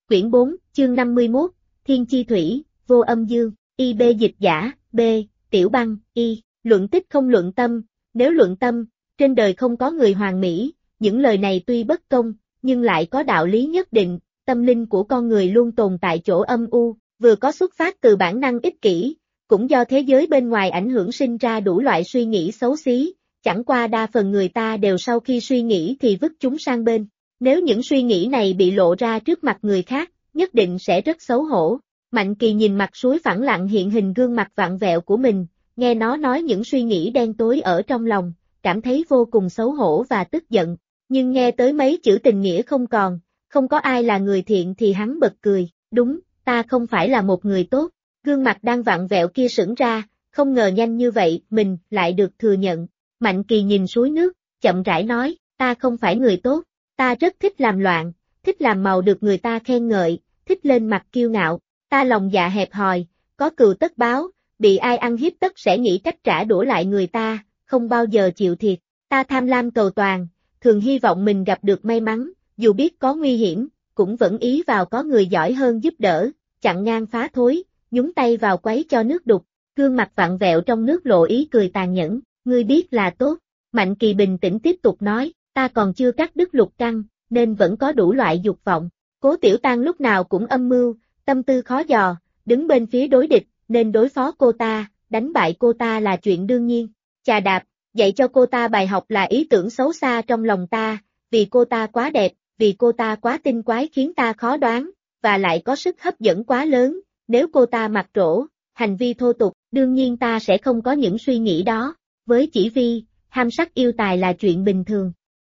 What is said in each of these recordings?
Quyển 4, chương 51, Thiên Chi Thủy, Vô Âm Dương, IB dịch giả, B, Tiểu Băng, Y, luận tích không luận tâm, nếu luận tâm, trên đời không có người hoàn mỹ, những lời này tuy bất công, nhưng lại có đạo lý nhất định, tâm linh của con người luôn tồn tại chỗ âm u, vừa có xuất phát từ bản năng ích kỷ, cũng do thế giới bên ngoài ảnh hưởng sinh ra đủ loại suy nghĩ xấu xí, chẳng qua đa phần người ta đều sau khi suy nghĩ thì vứt chúng sang bên. Nếu những suy nghĩ này bị lộ ra trước mặt người khác, nhất định sẽ rất xấu hổ. Mạnh Kỳ nhìn mặt suối phẳng lặng hiện hình gương mặt vặn vẹo của mình, nghe nó nói những suy nghĩ đen tối ở trong lòng, cảm thấy vô cùng xấu hổ và tức giận. Nhưng nghe tới mấy chữ tình nghĩa không còn, không có ai là người thiện thì hắn bật cười, đúng, ta không phải là một người tốt. Gương mặt đang vặn vẹo kia sững ra, không ngờ nhanh như vậy mình lại được thừa nhận. Mạnh Kỳ nhìn suối nước, chậm rãi nói, ta không phải người tốt. Ta rất thích làm loạn, thích làm màu được người ta khen ngợi, thích lên mặt kiêu ngạo, ta lòng dạ hẹp hòi, có cừu tất báo, bị ai ăn hiếp tất sẽ nghĩ cách trả đũa lại người ta, không bao giờ chịu thiệt, ta tham lam cầu toàn, thường hy vọng mình gặp được may mắn, dù biết có nguy hiểm, cũng vẫn ý vào có người giỏi hơn giúp đỡ, chặn ngang phá thối, nhúng tay vào quấy cho nước đục, gương mặt vặn vẹo trong nước lộ ý cười tàn nhẫn, ngươi biết là tốt, Mạnh Kỳ bình tĩnh tiếp tục nói. Ta còn chưa cắt đứt lục căn, nên vẫn có đủ loại dục vọng. Cố Tiểu Tăng lúc nào cũng âm mưu, tâm tư khó dò, đứng bên phía đối địch, nên đối phó cô ta, đánh bại cô ta là chuyện đương nhiên. Chà đạp, dạy cho cô ta bài học là ý tưởng xấu xa trong lòng ta, vì cô ta quá đẹp, vì cô ta quá tinh quái khiến ta khó đoán, và lại có sức hấp dẫn quá lớn, nếu cô ta mặt trổ, hành vi thô tục, đương nhiên ta sẽ không có những suy nghĩ đó. Với Chỉ Vi, ham sắc yêu tài là chuyện bình thường.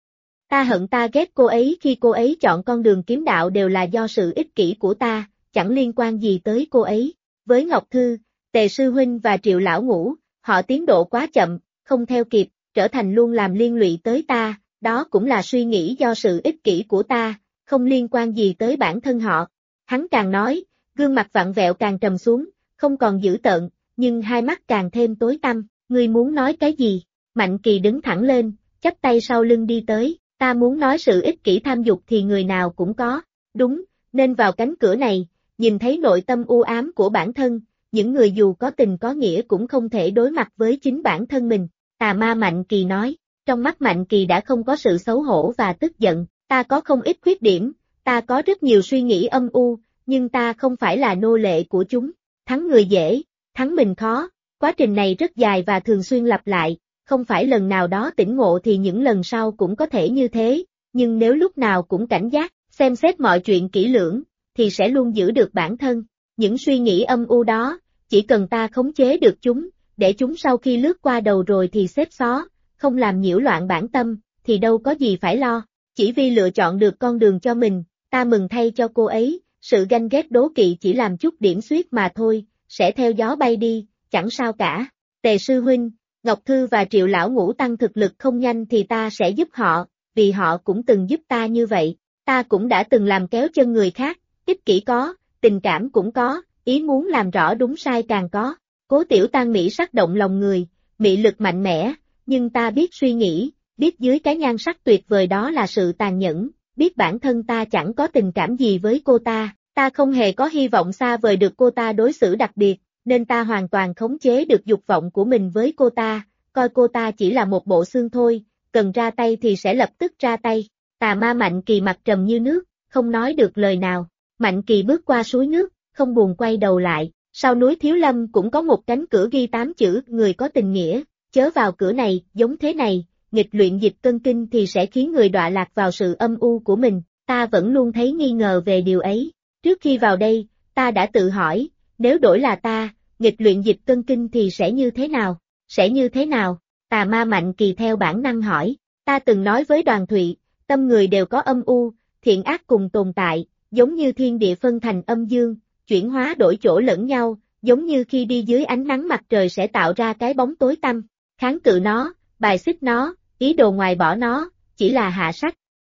Ta hận ta ghét cô ấy khi cô ấy chọn con đường kiếm đạo đều là do sự ích kỷ của ta, chẳng liên quan gì tới cô ấy. Với Ngọc Thư, Tề Sư Huynh và Triệu Lão Ngũ, họ tiến độ quá chậm, không theo kịp, trở thành luôn làm liên lụy tới ta, đó cũng là suy nghĩ do sự ích kỷ của ta, không liên quan gì tới bản thân họ. Hắn càng nói, gương mặt vặn vẹo càng trầm xuống, không còn dữ tợn, nhưng hai mắt càng thêm tối tăm, ngươi muốn nói cái gì? Mạnh Kỳ đứng thẳng lên, chắp tay sau lưng đi tới. Ta muốn nói sự ích kỷ tham dục thì người nào cũng có, đúng, nên vào cánh cửa này, nhìn thấy nội tâm u ám của bản thân, những người dù có tình có nghĩa cũng không thể đối mặt với chính bản thân mình, tà ma Mạnh Kỳ nói, trong mắt Mạnh Kỳ đã không có sự xấu hổ và tức giận, ta có không ít khuyết điểm, ta có rất nhiều suy nghĩ âm u, nhưng ta không phải là nô lệ của chúng, thắng người dễ, thắng mình khó, quá trình này rất dài và thường xuyên lặp lại. Không phải lần nào đó tỉnh ngộ thì những lần sau cũng có thể như thế, nhưng nếu lúc nào cũng cảnh giác, xem xét mọi chuyện kỹ lưỡng, thì sẽ luôn giữ được bản thân. Những suy nghĩ âm u đó, chỉ cần ta khống chế được chúng, để chúng sau khi lướt qua đầu rồi thì xếp xó, không làm nhiễu loạn bản tâm, thì đâu có gì phải lo. Chỉ vì lựa chọn được con đường cho mình, ta mừng thay cho cô ấy, sự ganh ghét đố kỵ chỉ làm chút điểm xuyết mà thôi, sẽ theo gió bay đi, chẳng sao cả. Tề Sư Huynh, Ngọc Thư và Triệu Lão Ngũ tăng thực lực không nhanh thì ta sẽ giúp họ, vì họ cũng từng giúp ta như vậy. Ta cũng đã từng làm kéo chân người khác, ích kỷ có, tình cảm cũng có, ý muốn làm rõ đúng sai càng có. Cố Tiểu Tăng mỹ sắc động lòng người, mị lực mạnh mẽ, nhưng ta biết suy nghĩ, biết dưới cái nhan sắc tuyệt vời đó là sự tàn nhẫn, biết bản thân ta chẳng có tình cảm gì với cô ta không hề có hy vọng xa vời được cô ta đối xử đặc biệt. Nên ta hoàn toàn khống chế được dục vọng của mình với cô ta, coi cô ta chỉ là một bộ xương thôi, cần ra tay thì sẽ lập tức ra tay. Tà ma Mạnh Kỳ mặt trầm như nước, không nói được lời nào. Mạnh Kỳ bước qua suối nước, không buồn quay đầu lại. Sau núi Thiếu Lâm cũng có một cánh cửa ghi 8 chữ người có tình nghĩa, chớ vào cửa này, giống thế này, nghịch luyện dịch cân kinh thì sẽ khiến người đọa lạc vào sự âm u của mình. Ta vẫn luôn thấy nghi ngờ về điều ấy. Trước khi vào đây, ta đã tự hỏi, nếu đổi là ta, nghịch luyện dịch cân kinh thì sẽ như thế nào? Sẽ như thế nào? Tà ma Mạnh Kỳ theo bản năng hỏi. Ta từng nói với Đoàn Thụy, tâm người đều có âm u, thiện ác cùng tồn tại, giống như thiên địa phân thành âm dương, chuyển hóa đổi chỗ lẫn nhau, giống như khi đi dưới ánh nắng mặt trời sẽ tạo ra cái bóng tối tăm. Kháng cự nó, bài xích nó, ý đồ ngoài bỏ nó, chỉ là hạ sách.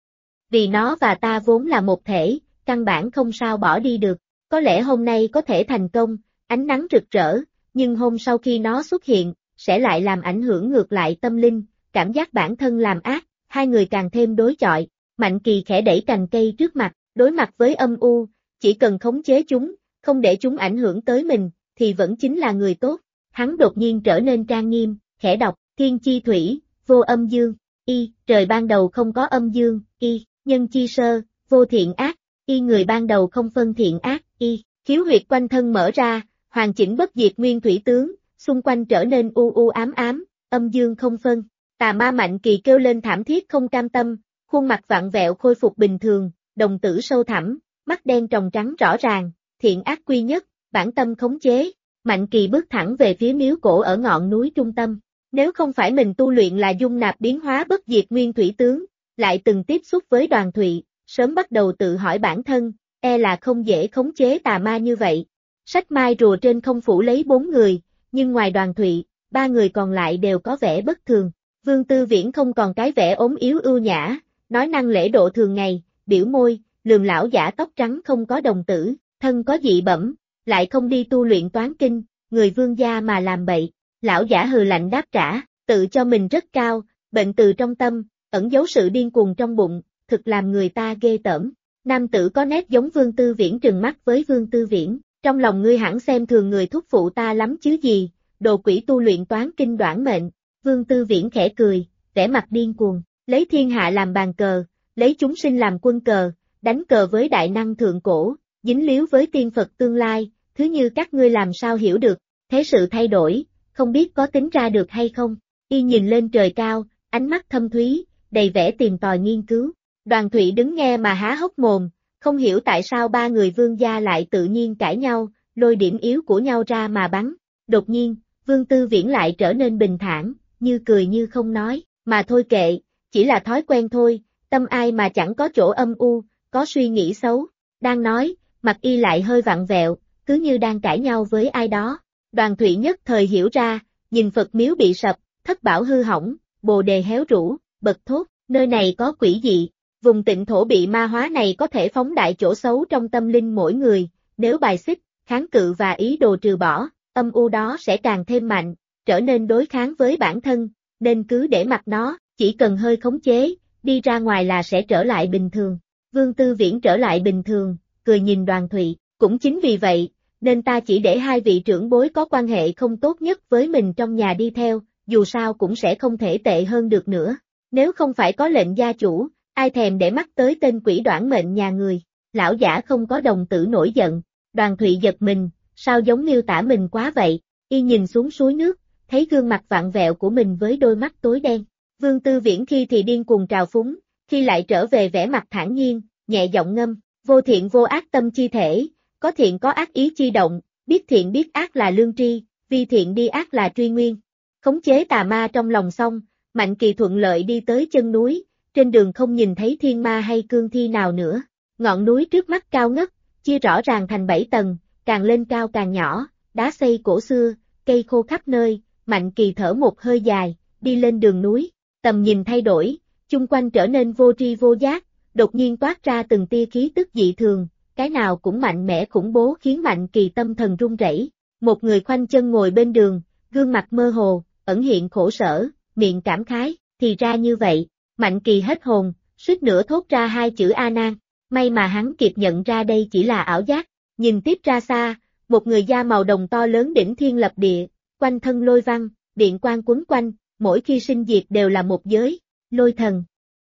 Vì nó và ta vốn là một thể, căn bản không sao bỏ đi được. Có lẽ hôm nay có thể thành công, ánh nắng rực rỡ, nhưng hôm sau khi nó xuất hiện, sẽ lại làm ảnh hưởng ngược lại tâm linh, cảm giác bản thân làm ác, hai người càng thêm đối chọi. Mạnh Kỳ khẽ đẩy cành cây trước mặt, đối mặt với âm u, chỉ cần khống chế chúng, không để chúng ảnh hưởng tới mình, thì vẫn chính là người tốt. Hắn đột nhiên trở nên trang nghiêm, khẽ đọc, thiên chi thủy, vô âm dương, y, trời ban đầu không có âm dương, y, nhân chi sơ, vô thiện ác, y người ban đầu không phân thiện ác, y, khiếu huyệt quanh thân mở ra, hoàn chỉnh bất diệt nguyên thủy tướng, xung quanh trở nên u u ám ám, âm dương không phân. Tà ma Mạnh Kỳ kêu lên thảm thiết không cam tâm, khuôn mặt vặn vẹo khôi phục bình thường, đồng tử sâu thẳm, mắt đen tròng trắng rõ ràng, thiện ác quy nhất, bản tâm khống chế. Mạnh Kỳ bước thẳng về phía miếu cổ ở ngọn núi trung tâm. Nếu không phải mình tu luyện là dung nạp biến hóa bất diệt nguyên thủy tướng, lại từng tiếp xúc với Đoàn Thụy, sớm bắt đầu tự hỏi bản thân, là không dễ khống chế tà ma như vậy. Sách mai rùa trên không phủ lấy 4 người, nhưng ngoài Đoàn Thụy, 3 người còn lại đều có vẻ bất thường. Vương Tư Viễn không còn cái vẻ ốm yếu ưu nhã, nói năng lễ độ thường ngày, biểu môi, lườm lão giả tóc trắng không có đồng tử, thân có dị bẩm, lại không đi tu luyện toán kinh, người vương gia mà làm bậy. Lão giả hừ lạnh đáp trả, tự cho mình rất cao, bệnh từ trong tâm, ẩn giấu sự điên cuồng trong bụng, thực làm người ta ghê tởm. Nam tử có nét giống Vương Tư Viễn trừng mắt với Vương Tư Viễn, trong lòng ngươi hẳn xem thường người thúc phụ ta lắm chứ gì, đồ quỷ tu luyện toán kinh đoản mệnh. Vương Tư Viễn khẽ cười, vẻ mặt điên cuồng, lấy thiên hạ làm bàn cờ, lấy chúng sinh làm quân cờ, đánh cờ với đại năng thượng cổ, dính líu với tiên Phật tương lai, thứ như các ngươi làm sao hiểu được, thế sự thay đổi, không biết có tính ra được hay không. Y nhìn lên trời cao, ánh mắt thâm thúy, đầy vẻ tìm tòi nghiên cứu. Đoàn Thụy đứng nghe mà há hốc mồm, không hiểu tại sao 3 người vương gia lại tự nhiên cãi nhau, lôi điểm yếu của nhau ra mà bắn. Đột nhiên, Vương Tư Viễn lại trở nên bình thản, như cười như không nói, mà thôi kệ, chỉ là thói quen thôi, tâm ai mà chẳng có chỗ âm u, có suy nghĩ xấu. Đang nói, mặt y lại hơi vặn vẹo, cứ như đang cãi nhau với ai đó. Đoàn Thụy nhất thời hiểu ra, nhìn Phật miếu bị sập, thất bảo hư hỏng, bồ đề héo rũ, bật thốt, nơi này có quỷ dị, vùng tịnh thổ bị ma hóa này có thể phóng đại chỗ xấu trong tâm linh mỗi người, nếu bài xích, kháng cự và ý đồ trừ bỏ, âm u đó sẽ càng thêm mạnh, trở nên đối kháng với bản thân, nên cứ để mặc nó, chỉ cần hơi khống chế, đi ra ngoài là sẽ trở lại bình thường. Vương Tư Viễn trở lại bình thường, cười nhìn Đoàn Thụy, cũng chính vì vậy, nên ta chỉ để 2 vị trưởng bối có quan hệ không tốt nhất với mình trong nhà đi theo, dù sao cũng sẽ không thể tệ hơn được nữa. Nếu không phải có lệnh gia chủ, ai thèm để mắt tới tên quỷ đoản mệnh nhà người. Lão giả không có đồng tử nổi giận, Đoàn Thụy giật mình, sao giống miêu tả mình quá vậy, y nhìn xuống suối nước, thấy gương mặt vặn vẹo của mình với đôi mắt tối đen. Vương Tư Viễn khi thì điên cuồng trào phúng, khi lại trở về vẻ mặt thản nhiên, nhẹ giọng ngâm, vô thiện vô ác tâm chi thể, có thiện có ác ý chi động, biết thiện biết ác là lương tri, vi thiện đi ác là truy nguyên. Khống chế tà ma trong lòng xong, Mạnh Kỳ thuận lợi đi tới chân núi, trên đường không nhìn thấy thiên ma hay cương thi nào nữa. Ngọn núi trước mắt cao ngất, chia rõ ràng thành 7 tầng, càng lên cao càng nhỏ, đá xây cổ xưa, cây khô khắp nơi. Mạnh Kỳ thở một hơi dài, đi lên đường núi, tầm nhìn thay đổi, chung quanh trở nên vô tri vô giác, đột nhiên toát ra từng tia khí tức dị thường, cái nào cũng mạnh mẽ khủng bố khiến Mạnh Kỳ tâm thần run rẩy. Một người khoanh chân ngồi bên đường, gương mặt mơ hồ, ẩn hiện khổ sở, miệng cảm khái, thì ra như vậy. Mạnh Kỳ hết hồn, suýt nữa thốt ra 2 chữ A Nan, may mà hắn kịp nhận ra đây chỉ là ảo giác. Nhìn tiếp ra xa, một người da màu đồng to lớn đỉnh thiên lập địa, quanh thân lôi văn, điện quang quấn quanh, mỗi khi sinh diệt đều là một giới, lôi thần.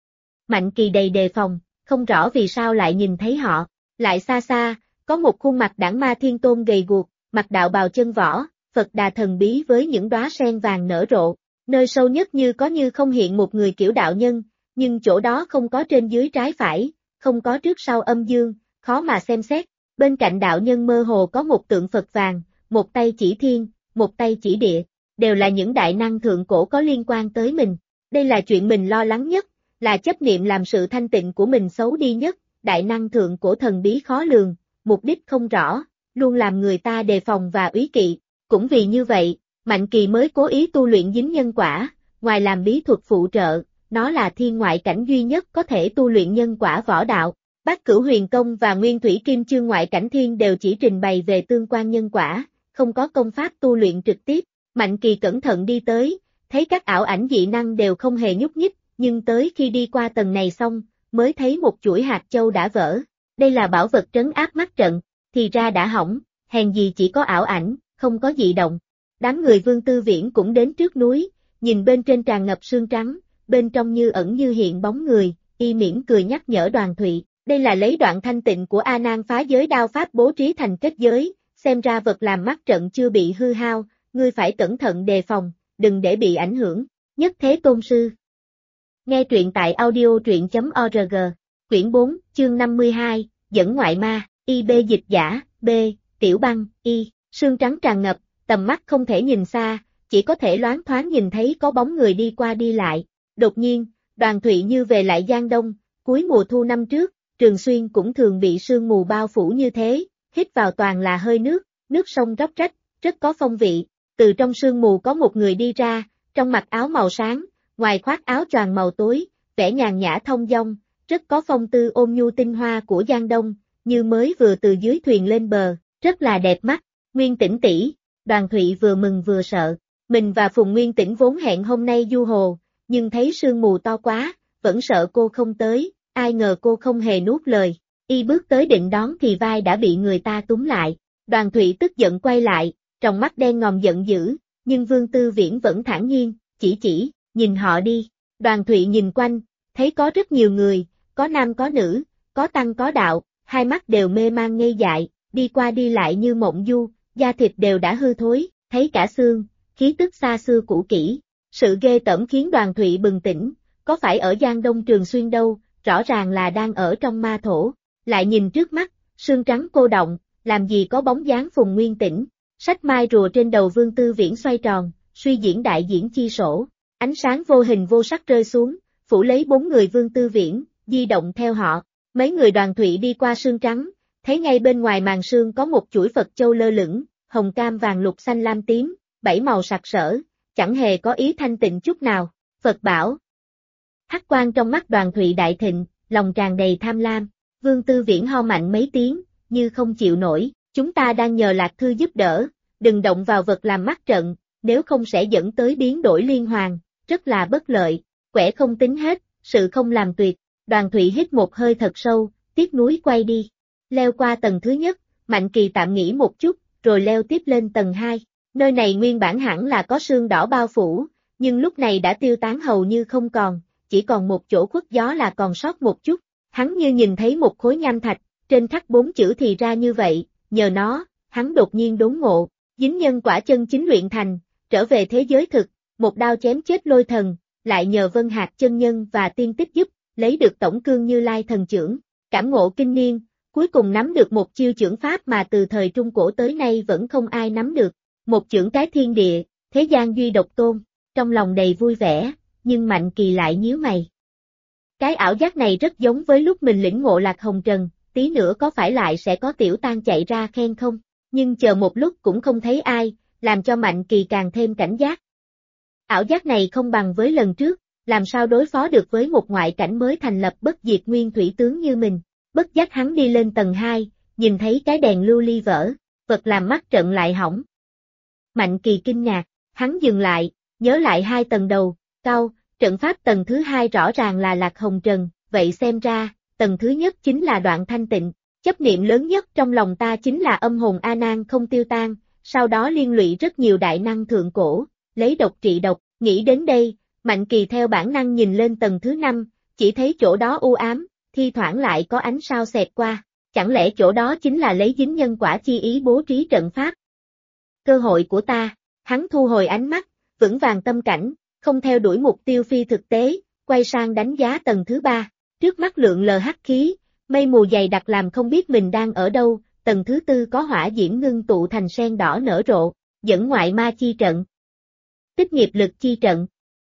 Mạnh Kỳ đầy đề phòng, không rõ vì sao lại nhìn thấy họ, lại xa xa, có một khuôn mặt đãng ma thiên tôn gầy guộc, mặc đạo bào chân võ, Phật đà thần bí với những đóa sen vàng nở rộ, nơi sâu nhất như có như không hiện một người kiểu đạo nhân, nhưng chỗ đó không có trên dưới trái phải, không có trước sau âm dương, khó mà xem xét. Bên cạnh đạo nhân mơ hồ có một tượng Phật vàng, một tay chỉ thiên, một tay chỉ địa, đều là những đại năng thượng cổ có liên quan tới mình. Đây là chuyện mình lo lắng nhất, là chấp niệm làm sự thanh tịnh của mình xấu đi nhất, đại năng thượng cổ thần bí khó lường, mục đích không rõ, luôn làm người ta đề phòng và úy kỵ. Cũng vì như vậy, Mạnh Kỳ mới cố ý tu luyện dính nhân quả, ngoài làm bí thuật phụ trợ, nó là thiên ngoại cảnh duy nhất có thể tu luyện nhân quả võ đạo. Bát Cửu Huyền Công và Nguyên Thủy Kim Chương ngoại cảnh thiên đều chỉ trình bày về tương quan nhân quả, không có công pháp tu luyện trực tiếp. Mạnh Kỳ cẩn thận đi tới, thấy các ảo ảnh dị năng đều không hề nhúc nhích, nhưng tới khi đi qua tầng này xong, mới thấy một chuỗi hạt châu đã vỡ. Đây là bảo vật trấn áp mắt trận, thì ra đã hỏng, hèn gì chỉ có ảo ảnh, không có dị động. Đám người Vương Tư Viễn cũng đến trước núi, nhìn bên trên tràn ngập sương trắng, bên trong như ẩn như hiện bóng người, y mỉm cười nhắc nhở Đoàn Thụy, đây là lấy đoạn thanh tịnh của A Nan phá giới đao pháp bố trí thành kết giới, xem ra vật làm mắt trận chưa bị hư hao, ngươi phải cẩn thận đề phòng, đừng để bị ảnh hưởng. Nhất Thế Tôn Sư. Nghe truyện tại audio.org, quyển 4, chương 52, dẫn ngoại ma, IB dịch giả, B, Tiểu Băng, Y, sương trắng tràn ngập, tầm mắt không thể nhìn xa, chỉ có thể loáng thoáng nhìn thấy có bóng người đi qua đi lại. Đột nhiên, Đoàn Thụy như về lại Giang Đông, cuối mùa thu năm trước, Trường Xuyên cũng thường bị sương mù bao phủ như thế, hít vào toàn là hơi nước sông róc rách, rất có phong vị. Từ trong sương mù có một người đi ra, trong mặc áo màu sáng, ngoài khoác áo choàng màu tối, vẻ nhàn nhã thông dong, rất có phong tư ôn nhu tinh hoa của Giang Đông, như mới vừa từ dưới thuyền lên bờ, rất là đẹp mắt. Nguyên Tĩnh tỷ, Đoàn Thụy vừa mừng vừa sợ. Mình và Phùng Nguyên Tĩnh vốn hẹn hôm nay du hồ, nhưng thấy sương mù to quá, vẫn sợ cô không tới, ai ngờ cô không hề nuốt lời. Y bước tới định đón thì vai đã bị người ta túm lại. Đoàn Thụy tức giận quay lại, trong mắt đen ngòm giận dữ, nhưng Vương Tư Viễn vẫn thản nhiên, chỉ, nhìn họ đi. Đoàn Thụy nhìn quanh, thấy có rất nhiều người, có nam có nữ, có tăng có đạo, hai mắt đều mê man ngây dại, đi qua đi lại như mộng du, da thịt đều đã hư thối, thấy cả xương, khí tức xa xưa cũ kỹ. Sự ghê tởm khiến Đoàn Thụy bừng tỉnh, có phải ở Giang Đông Trường Xuyên đâu, rõ ràng là đang ở trong ma thổ. Lại nhìn trước mắt, sương trắng cô động, làm gì có bóng dáng Phùng Nguyên Tĩnh. Sách mai rùa trên đầu Vương Tư Viễn xoay tròn, suy diễn đại diễn chi sổ. Ánh sáng vô hình vô sắc rơi xuống, phủ lấy bốn người Vương Tư Viễn, di động theo họ. Mấy người Đoàn Thụy đi qua sương trắng, thấy ngay bên ngoài màn sương có một chuỗi Phật châu lơ lửng, hồng cam vàng lục xanh lam tím, 7 màu sặc sỡ, chẳng hề có ý thanh tịnh chút nào. Phật bảo. Hắc quang trong mắt Đoàn Thụy đại thịnh, lòng tràn đầy tham lam. Vương Tư Viễn ho mạnh mấy tiếng, như không chịu nổi, chúng ta đang nhờ Lạc Thư giúp đỡ, đừng động vào vật làm mắt trận, nếu không sẽ dẫn tới biến đổi liên hoàn, rất là bất lợi. Quẻ không tính hết, sự không làm tuyệt. Đoàn Thụy hít một hơi thật sâu, tiếc núi quay đi. Leo qua tầng thứ nhất, Mạnh Kỳ tạm nghỉ một chút, rồi leo tiếp lên tầng 2. Nơi này nguyên bản hẳn là có sương đỏ bao phủ, nhưng lúc này đã tiêu tán hầu như không còn, chỉ còn một chỗ khuất gió là còn sót một chút. Hắn như nhìn thấy một khối nham thạch, trên khắc 4 chữ thì ra như vậy, nhờ nó, hắn đột nhiên đốn ngộ, dính nhân quả chân chính luyện thành, trở về thế giới thực, một đao chém chết lôi thần, lại nhờ Vân Hạc chân nhân và tiên tích giúp, lấy được tổng cương Như Lai thần chưởng, cảm ngộ kinh niên, cuối cùng nắm được một chiêu chưởng pháp mà từ thời Trung Cổ tới nay vẫn không ai nắm được, một chưởng cái thiên địa, thế gian duy độc tôn. Trong lòng đầy vui vẻ, nhưng Mạnh Kỳ lại nhíu mày. Cái ảo giác này rất giống với lúc mình lĩnh ngộ Lạc Hồng Trần, tí nữa có phải lại sẽ có tiểu tang chạy ra khen không? Nhưng chờ một lúc cũng không thấy ai, làm cho Mạnh Kỳ càng thêm cảnh giác. Ảo giác này không bằng với lần trước, làm sao đối phó được với một ngoại cảnh mới thành lập bất diệt nguyên thủy tướng như mình. Bất giác hắn đi lên tầng 2, nhìn thấy cái đèn lưu ly vỡ, vật làm mắt trận lại hỏng. Mạnh Kỳ kinh ngạc, hắn dừng lại, nhớ lại 2 tầng đầu, cau, trận pháp tầng thứ 2 rõ ràng là Lạc Hồng Trần, vậy xem ra, tầng thứ nhất chính là đoạn thanh tịnh. Chấp niệm lớn nhất trong lòng ta chính là âm hồn A Nan không tiêu tan, sau đó liên lụy rất nhiều đại năng thượng cổ, lấy độc trị độc. Nghĩ đến đây, Mạnh Kỳ theo bản năng nhìn lên tầng thứ 5, chỉ thấy chỗ đó u ám, thi thoảng lại có ánh sao xẹt qua, chẳng lẽ chỗ đó chính là lấy dính nhân quả chi ý bố trí trận pháp? Cơ hội của ta, hắn thu hồi ánh mắt, vững vàng tâm cảnh, không theo đuổi mục tiêu phi thực tế, quay sang đánh giá tầng thứ 3, trước mắt lượng lờ hắc khí, mây mù dày đặc làm không biết mình đang ở đâu, tầng thứ 4 có hỏa diễm ngưng tụ thành sen đỏ nở rộ, dẫn ngoại ma chi trận. Tích nghiệp lực chi trận.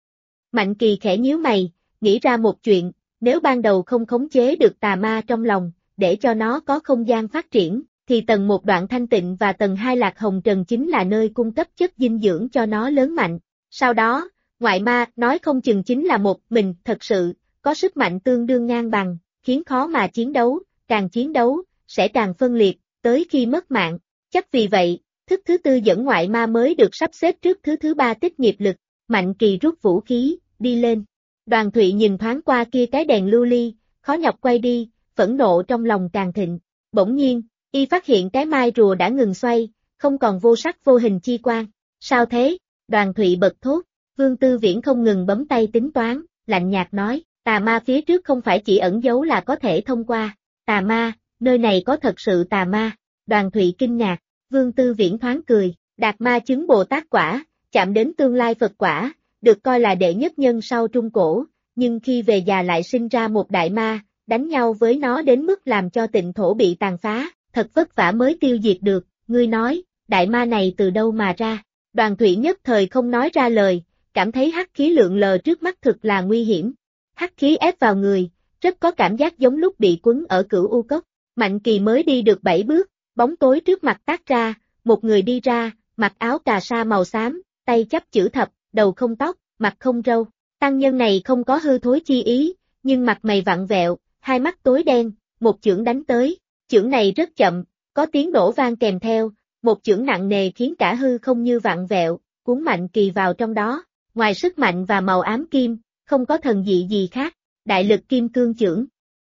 Mạnh Kỳ khẽ nhíu mày, nghĩ ra một chuyện, nếu ban đầu không khống chế được tà ma trong lòng, để cho nó có không gian phát triển, thì tầng 1 đoạn thanh tịnh và tầng 2 Lạc Hồng Trần chính là nơi cung cấp chất dinh dưỡng cho nó lớn mạnh. Sau đó, ngoại ma nói không chừng chính là một mình thật sự, có sức mạnh tương đương ngang bằng, khiến khó mà chiến đấu, sẽ càng phân liệt, tới khi mất mạng. Chắc vì vậy, thức thứ 4 dẫn ngoại ma mới được sắp xếp trước thứ 3 tích nghiệp lực. Mạnh Kỳ rút vũ khí, đi lên. Đoàn Thụy nhìn thoáng qua kia cái đèn lưu ly, khó nhọc quay đi, phẫn nộ trong lòng càng thịnh. Bỗng nhiên, y phát hiện cái mai rùa đã ngừng xoay, không còn vô sắc vô hình chi quan. Sao thế? Đoàn Thụy bật thốt. Vương Tư Viễn không ngừng bấm tay tính toán, lạnh nhạt nói, tà ma phía trước không phải chỉ ẩn giấu là có thể thông qua. Tà ma, nơi này có thật sự tà ma. Đoàn Thụy kinh ngạc, Vương Tư Viễn thoáng cười, đạt ma chứng Bồ Tát quả, chạm đến tương lai Phật quả, được coi là đệ nhất nhân sau Trung Cổ, nhưng khi về già lại sinh ra một đại ma, đánh nhau với nó đến mức làm cho tịnh thổ bị tàn phá, thật vất vả mới tiêu diệt được, ngươi nói, đại ma này từ đâu mà ra? Đoàn Thụy nhất thời không nói ra lời, cảm thấy hắc khí lượn lờ trước mắt thực là nguy hiểm. Hắc khí ép vào người, rất có cảm giác giống lúc bị quấn ở Cửu U Cốc. Mạnh Kỳ mới đi được 7 bước, bóng tối trước mặt tác ra, một người đi ra, mặc áo cà sa màu xám, tay chắp chữ thập, đầu không tóc, mặt không râu. Tăng nhân này không có hư thối chi ý, nhưng mặt mày vặn vẹo, hai mắt tối đen, một chưởng đánh tới. Chưởng này rất chậm, có tiếng nổ vang kèm theo, một chưởng nặng nề khiến cả hư không như vặn vẹo, cuốn Mạnh Kỳ vào trong đó. Ngoài sức mạnh và màu ám kim, không có thần dị gì khác. Đại lực kim cương chưởng.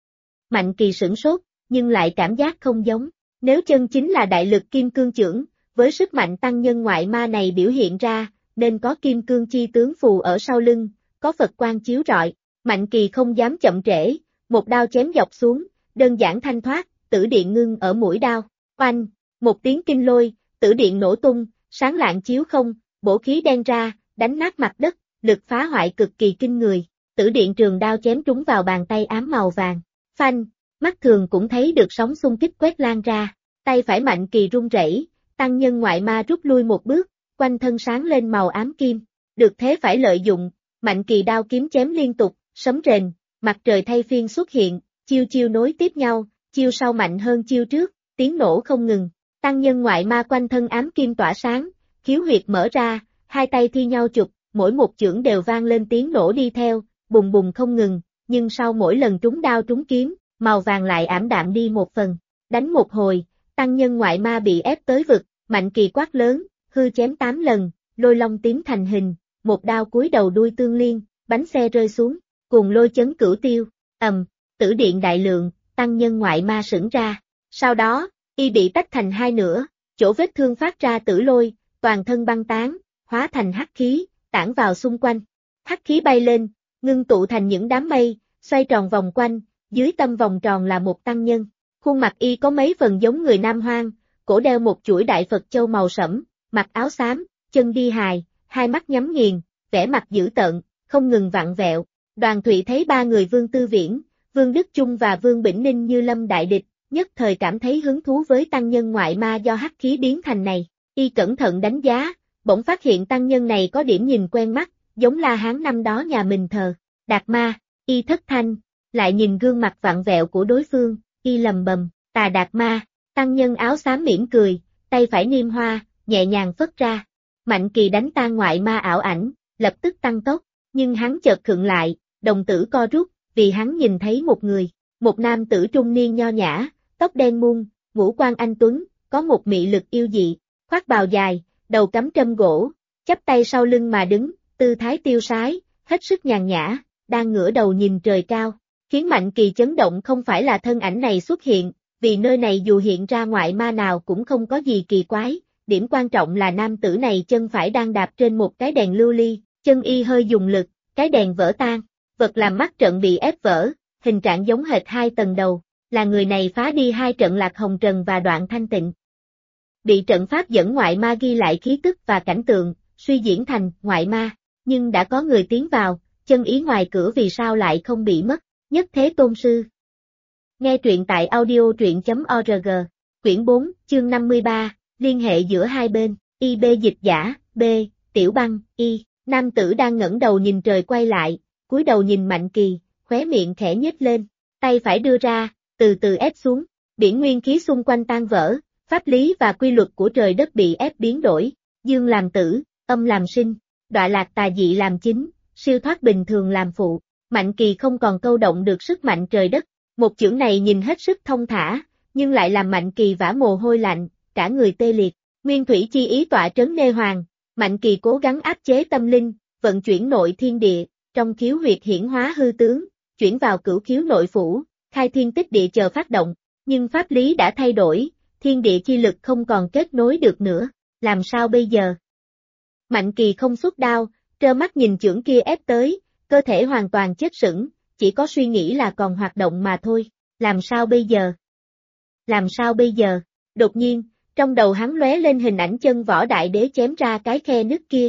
Mạnh Kỳ sửng sốt, nhưng lại cảm giác không giống. Nếu chân chính là đại lực kim cương chưởng, với sức mạnh tăng nhân ngoại ma này biểu hiện ra, nên có kim cương chi tướng phù ở sau lưng, có Phật quang chiếu rọi. Mạnh Kỳ không dám chậm trễ, một đao chém dọc xuống, đơn giản thanh thoát, tử điện ngưng ở mũi đao. Oanh, một tiếng kinh lôi, tử điện nổ tung, sáng lạng chiếu không, bổ khí đen ra, đánh nát mặt đất, lực phá hoại cực kỳ kinh người. Tử điện trường đao chém trúng vào bàn tay ám màu vàng. Phanh, mắt thường cũng thấy được sóng xung kích quét lan ra. Tay phải Mạnh Kỳ run rẩy, tăng nhân ngoại ma rút lui một bước, quanh thân sáng lên màu ám kim. Được thế phải lợi dụng, Mạnh Kỳ đao kiếm chém liên tục, sấm rền, mặt trời thay phiên xuất hiện, chiêu chiêu nối tiếp nhau, chiêu sau mạnh hơn chiêu trước, tiếng nổ không ngừng. Tăng nhân ngoại ma quanh thân ám kim tỏa sáng, khiếu huyệt mở ra, hai tay thi nhau chụp, mỗi một chưởng đều vang lên tiếng nổ đi theo, bùng bùng không ngừng, nhưng sau mỗi lần trúng đao trúng kiếm, màu vàng lại ảm đạm đi một phần. Đánh một hồi, tăng nhân ngoại ma bị ép tới vực, Mạnh Kỳ quát lớn, hư chém 8 lần, lôi long tím thành hình, một đao cúi đầu đuôi tương liên, bánh xe rơi xuống, cùng lôi chấn cửu tiêu, tử điện đại lượng, tăng nhân ngoại ma sững ra. Sau đó, y bị tách thành hai nửa, chỗ vết thương phát ra tử lôi, toàn thân băng tán, hóa thành hắc khí, tản vào xung quanh. Hắc khí bay lên, ngưng tụ thành những đám mây, xoay tròn vòng quanh, dưới tâm vòng tròn là một tăng nhân. Khuôn mặt y có mấy phần giống người Nam Hoang, cổ đeo một chuỗi đại Phật châu màu sẫm, mặc áo xám, chân đi hài, hai mắt nhắm nghiền, vẻ mặt dữ tợn, không ngừng vặn vẹo. Đoàn Thụy thấy ba người Vương Tư Viễn, Vương Đức Chung và Vương Bỉnh Ninh như lâm đại địch, nhất thời cảm thấy hứng thú với tăng nhân ngoại ma do hắc khí biến thành này. Y cẩn thận đánh giá, bỗng phát hiện tăng nhân này có điểm nhìn quen mắt, giống La Hán năm đó nhà mình thờ. Đạt ma, y thất thanh, lại nhìn gương mặt vặn vẹo của đối phương, y lầm bầm, Tà Đạt ma. Tăng nhân áo xám mỉm cười, tay phải niêm hoa, nhẹ nhàng phất ra. Mạnh Kỳ đánh tan ngoại ma ảo ảnh, lập tức tăng tốc, nhưng hắn chợt khựng lại, đồng tử co rút, vì hắn nhìn thấy một người, một nam tử trung niên nho nhã, tóc đen muôn, ngũ quan anh tuấn, có một mị lực yêu dị, khoác bào dài, đầu cắm trâm gỗ, chắp tay sau lưng mà đứng, tư thái tiêu sái, hết sức nhàn nhã, đang ngửa đầu nhìn trời cao. Khiến Mạnh Kỳ chấn động không phải là thân ảnh này xuất hiện, vì nơi này dù hiện ra ngoại ma nào cũng không có gì kỳ quái, điểm quan trọng là nam tử này chân phải đang đạp trên một cái đèn lưu ly, chân y hơi dùng lực, cái đèn vỡ tan, vật làm mắt trận bị ép vỡ, hình trạng giống hệt hai tầng đầu, là người này phá đi hai trận Lạc Hồng Trần và Đoạn Thanh Tịnh. Bị trận pháp dẫn ngoại ma ghi lại khí tức và cảnh tượng, suy diễn thành ngoại ma, nhưng đã có người tiến vào, chân ý ngoài cửa vì sao lại không bị mất. Nhất Thế Tôn Sư. Nghe truyện tại audio.org, quyển 4, chương 53, liên hệ giữa hai bên, IB dịch giả, B, Tiểu Băng, Y, nam tử đang ngẩng đầu nhìn trời quay lại, cúi đầu nhìn Mạnh Kỳ, khóe miệng khẽ nhếch lên, tay phải đưa ra, từ từ ép xuống, biển nguyên khí xung quanh tan vỡ, pháp lý và quy luật của trời đất bị ép biến đổi, dương làm tử, âm làm sinh, đọa lạc tà dị làm chính, siêu thoát bình thường làm phụ. Mạnh Kỳ không còn câu động được sức mạnh trời đất, một chưởng này nhìn hết sức thông thả, nhưng lại làm Mạnh Kỳ vã mồ hôi lạnh, cả người tê liệt, nguyên thủy chi ý tọa trấn nê hoàng, Mạnh Kỳ cố gắng áp chế tâm linh, vận chuyển nội thiên địa, trong khiếu huyệt hiển hóa hư tướng, chuyển vào cửu khiếu nội phủ, khai thiên tích địa chờ phát động, nhưng pháp lý đã thay đổi, thiên địa chi lực không còn kết nối được nữa, làm sao bây giờ? Mạnh Kỳ không xuất đao, trơ mắt nhìn chưởng kia ép tới, cơ thể hoàn toàn chết sững, chỉ có suy nghĩ là còn hoạt động mà thôi, làm sao bây giờ? Làm sao bây giờ? Đột nhiên, trong đầu hắn lóe lên hình ảnh chân võ đại đế chém ra cái khe nứt kia.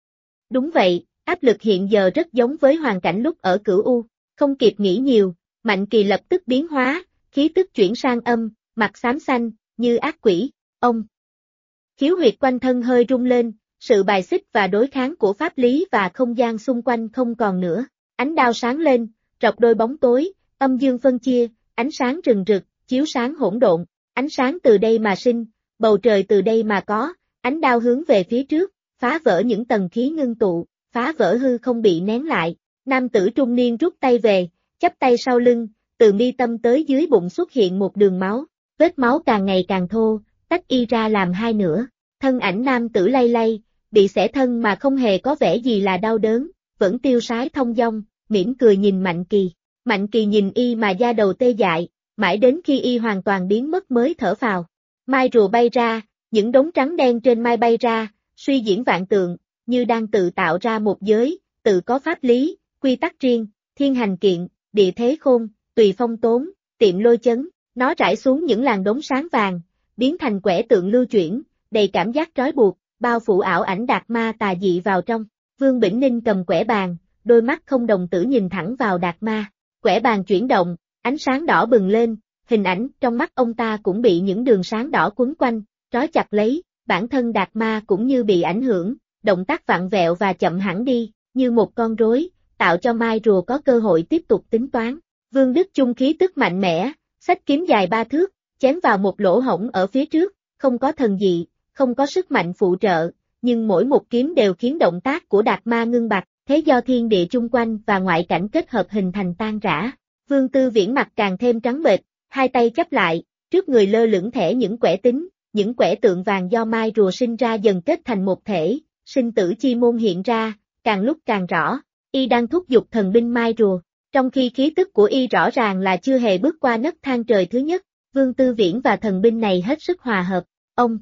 Đúng vậy, áp lực hiện giờ rất giống với hoàn cảnh lúc ở Cửu U, không kịp nghĩ nhiều, Mạnh Kỳ lập tức biến hóa, khí tức chuyển sang âm, mặt xám xanh, như ác quỷ, ông. Khiếu huyệt quanh thân hơi rung lên, sự bài xích và đối kháng của pháp lý và không gian xung quanh không còn nữa, ánh đao sáng lên, rọc đôi bóng tối, âm dương phân chia, ánh sáng rừng rực, chiếu sáng hỗn độn, ánh sáng từ đây mà sinh, bầu trời từ đây mà có, ánh đao hướng về phía trước, phá vỡ những tầng khí ngưng tụ, phá vỡ hư không bị nén lại, nam tử trung niên rút tay về, chắp tay sau lưng, từ mi tâm tới dưới bụng xuất hiện một đường máu, vết máu càng ngày càng thô, tách y ra làm hai nửa, thân ảnh nam tử lay lay, bị xẻ thân mà không hề có vẻ gì là đau đớn, vẫn tiêu sái thông dong, mỉm cười nhìn Mạnh Kỳ. Mạnh Kỳ nhìn y mà da đầu tê dại, mãi đến khi y hoàn toàn biến mất mới thở phào. Mai rùa bay ra, những đống trắng đen trên mai bay ra, suy diễn vạn tượng, như đang tự tạo ra một giới, tự có pháp lý, quy tắc riêng, thiên hành kiện, địa thế khôn, tùy phong tốn, tiệm lôi chấn, nó rải xuống những làn đống sáng vàng, biến thành quẻ tượng lưu chuyển, đầy cảm giác trói buộc, bao phủ ảo ảnh đạt ma tà dị vào trong. Vương Bỉnh Ninh cầm quẻ bàn, đôi mắt không đồng tử nhìn thẳng vào đạt ma. Quẻ bàn chuyển động, ánh sáng đỏ bừng lên, hình ảnh trong mắt ông ta cũng bị những đường sáng đỏ quấn quanh, trói chặt lấy, bản thân đạt ma cũng như bị ảnh hưởng, động tác vặn vẹo và chậm hẳn đi, như một con rối, tạo cho mai rùa có cơ hội tiếp tục tính toán. Vương Đức Chung khí tức mạnh mẽ, xách kiếm dài 3 thước, chém vào một lỗ hổng ở phía trước, không có thần dị, không có sức mạnh phụ trợ, nhưng mỗi một kiếm đều khiến động tác của đạt ma ngưng bặt, thế do thiên địa chung quanh và ngoại cảnh kết hợp hình thành tan rã. Vương Tư Viễn mặt càng thêm trắng bệch, hai tay chắp lại, trước người lơ lửng thẻ những quẻ tính, những quẻ tượng vàng do mai rùa sinh ra dần kết thành một thể, sinh tử chi môn hiện ra, càng lúc càng rõ, y đang thúc giục thần binh mai rùa, trong khi khí tức của y rõ ràng là chưa hề bước qua nấc thang trời thứ nhất, Vương Tư Viễn và thần binh này hết sức hòa hợp, ông.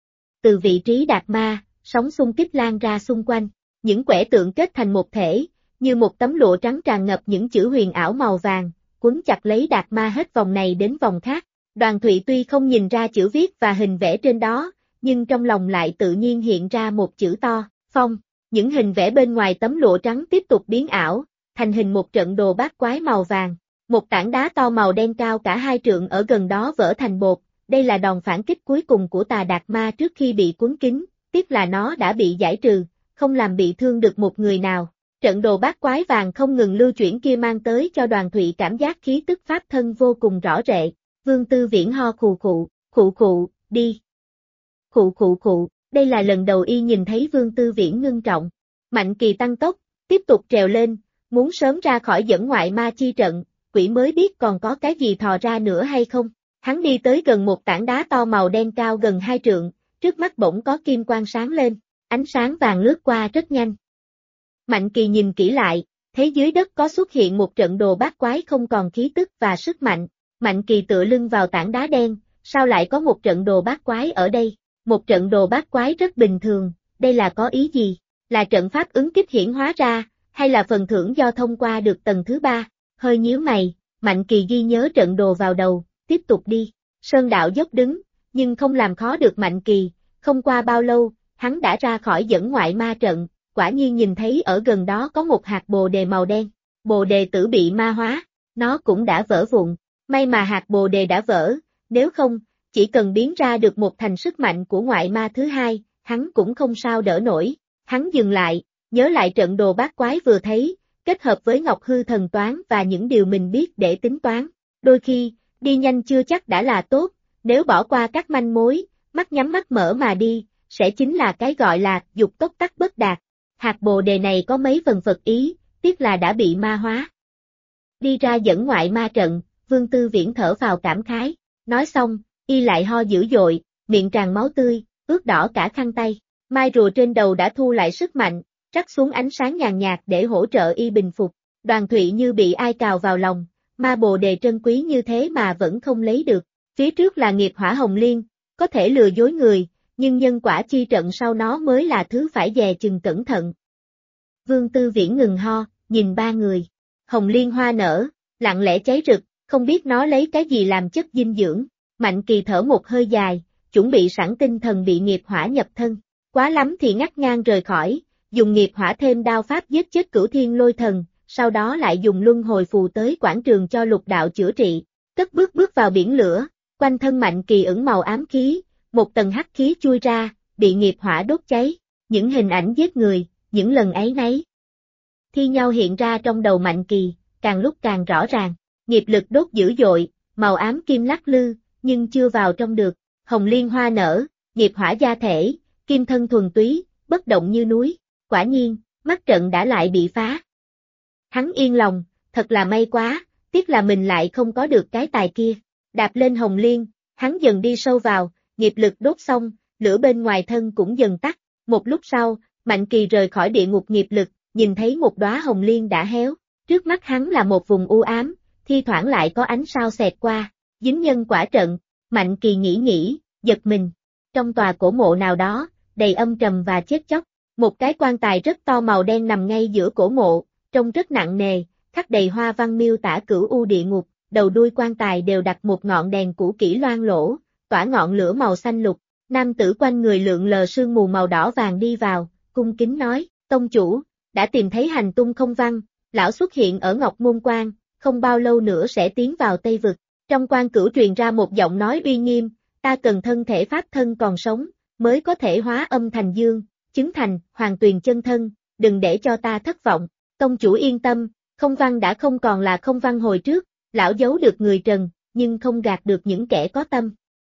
Từ vị trí đạt ma, sóng xung kích lan ra xung quanh, những quẻ tượng kết thành một thể, như một tấm lụa trắng tràn ngập những chữ huyền ảo màu vàng, quấn chặt lấy đạt ma hết vòng này đến vòng khác. Đoàn Thụy tuy không nhìn ra chữ viết và hình vẽ trên đó, nhưng trong lòng lại tự nhiên hiện ra một chữ to, phong. Những hình vẽ bên ngoài tấm lụa trắng tiếp tục biến ảo, thành hình một trận đồ bát quái màu vàng. Một tảng đá to màu đen cao cả 2 trượng ở gần đó vỡ thành bột, đây là đòn phản kích cuối cùng của tà đạt ma trước khi bị cuốn kín, tiếc là nó đã bị giải trừ, không làm bị thương được một người nào. Trận đồ bát quái vàng không ngừng lưu chuyển kia mang tới cho Đoàn Thụy cảm giác khí tức pháp thân vô cùng rõ rệt. Vương Tư Viễn ho khụ khụ, đi. Khụ, đây là lần đầu y nhìn thấy Vương Tư Viễn ngưng trọng. Mạnh Kỳ tăng tốc, tiếp tục trèo lên, muốn sớm ra khỏi dẫn ngoại ma chi trận, quỷ mới biết còn có cái gì thò ra nữa hay không. Hắn đi tới gần một tảng đá to màu đen cao gần 2 trượng, trước mắt bỗng có kim quang sáng lên, ánh sáng vàng lướt qua rất nhanh. Mạnh Kỳ nhìn kỹ lại, thấy dưới đất có xuất hiện một trận đồ bát quái không còn khí tức và sức mạnh. Mạnh Kỳ tựa lưng vào tảng đá đen, sao lại có một trận đồ bát quái ở đây? Một trận đồ bát quái rất bình thường, đây là có ý gì? Là trận pháp ứng kích hiển hóa ra, hay là phần thưởng do thông qua được tầng thứ 3? Hơi nhíu mày, Mạnh Kỳ ghi nhớ trận đồ vào đầu, tiếp tục đi. Sơn đạo dốc đứng, nhưng không làm khó được Mạnh Kỳ, không qua bao lâu, hắn đã ra khỏi dẫn ngoại ma trận, quả nhiên nhìn thấy ở gần đó có một hạt bồ đề màu đen. Bồ đề tử bị ma hóa, nó cũng đã vỡ vụn. May mà hạt bồ đề đã vỡ, nếu không, chỉ cần biến ra được một thành sức mạnh của ngoại ma thứ hai, hắn cũng không sao đỡ nổi. Hắn dừng lại, nhớ lại trận đồ bát quái vừa thấy, kết hợp với Ngọc Hư thần toán và những điều mình biết để tính toán. Đôi khi, đi nhanh chưa chắc đã là tốt, nếu bỏ qua các manh mối, mắt nhắm mắt mở mà đi, sẽ chính là cái gọi là dục tốc tắc bất đạt. Hạt bồ đề này có mấy phần Phật ý, tiếc là đã bị ma hóa. Đi ra dẫn ngoại ma trận, Vương Tư Viễn thở vào cảm khái, nói xong, y lại ho dữ dội, miệng tràn máu tươi, ướt đỏ cả khăn tay. Mai rùa trên đầu đã thu lại sức mạnh, rắc xuống ánh sáng nhàn nhạt để hỗ trợ y bình phục. Đoàn Thụy như bị ai cào vào lòng, ma bồ đề trân quý như thế mà vẫn không lấy được. Phía trước là nghiệp hỏa hồng liên, có thể lừa dối người, nhưng nhân quả chi trận sau nó mới là thứ phải dè chừng cẩn thận. Vương Tư Viễn ngừng ho, nhìn ba người. Hồng liên hoa nở, lặng lẽ cháy rực, không biết nó lấy cái gì làm chất dinh dưỡng. Mạnh Kỳ thở một hơi dài, chuẩn bị sẵn tinh thần bị nghiệp hỏa nhập thân. Quá lắm thì ngắt ngang rời khỏi, dùng nghiệp hỏa thêm đao pháp giết chết Cửu Thiên Lôi Thần, sau đó lại dùng luân hồi phù tới quảng trường cho lục đạo chữa trị. Cất bước bước vào biển lửa, quanh thân Mạnh Kỳ ửng màu ám khí, một tầng hắc khí chui ra, bị nghiệp hỏa đốt cháy. Những hình ảnh giết người, những lần ấy nấy thi nhau hiện ra trong đầu Mạnh Kỳ, càng lúc càng rõ ràng. Nghiệp lực đốt dữ dội, màu ám kim lắc lư, nhưng chưa vào trong được. Hồng liên hoa nở, nghiệp hỏa gia thể, kim thân thuần túy, bất động như núi. Quả nhiên, mắt trận đã lại bị phá. Hắn yên lòng, thật là may quá, tiếc là mình lại không có được cái tài kia. Đạp lên hồng liên, hắn dần đi sâu vào, nghiệp lực đốt xong, lửa bên ngoài thân cũng dần tắt. Một lúc sau, Mạnh Kỳ rời khỏi địa ngục nghiệp lực, nhìn thấy một đóa hồng liên đã héo. Trước mắt hắn là một vùng u ám, thi thoảng lại có ánh sao xẹt qua. Dính nhân quả trận, Mạnh Kỳ nghĩ, giật mình. Trong tòa cổ mộ nào đó, đầy âm trầm và chết chóc, một cái quan tài rất to màu đen nằm ngay giữa cổ mộ, trông rất nặng nề, khắc đầy hoa văn miêu tả cửu u địa ngục, đầu đuôi quan tài đều đặt một ngọn đèn cũ kỹ loang lỗ, tỏa ngọn lửa màu xanh lục. Nam tử quanh người lượn lờ sương mù màu đỏ vàng đi vào, cung kính nói, tông chủ, đã tìm thấy hành tung không văn, lão xuất hiện ở Ngọc Môn Quan, không bao lâu nữa sẽ tiến vào Tây Vực. Trong quan cửu truyền ra một giọng nói uy nghiêm, ta cần thân thể pháp thân còn sống, mới có thể hóa âm thành dương, chứng thành hoàng tuyền chân thân, đừng để cho ta thất vọng. Tông chủ yên tâm, không văn đã không còn là không văn hồi trước, lão giấu được người trần, nhưng không gạt được những kẻ có tâm.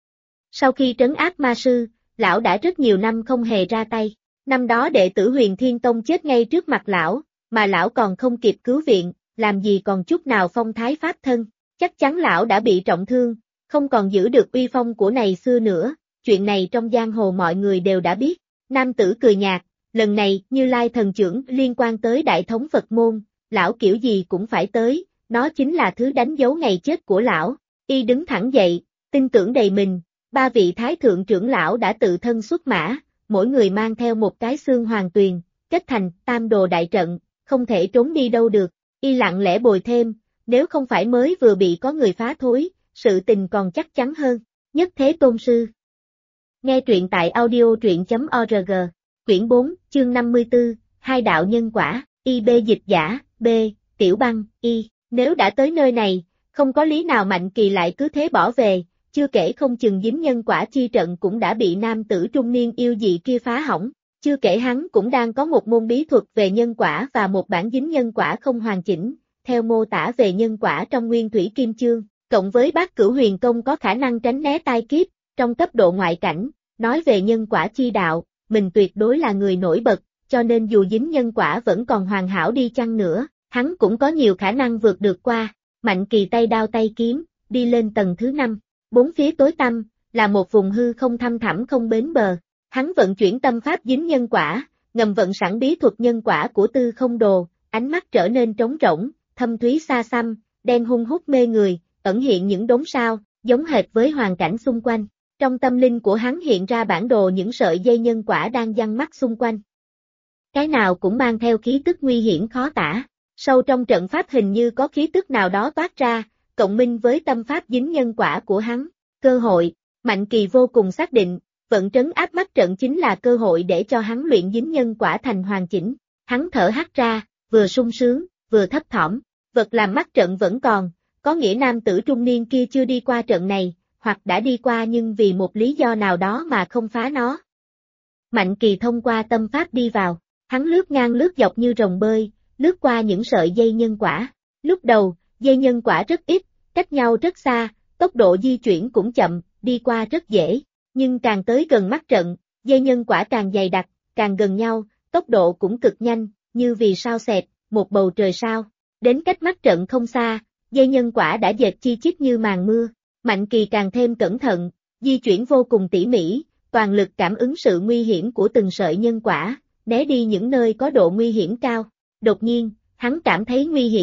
Sau khi trấn áp ma sư, lão đã rất nhiều năm không hề ra tay. Năm đó đệ tử Huyền Thiên Tông chết ngay trước mặt lão, mà lão còn không kịp cứu viện, làm gì còn chút nào phong thái pháp thân. Chắc chắn lão đã bị trọng thương, không còn giữ được uy phong của ngày xưa nữa, chuyện này trong giang hồ mọi người đều đã biết. Nam tử cười nhạt, lần này Như Lai thần trưởng liên quan tới đại thống Phật môn, lão kiểu gì cũng phải tới, nó chính là thứ đánh dấu ngày chết của lão. Y đứng thẳng dậy, tin tưởng đầy mình, ba vị thái thượng trưởng lão đã tự thân xuất mã, mỗi người mang theo một cái xương hoàng tuyền, kết thành tam đồ đại trận, không thể trốn đi đâu được. Y lặng lẽ bồi thêm, nếu không phải mới vừa bị có người phá thối, sự tình còn chắc chắn hơn. Nhất Thế Tôn Sư. Nghe truyện tại audio truyện.org, quyển 4, chương 54, hai đạo nhân quả, IB dịch giả, B, Tiểu Băng, Y. Nếu đã tới nơi này, không có lý nào Mạnh Kỳ lại cứ thế bỏ về, chưa kể không chừng dính nhân quả chi trận cũng đã bị nam tử trung niên yêu dị kia phá hỏng, chưa kể hắn cũng đang có một môn bí thuật về nhân quả và một bản dính nhân quả không hoàn chỉnh, theo mô tả về nhân quả trong Nguyên Thủy Kim Chương, cộng với Bát Cửu Huyền Công có khả năng tránh né tai kiếp, trong cấp độ ngoại cảnh, nói về nhân quả chi đạo, mình tuyệt đối là người nổi bật, cho nên dù dính nhân quả vẫn còn hoàn hảo đi chăng nữa, hắn cũng có nhiều khả năng vượt được qua. Mạnh Kỳ tay đao tay kiếm, đi lên tầng thứ 5, bốn phía tối tăm, là một vùng hư không thăm thẳm không bến bờ. Hắn vận chuyển tâm pháp dính nhân quả, ngầm vận sẵn bí thuật nhân quả của Tư Không Đồ, ánh mắt trở nên trống rỗng, thâm thúy xa xăm, đen hun hút mê người, ẩn hiện những đốm sao, giống hệt với hoàn cảnh xung quanh. Trong tâm linh của hắn hiện ra bản đồ những sợi dây nhân quả đang giăng mắt xung quanh. Cái nào cũng mang theo khí tức nguy hiểm khó tả. Sâu trong trận pháp hình như có khí tức nào đó toát ra, cộng minh với tâm pháp dính nhân quả của hắn. Cơ hội, Mạnh Kỳ vô cùng xác định, vận trấn áp mắt trận chính là cơ hội để cho hắn luyện dính nhân quả thành hoàn chỉnh. Hắn thở hắt ra, vừa sung sướng, vừa thấp thỏm, vật làm mắt trận vẫn còn, có nghĩa nam tử trung niên kia chưa đi qua trận này, hoặc đã đi qua nhưng vì một lý do nào đó mà không phá nó. Mạnh Kỳ thông qua tâm pháp đi vào, hắn lướt ngang lướt dọc như rồng bơi, lướt qua những sợi dây nhân quả. Lúc đầu, dây nhân quả rất ít, cách nhau rất xa, tốc độ di chuyển cũng chậm, đi qua rất dễ, nhưng càng tới gần mắt trận, dây nhân quả càng dày đặc, càng gần nhau, tốc độ cũng cực nhanh, như vì sao xẹt, một bầu trời sao. Đến cách mắt trận không xa, dây nhân quả đã dệt chi chít như màn mưa. Mạnh Kỳ càng thêm cẩn thận, di chuyển vô cùng tỉ mỉ, toàn lực cảm ứng sự nguy hiểm của từng sợi nhân quả, né đi những nơi có độ nguy hiểm cao. Đột nhiên, hắn cảm thấy nguy hiểm,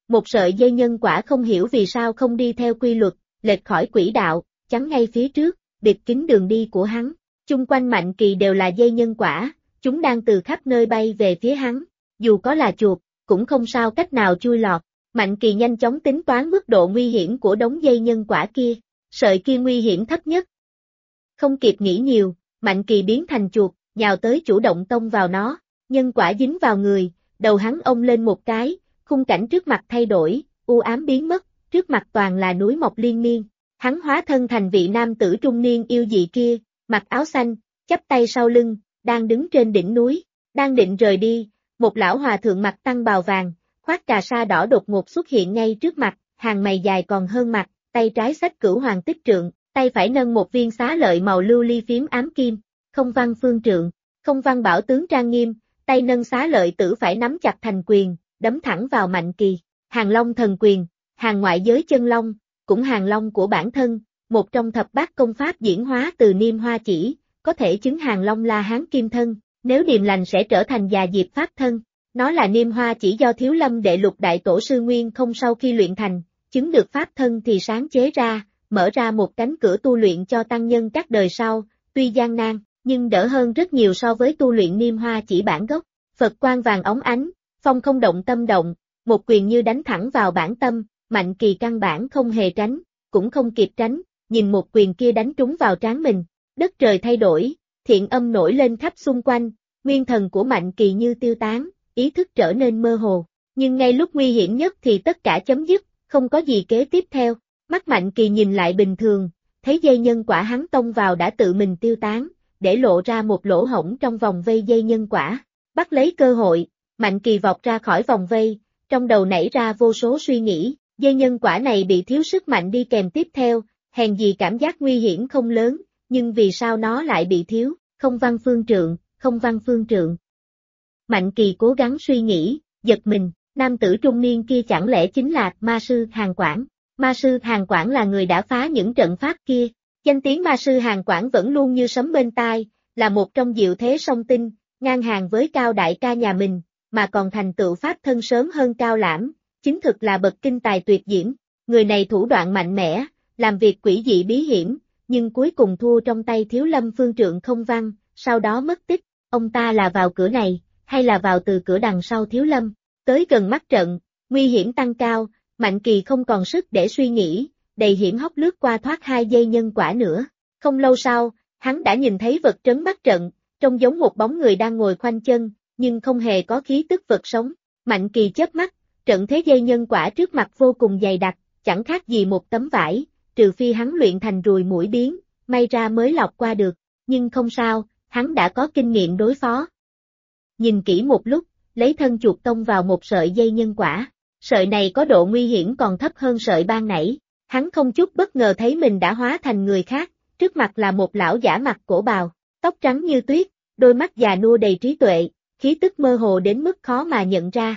Một sợi dây nhân quả không hiểu vì sao không đi theo quy luật, lệch khỏi quỹ đạo, chắn ngay phía trước, bịt kín đường đi của hắn. Chung quanh Mạnh Kỳ đều là dây nhân quả, chúng đang từ khắp nơi bay về phía hắn. Dù có là chuột, cũng không sao cách nào chui lọt. Mạnh Kỳ nhanh chóng tính toán mức độ nguy hiểm của đống dây nhân quả kia. Sợi kia nguy hiểm thấp nhất. Không kịp nghĩ nhiều, Mạnh Kỳ biến thành chuột, nhào tới chủ động tông vào nó. Nhân quả dính vào người, đầu hắn ông lên một cái, khung cảnh trước mặt thay đổi, u ám biến mất, trước mặt toàn là núi mọc liên miên. Hắn hóa thân thành vị nam tử trung niên yêu dị kia, mặc áo xanh, chắp tay sau lưng, đang đứng trên đỉnh núi, đang định rời đi, một lão hòa thượng mặc tăng bào vàng, khoác cà sa đỏ đột ngột xuất hiện ngay trước mặt, hàng mày dài còn hơn mặt, tay trái xách Cửu Hoàng Tích Trượng, tay phải nâng một viên xá lợi màu lưu ly phím ám kim, Không Văn Phương Trượng, Không Văn bảo tướng trang nghiêm, tay nâng xá lợi tử phải nắm chặt thành quyền, đấm thẳng vào Mạnh Kỳ. Hàng Long thần quyền, hàng ngoại giới chân long, cũng hàng long của bản thân, một trong thập bát công pháp diễn hóa từ Niêm Hoa Chỉ, có thể chứng hàng long La Hán kim thân, nếu điềm lành sẽ trở thành già diệp pháp thân. Nó là Niêm Hoa Chỉ do Thiếu Lâm Đệ Lục Đại Tổ sư Nguyên Không sau khi luyện thành, chứng được pháp thân thì sáng chế ra, mở ra một cánh cửa tu luyện cho tăng nhân các đời sau, tuy gian nan, nhưng đỡ hơn rất nhiều so với tu luyện Niêm Hoa Chỉ bản gốc. Phật quang vàng óng ánh, phong không động tâm động, một quyền như đánh thẳng vào bản tâm, Mạnh Kỳ căn bản không hề tránh, cũng không kịp tránh, nhìn một quyền kia đánh trúng vào trán mình, đất trời thay đổi, thiện âm nổi lên khắp xung quanh, nguyên thần của Mạnh Kỳ như tiêu tán, ý thức trở nên mơ hồ, nhưng ngay lúc nguy hiểm nhất thì tất cả chấm dứt, không có gì kế tiếp theo, mắt Mạnh Kỳ nhìn lại bình thường, thấy dây nhân quả hắn tông vào đã tự mình tiêu tán, để lộ ra một lỗ hổng trong vòng vây dây nhân quả, bắt lấy cơ hội, Mạnh Kỳ vọt ra khỏi vòng vây, trong đầu nảy ra vô số suy nghĩ, dây nhân quả này bị thiếu sức mạnh đi kèm tiếp theo, hèn gì cảm giác nguy hiểm không lớn, nhưng vì sao nó lại bị thiếu, Không Văn Phương Trượng, Không Văn Phương Trượng. Mạnh Kỳ cố gắng suy nghĩ, giật mình, nam tử trung niên kia chẳng lẽ chính là Ma Sư Hàn Quảng. Ma Sư Hàn Quảng là người đã phá những trận pháp kia, danh tiếng Ma Sư Hàn Quảng vẫn luôn như sấm bên tai, là một trong diệu thế song tinh, ngang hàng với Cao đại ca nhà mình, mà còn thành tựu pháp thân sớm hơn Cao Lãm, chính thực là bậc kinh tài tuyệt diễm. Người này thủ đoạn mạnh mẽ, làm việc quỷ dị bí hiểm, nhưng cuối cùng thua trong tay Thiếu Lâm Phương Trượng Không Văn, sau đó mất tích. Ông ta là vào cửa này, hay là vào từ cửa đằng sau Thiếu Lâm? Tới gần mắt trận, nguy hiểm tăng cao, Mạnh Kỳ không còn sức để suy nghĩ, đầy hiểm hóc lướt qua thoát 2 giây nhân quả nữa. Không lâu sau, hắn đã nhìn thấy vật trấn mắt trận, trông giống một bóng người đang ngồi khoanh chân, nhưng không hề có khí tức vật sống. Mạnh Kỳ chớp mắt, trận thế dây nhân quả trước mặt vô cùng dày đặc, chẳng khác gì một tấm vải, trừ phi hắn luyện thành ruồi muỗi biến, may ra mới lọc qua được, nhưng không sao, hắn đã có kinh nghiệm đối phó. Nhìn kỹ một lúc, lấy thân chuột tông vào một sợi dây nhân quả, sợi này có độ nguy hiểm còn thấp hơn sợi ban nãy, hắn không chút bất ngờ thấy mình đã hóa thành người khác, trước mặt là một lão giả mặc cổ bào, tóc trắng như tuyết, đôi mắt già nua đầy trí tuệ, khí tức mơ hồ đến mức khó mà nhận ra.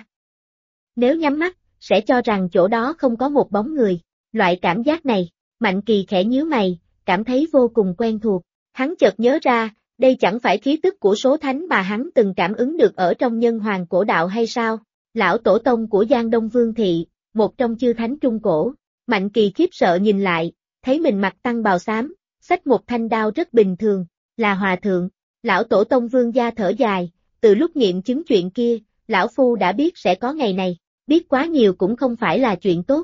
Nếu nhắm mắt, sẽ cho rằng chỗ đó không có một bóng người, loại cảm giác này, Mạnh Kỳ khẽ nhíu mày, cảm thấy vô cùng quen thuộc, hắn chợt nhớ ra, đây chẳng phải khí tức của số thánh mà hắn từng cảm ứng được ở trong nhân hoàng cổ đạo hay sao? Lão tổ tông của Giang Đông Vương Thị, một trong chư thánh trung cổ. Mạnh Kỳ khiếp sợ nhìn lại, thấy mình mặc tăng bào xám, xách một thanh đao rất bình thường, là hòa thượng. Lão tổ tông Vương gia thở dài, từ lúc nghiệm chứng chuyện kia, lão phu đã biết sẽ có ngày này, biết quá nhiều cũng không phải là chuyện tốt.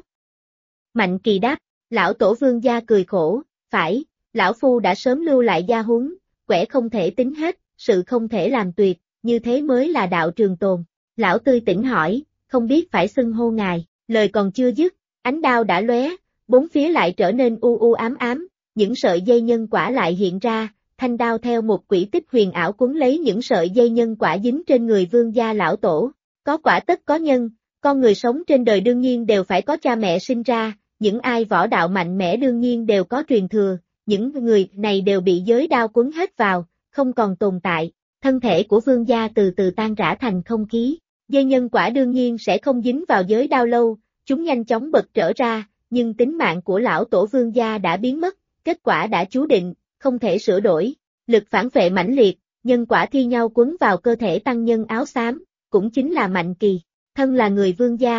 Mạnh Kỳ đáp, lão tổ Vương gia cười khổ, phải, lão phu đã sớm lưu lại gia huấn, quẻ không thể tính hết, sự không thể làm tuyệt, như thế mới là đạo trường tồn. Lão tươi tỉnh hỏi, không biết phải xưng hô ngài, lời còn chưa dứt, ánh đao đã lóe, bốn phía lại trở nên u u ám ám, những sợi dây nhân quả lại hiện ra, thanh đao theo một quỹ tích huyền ảo cuốn lấy những sợi dây nhân quả dính trên người Vương gia lão tổ. Có quả tất có nhân, con người sống trên đời đương nhiên đều phải có cha mẹ sinh ra, những ai võ đạo mạnh mẽ đương nhiên đều có truyền thừa, những người này đều bị giới đao cuốn hết vào, không còn tồn tại, thân thể của Vương gia từ từ tan rã thành không khí, dây nhân quả đương nhiên sẽ không dính vào giới đao lâu, chúng nhanh chóng bật trở ra, nhưng tính mạng của lão tổ Vương gia đã biến mất, kết quả đã chú định, không thể sửa đổi, lực phản vệ mãnh liệt, nhân quả thi nhau quấn vào cơ thể tăng nhân áo xám, cũng chính là Mạnh Kỳ, thân là người Vương gia,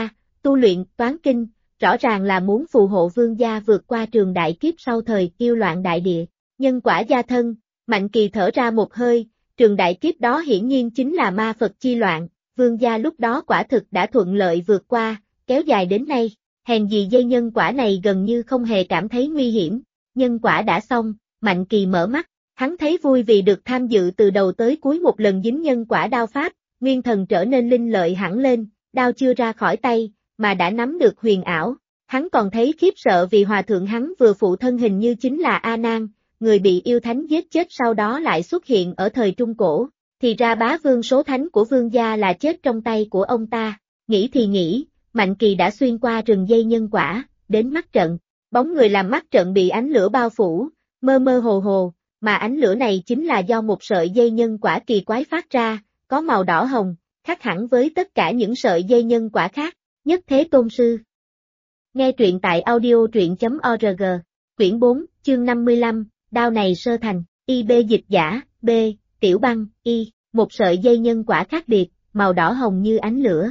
tu luyện toán kinh, rõ ràng là muốn phù hộ vương gia vượt qua trường đại kiếp sau thời yêu loạn đại địa. Nhân quả gia thân, Mạnh Kỳ thở ra một hơi, trường đại kiếp đó hiển nhiên chính là ma Phật chi loạn, vương gia lúc đó quả thực đã thuận lợi vượt qua, kéo dài đến nay, hèn gì dây nhân quả này gần như không hề cảm thấy nguy hiểm, nhân quả đã xong, Mạnh Kỳ mở mắt, hắn thấy vui vì được tham dự từ đầu tới cuối một lần dính nhân quả đao pháp, nguyên thần trở nên linh lợi hẳn lên, đao chưa ra khỏi tay, mà đã nắm được huyền ảo, hắn còn thấy khiếp sợ vì hòa thượng hắn vừa phụ thân hình như chính là A Nan, người bị yêu thánh giết chết sau đó lại xuất hiện ở thời Trung Cổ, thì ra bá vương số thánh của vương gia là chết trong tay của ông ta, nghĩ thì nghĩ, Mạnh Kỳ đã xuyên qua rừng dây nhân quả, đến mắt trận, bóng người làm mắt trận bị ánh lửa bao phủ, mơ mơ hồ hồ, mà ánh lửa này chính là do một sợi dây nhân quả kỳ quái phát ra, có màu đỏ hồng, khác hẳn với tất cả những sợi dây nhân quả khác, nhất thế tôn sư. Nghe truyện tại audio truyện.org, quyển 4, chương 55, đao này sơ thành, IB dịch giả, B, tiểu băng, Y, một sợi dây nhân quả khác biệt, màu đỏ hồng như ánh lửa.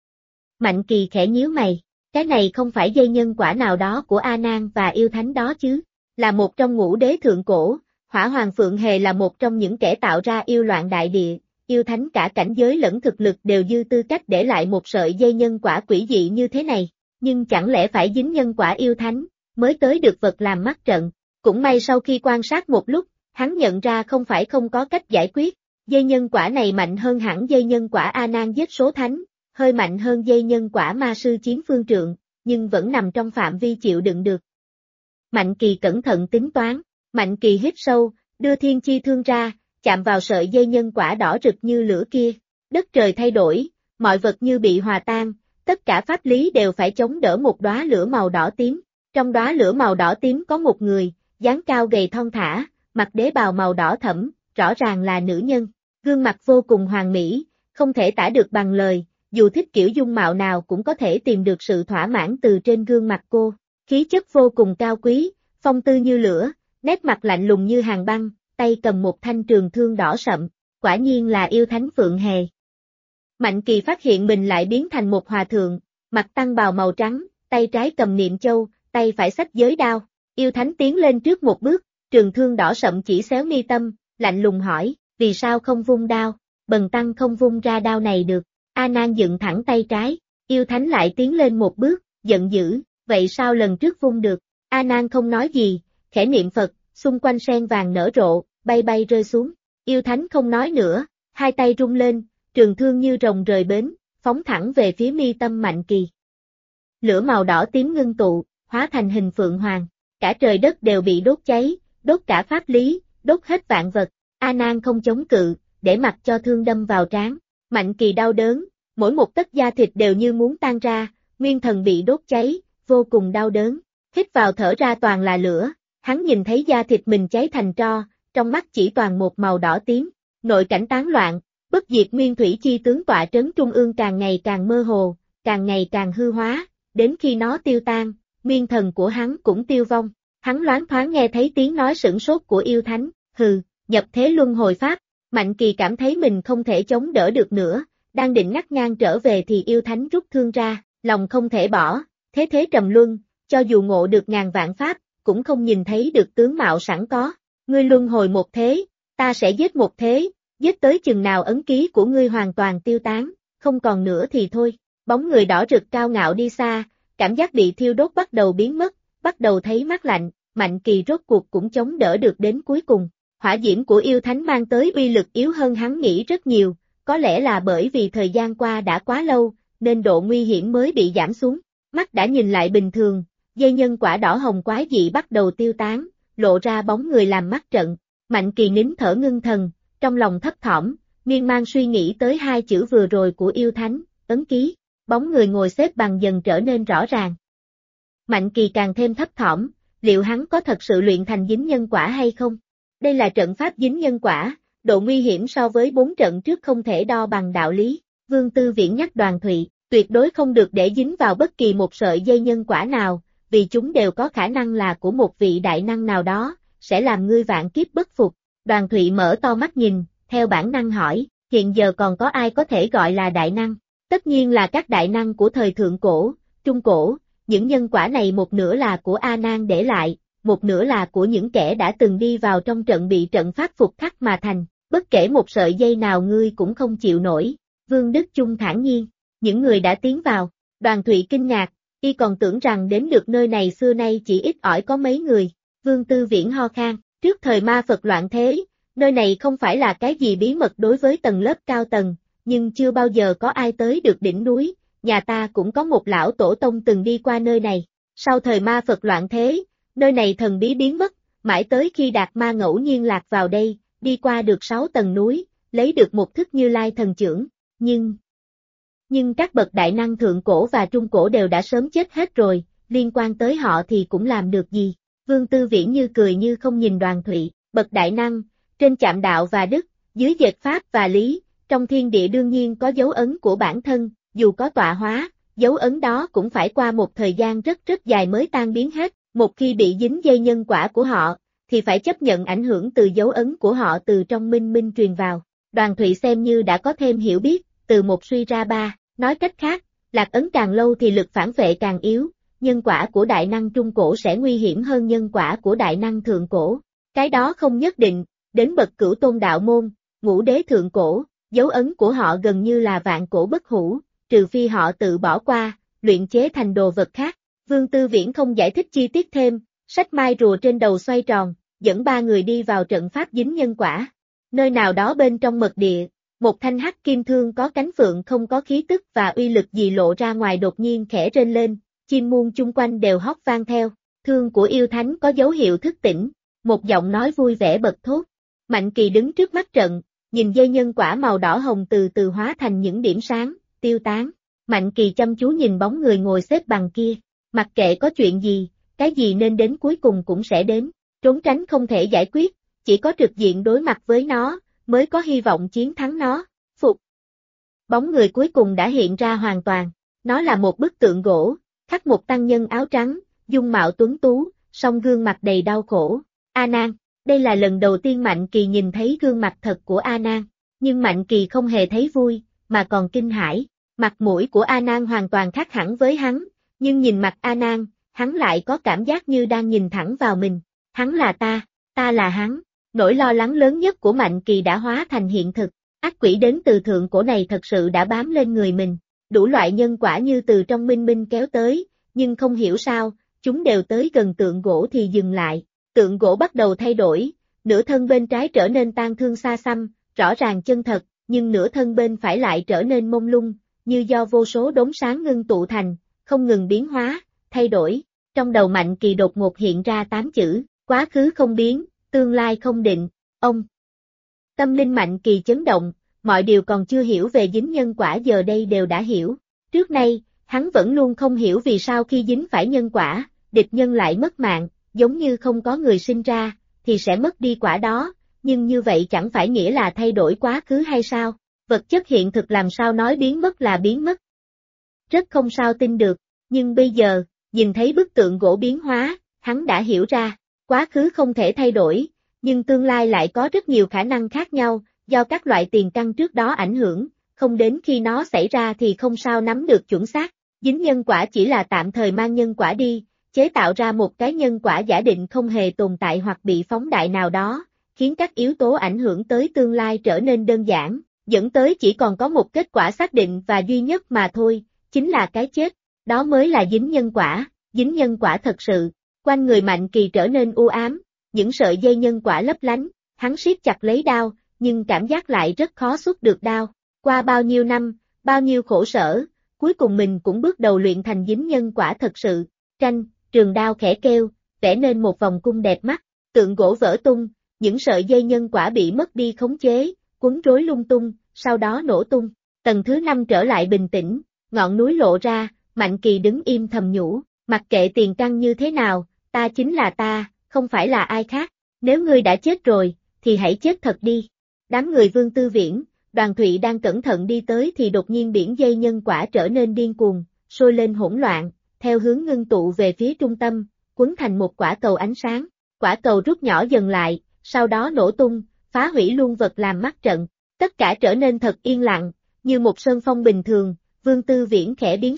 Mạnh Kỳ khẽ nhíu mày, cái này không phải dây nhân quả nào đó của A Nan và yêu thánh đó chứ, là một trong ngũ đế thượng cổ, Hỏa Hoàng Phượng Hề là một trong những kẻ tạo ra yêu loạn đại địa, yêu thánh cả cảnh giới lẫn thực lực đều dư tư cách để lại một sợi dây nhân quả quỷ dị như thế này, nhưng chẳng lẽ phải dính nhân quả yêu thánh, mới tới được vật làm mắt trận, cũng may sau khi quan sát một lúc, hắn nhận ra không phải không có cách giải quyết, dây nhân quả này mạnh hơn hẳn dây nhân quả A Nan giết số thánh, hơi mạnh hơn dây nhân quả ma sư chiến phương trượng, nhưng vẫn nằm trong phạm vi chịu đựng được. Mạnh Kỳ cẩn thận tính toán, Mạnh Kỳ hít sâu, đưa thiên chi thương ra, chạm vào sợi dây nhân quả đỏ rực như lửa kia, đất trời thay đổi, mọi vật như bị hòa tan, tất cả pháp lý đều phải chống đỡ một đóa lửa màu đỏ tím, trong đóa lửa màu đỏ tím có một người, dáng cao gầy thon thả, mặc đế bào màu đỏ thẫm, rõ ràng là nữ nhân, gương mặt vô cùng hoàn mỹ, không thể tả được bằng lời, dù thích kiểu dung mạo nào cũng có thể tìm được sự thỏa mãn từ trên gương mặt cô, khí chất vô cùng cao quý, phong tư như lửa, nét mặt lạnh lùng như hàng băng, tay cầm một thanh trường thương đỏ sậm, quả nhiên là yêu thánh Phượng Hề. Mạnh Kỳ phát hiện mình lại biến thành một hòa thượng, mặc tăng bào màu trắng, tay trái cầm niệm châu, tay phải xách giới đao, yêu thánh tiến lên trước một bước, trường thương đỏ sậm chỉ xéo mi tâm, lạnh lùng hỏi, vì sao không vung đao, bần tăng không vung ra đao này được, A Nan dựng thẳng tay trái, yêu thánh lại tiến lên một bước, giận dữ, vậy sao lần trước vung được, A Nan không nói gì, khẽ niệm Phật, xung quanh sen vàng nở rộ, bay bay rơi xuống, yêu thánh không nói nữa, hai tay rung lên, trường thương như rồng rời bến, phóng thẳng về phía mi tâm Mạnh Kỳ. Lửa màu đỏ tím ngưng tụ, hóa thành hình phượng hoàng, cả trời đất đều bị đốt cháy, đốt cả pháp lý, đốt hết vạn vật, A Nan không chống cự, để mặc cho thương đâm vào trán, Mạnh Kỳ đau đớn, mỗi một tấc da thịt đều như muốn tan ra, nguyên thần bị đốt cháy, vô cùng đau đớn, hít vào thở ra toàn là lửa, hắn nhìn thấy da thịt mình cháy thành tro, trong mắt chỉ toàn một màu đỏ tím, nội cảnh tán loạn, bất diệt nguyên thủy chi tướng tọa trấn trung ương càng ngày càng mơ hồ, càng ngày càng hư hóa, đến khi nó tiêu tan, nguyên thần của hắn cũng tiêu vong, hắn loáng thoáng nghe thấy tiếng nói sửng sốt của yêu thánh, hừ, nhập thế luân hồi pháp, Mạnh Kỳ cảm thấy mình không thể chống đỡ được nữa, đang định ngắt ngang trở về thì yêu thánh rút thương ra, lòng không thể bỏ, thế thế trầm luân, cho dù ngộ được ngàn vạn pháp, cũng không nhìn thấy được tướng mạo sẵn có, ngươi luân hồi một thế, ta sẽ giết một thế, giết tới chừng nào ấn ký của ngươi hoàn toàn tiêu tán, không còn nữa thì thôi, bóng người đỏ rực cao ngạo đi xa, cảm giác bị thiêu đốt bắt đầu biến mất, bắt đầu thấy mát lạnh, Mạnh Kỳ rốt cuộc cũng chống đỡ được đến cuối cùng. Hỏa diễm của yêu thánh mang tới uy lực yếu hơn hắn nghĩ rất nhiều, có lẽ là bởi vì thời gian qua đã quá lâu, nên độ nguy hiểm mới bị giảm xuống. Mắt đã nhìn lại bình thường, dây nhân quả đỏ hồng quái dị bắt đầu tiêu tán, lộ ra bóng người làm mắt trận. Mạnh Kỳ nín thở ngưng thần, trong lòng thấp thỏm, miên man suy nghĩ tới hai chữ vừa rồi của yêu thánh, ấn ký, bóng người ngồi xếp bằng dần trở nên rõ ràng. Mạnh Kỳ càng thêm thấp thỏm, liệu hắn có thật sự luyện thành dính nhân quả hay không? Đây là trận pháp dính nhân quả, độ nguy hiểm so với 4 trận trước không thể đo bằng đạo lý. Vương Tư Viễn nhắc Đoàn Thụy, tuyệt đối không được để dính vào bất kỳ một sợi dây nhân quả nào, vì chúng đều có khả năng là của một vị đại năng nào đó, sẽ làm ngươi vạn kiếp bất phục. Đoàn Thụy mở to mắt nhìn, theo bản năng hỏi, hiện giờ còn có ai có thể gọi là đại năng? Tất nhiên là các đại năng của thời thượng cổ, trung cổ, những nhân quả này một nửa là của A Nan để lại, một nửa là của những kẻ đã từng đi vào trong trận bị trận pháp phục khắc mà thành, bất kể một sợi dây nào ngươi cũng không chịu nổi. Vương Đức Chung thản nhiên, những người đã tiến vào, Đoàn Thụy kinh ngạc, y còn tưởng rằng đến được nơi này xưa nay chỉ ít ỏi có mấy người. Vương Tư Viễn ho khan, trước thời ma Phật loạn thế, nơi này không phải là cái gì bí mật đối với tầng lớp cao tầng, nhưng chưa bao giờ có ai tới được đỉnh núi, nhà ta cũng có một lão tổ tông từng đi qua nơi này. Sau thời ma Phật loạn thế, nơi này thần bí biến mất, mãi tới khi Đạt Ma ngẫu nhiên lạc vào đây, đi qua được 6 tầng núi, lấy được một thức Như Lai thần chưởng, nhưng các bậc đại năng thượng cổ và trung cổ đều đã sớm chết hết rồi, liên quan tới họ thì cũng làm được gì. Vương Tư Viễn như cười như không nhìn Đoàn Thụy, bậc đại năng, trên chạm đạo và đức, dưới dệt pháp và lý, trong thiên địa đương nhiên có dấu ấn của bản thân, dù có tọa hóa, dấu ấn đó cũng phải qua một thời gian rất dài mới tan biến hết, một khi bị dính dây nhân quả của họ, thì phải chấp nhận ảnh hưởng từ dấu ấn của họ từ trong minh minh truyền vào. Đoàn Thụy xem như đã có thêm hiểu biết, từ một suy ra ba, nói cách khác, lạc ấn càng lâu thì lực phản vệ càng yếu, nhân quả của đại năng trung cổ sẽ nguy hiểm hơn nhân quả của đại năng thượng cổ. Cái đó không nhất định, đến bậc cửu tôn đạo môn, ngũ đế thượng cổ, dấu ấn của họ gần như là vạn cổ bất hủ, trừ phi họ tự bỏ qua, luyện chế thành đồ vật khác. Vương Tư Viễn không giải thích chi tiết thêm, sách mai rùa trên đầu xoay tròn, dẫn 3 người đi vào trận pháp dính nhân quả. Nơi nào đó bên trong mật địa, một thanh hắc kim thương có cánh phượng không có khí tức và uy lực gì lộ ra ngoài đột nhiên khẽ rên lên, chim muôn chung quanh đều hót vang theo, thương của yêu thánh có dấu hiệu thức tỉnh, một giọng nói vui vẻ bật thốt. Mạnh Kỳ đứng trước mắt trận, nhìn dây nhân quả màu đỏ hồng từ từ hóa thành những điểm sáng, tiêu tán. Mạnh Kỳ chăm chú nhìn bóng người ngồi xếp bằng kia, mặc kệ có chuyện gì, cái gì nên đến cuối cùng cũng sẽ đến, trốn tránh không thể giải quyết, chỉ có trực diện đối mặt với nó, mới có hy vọng chiến thắng nó. Phục. Bóng người cuối cùng đã hiện ra hoàn toàn, nó là một bức tượng gỗ, khắc một tăng nhân áo trắng, dung mạo tuấn tú, song gương mặt đầy đau khổ. A Nan, đây là lần đầu tiên Mạnh Kỳ nhìn thấy gương mặt thật của A Nan, nhưng Mạnh Kỳ không hề thấy vui, mà còn kinh hãi. Mặt mũi của A Nan hoàn toàn khác hẳn với hắn, nhưng nhìn mặt A Nan, hắn lại có cảm giác như đang nhìn thẳng vào mình. Hắn là ta là hắn. Nỗi lo lắng lớn nhất của Mạnh Kỳ đã hóa thành hiện thực. Ác quỷ đến từ thượng cổ này thật sự đã bám lên người mình. Đủ loại nhân quả như từ trong minh minh kéo tới, nhưng không hiểu sao, chúng đều tới gần tượng gỗ thì dừng lại. Tượng gỗ bắt đầu thay đổi, nửa thân bên trái trở nên tang thương xa xăm, rõ ràng chân thật, nhưng nửa thân bên phải lại trở nên mông lung, như do vô số đốm sáng ngưng tụ thành, không ngừng biến hóa, thay đổi. Trong đầu Mạnh Kỳ đột ngột hiện ra 8 chữ, quá khứ không biến, tương lai không định, ông. Tâm linh Mạnh Kỳ chấn động, mọi điều còn chưa hiểu về dính nhân quả giờ đây đều đã hiểu. Trước nay, hắn vẫn luôn không hiểu vì sao khi dính phải nhân quả, địch nhân lại mất mạng, giống như không có người sinh ra, thì sẽ mất đi quả đó, nhưng như vậy chẳng phải nghĩa là thay đổi quá khứ hay sao? Vật chất hiện thực làm sao nói biến mất là biến mất. Rất không sao tin được, nhưng bây giờ, nhìn thấy bức tượng gỗ biến hóa, hắn đã hiểu ra, quá khứ không thể thay đổi, nhưng tương lai lại có rất nhiều khả năng khác nhau, do các loại tiền căn trước đó ảnh hưởng, không đến khi nó xảy ra thì không sao nắm được chuẩn xác. Dính nhân quả chỉ là tạm thời mang nhân quả đi, chế tạo ra một cái nhân quả giả định không hề tồn tại hoặc bị phóng đại nào đó, khiến các yếu tố ảnh hưởng tới tương lai trở nên đơn giản, dẫn tới chỉ còn có một kết quả xác định và duy nhất mà thôi, chính là cái chết. Đó mới là dính nhân quả thật sự. Quanh người Mạnh Kỳ trở nên u ám, những sợi dây nhân quả lấp lánh, hắn siết chặt lấy đao, nhưng cảm giác lại rất khó xuất được đao. Qua bao nhiêu năm, bao nhiêu khổ sở, cuối cùng mình cũng bước đầu luyện thành dính nhân quả thật sự. Tranh, trường đao khẽ kêu, vẽ nên một vòng cung đẹp mắt, tượng gỗ vỡ tung, những sợi dây nhân quả bị mất đi khống chế, quấn rối lung tung, sau đó nổ tung. Tầng thứ 5 trở lại bình tĩnh, ngọn núi lộ ra, Mạnh Kỳ đứng im thầm nhủ, mặc kệ tiền căn như thế nào, ta chính là ta, không phải là ai khác, nếu ngươi đã chết rồi, thì hãy chết thật đi. Đám người Vương Tư Viễn, Đoàn Thụy đang cẩn thận đi tới thì đột nhiên biển dây nhân quả trở nên điên cuồng, sôi lên hỗn loạn, theo hướng ngưng tụ về phía trung tâm, quấn thành một quả cầu ánh sáng. Quả cầu rút nhỏ dần lại, sau đó nổ tung, phá hủy luôn vật làm mắt trận. Tất cả trở nên thật yên lặng, như một sơn phong bình thường. Vương Tư Viễn khẽ biến sắc,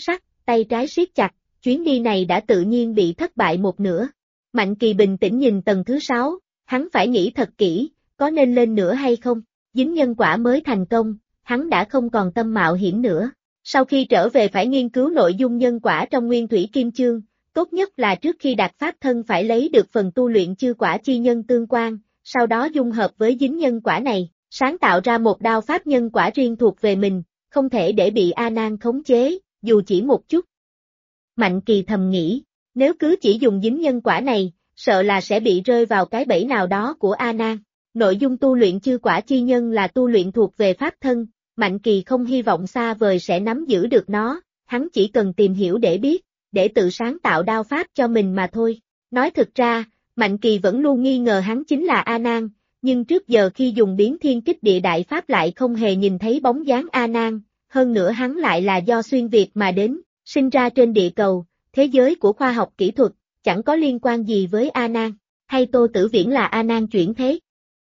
tay trái siết chặt, chuyến đi này đã tự nhiên bị thất bại một nửa. Mạnh Kỳ bình tĩnh nhìn tầng thứ 6, hắn phải nghĩ thật kỹ, có nên lên nữa hay không, dính nhân quả mới thành công, hắn đã không còn tâm mạo hiểm nữa. Sau khi trở về phải nghiên cứu nội dung nhân quả trong Nguyên Thủy Kim Chương, tốt nhất là trước khi đạt pháp thân phải lấy được phần tu luyện chư quả chi nhân tương quan, sau đó dung hợp với dính nhân quả này, sáng tạo ra một đao pháp nhân quả riêng thuộc về mình, không thể để bị A Nan khống chế, dù chỉ một chút. Mạnh Kỳ thầm nghĩ, nếu cứ chỉ dùng dính nhân quả này, sợ là sẽ bị rơi vào cái bẫy nào đó của A Nan. Nội dung tu luyện chư quả chi nhân là tu luyện thuộc về pháp thân, Mạnh Kỳ không hy vọng xa vời sẽ nắm giữ được nó, hắn chỉ cần tìm hiểu để biết, để tự sáng tạo đao pháp cho mình mà thôi. Nói thực ra, Mạnh Kỳ vẫn luôn nghi ngờ hắn chính là A Nan, nhưng trước giờ khi dùng biến thiên kích địa đại pháp lại không hề nhìn thấy bóng dáng A Nan, hơn nữa hắn lại là do xuyên Việt mà đến, sinh ra trên địa cầu, thế giới của khoa học kỹ thuật, chẳng có liên quan gì với A Nan, hay Tô Tử Viễn là A Nan chuyển thế.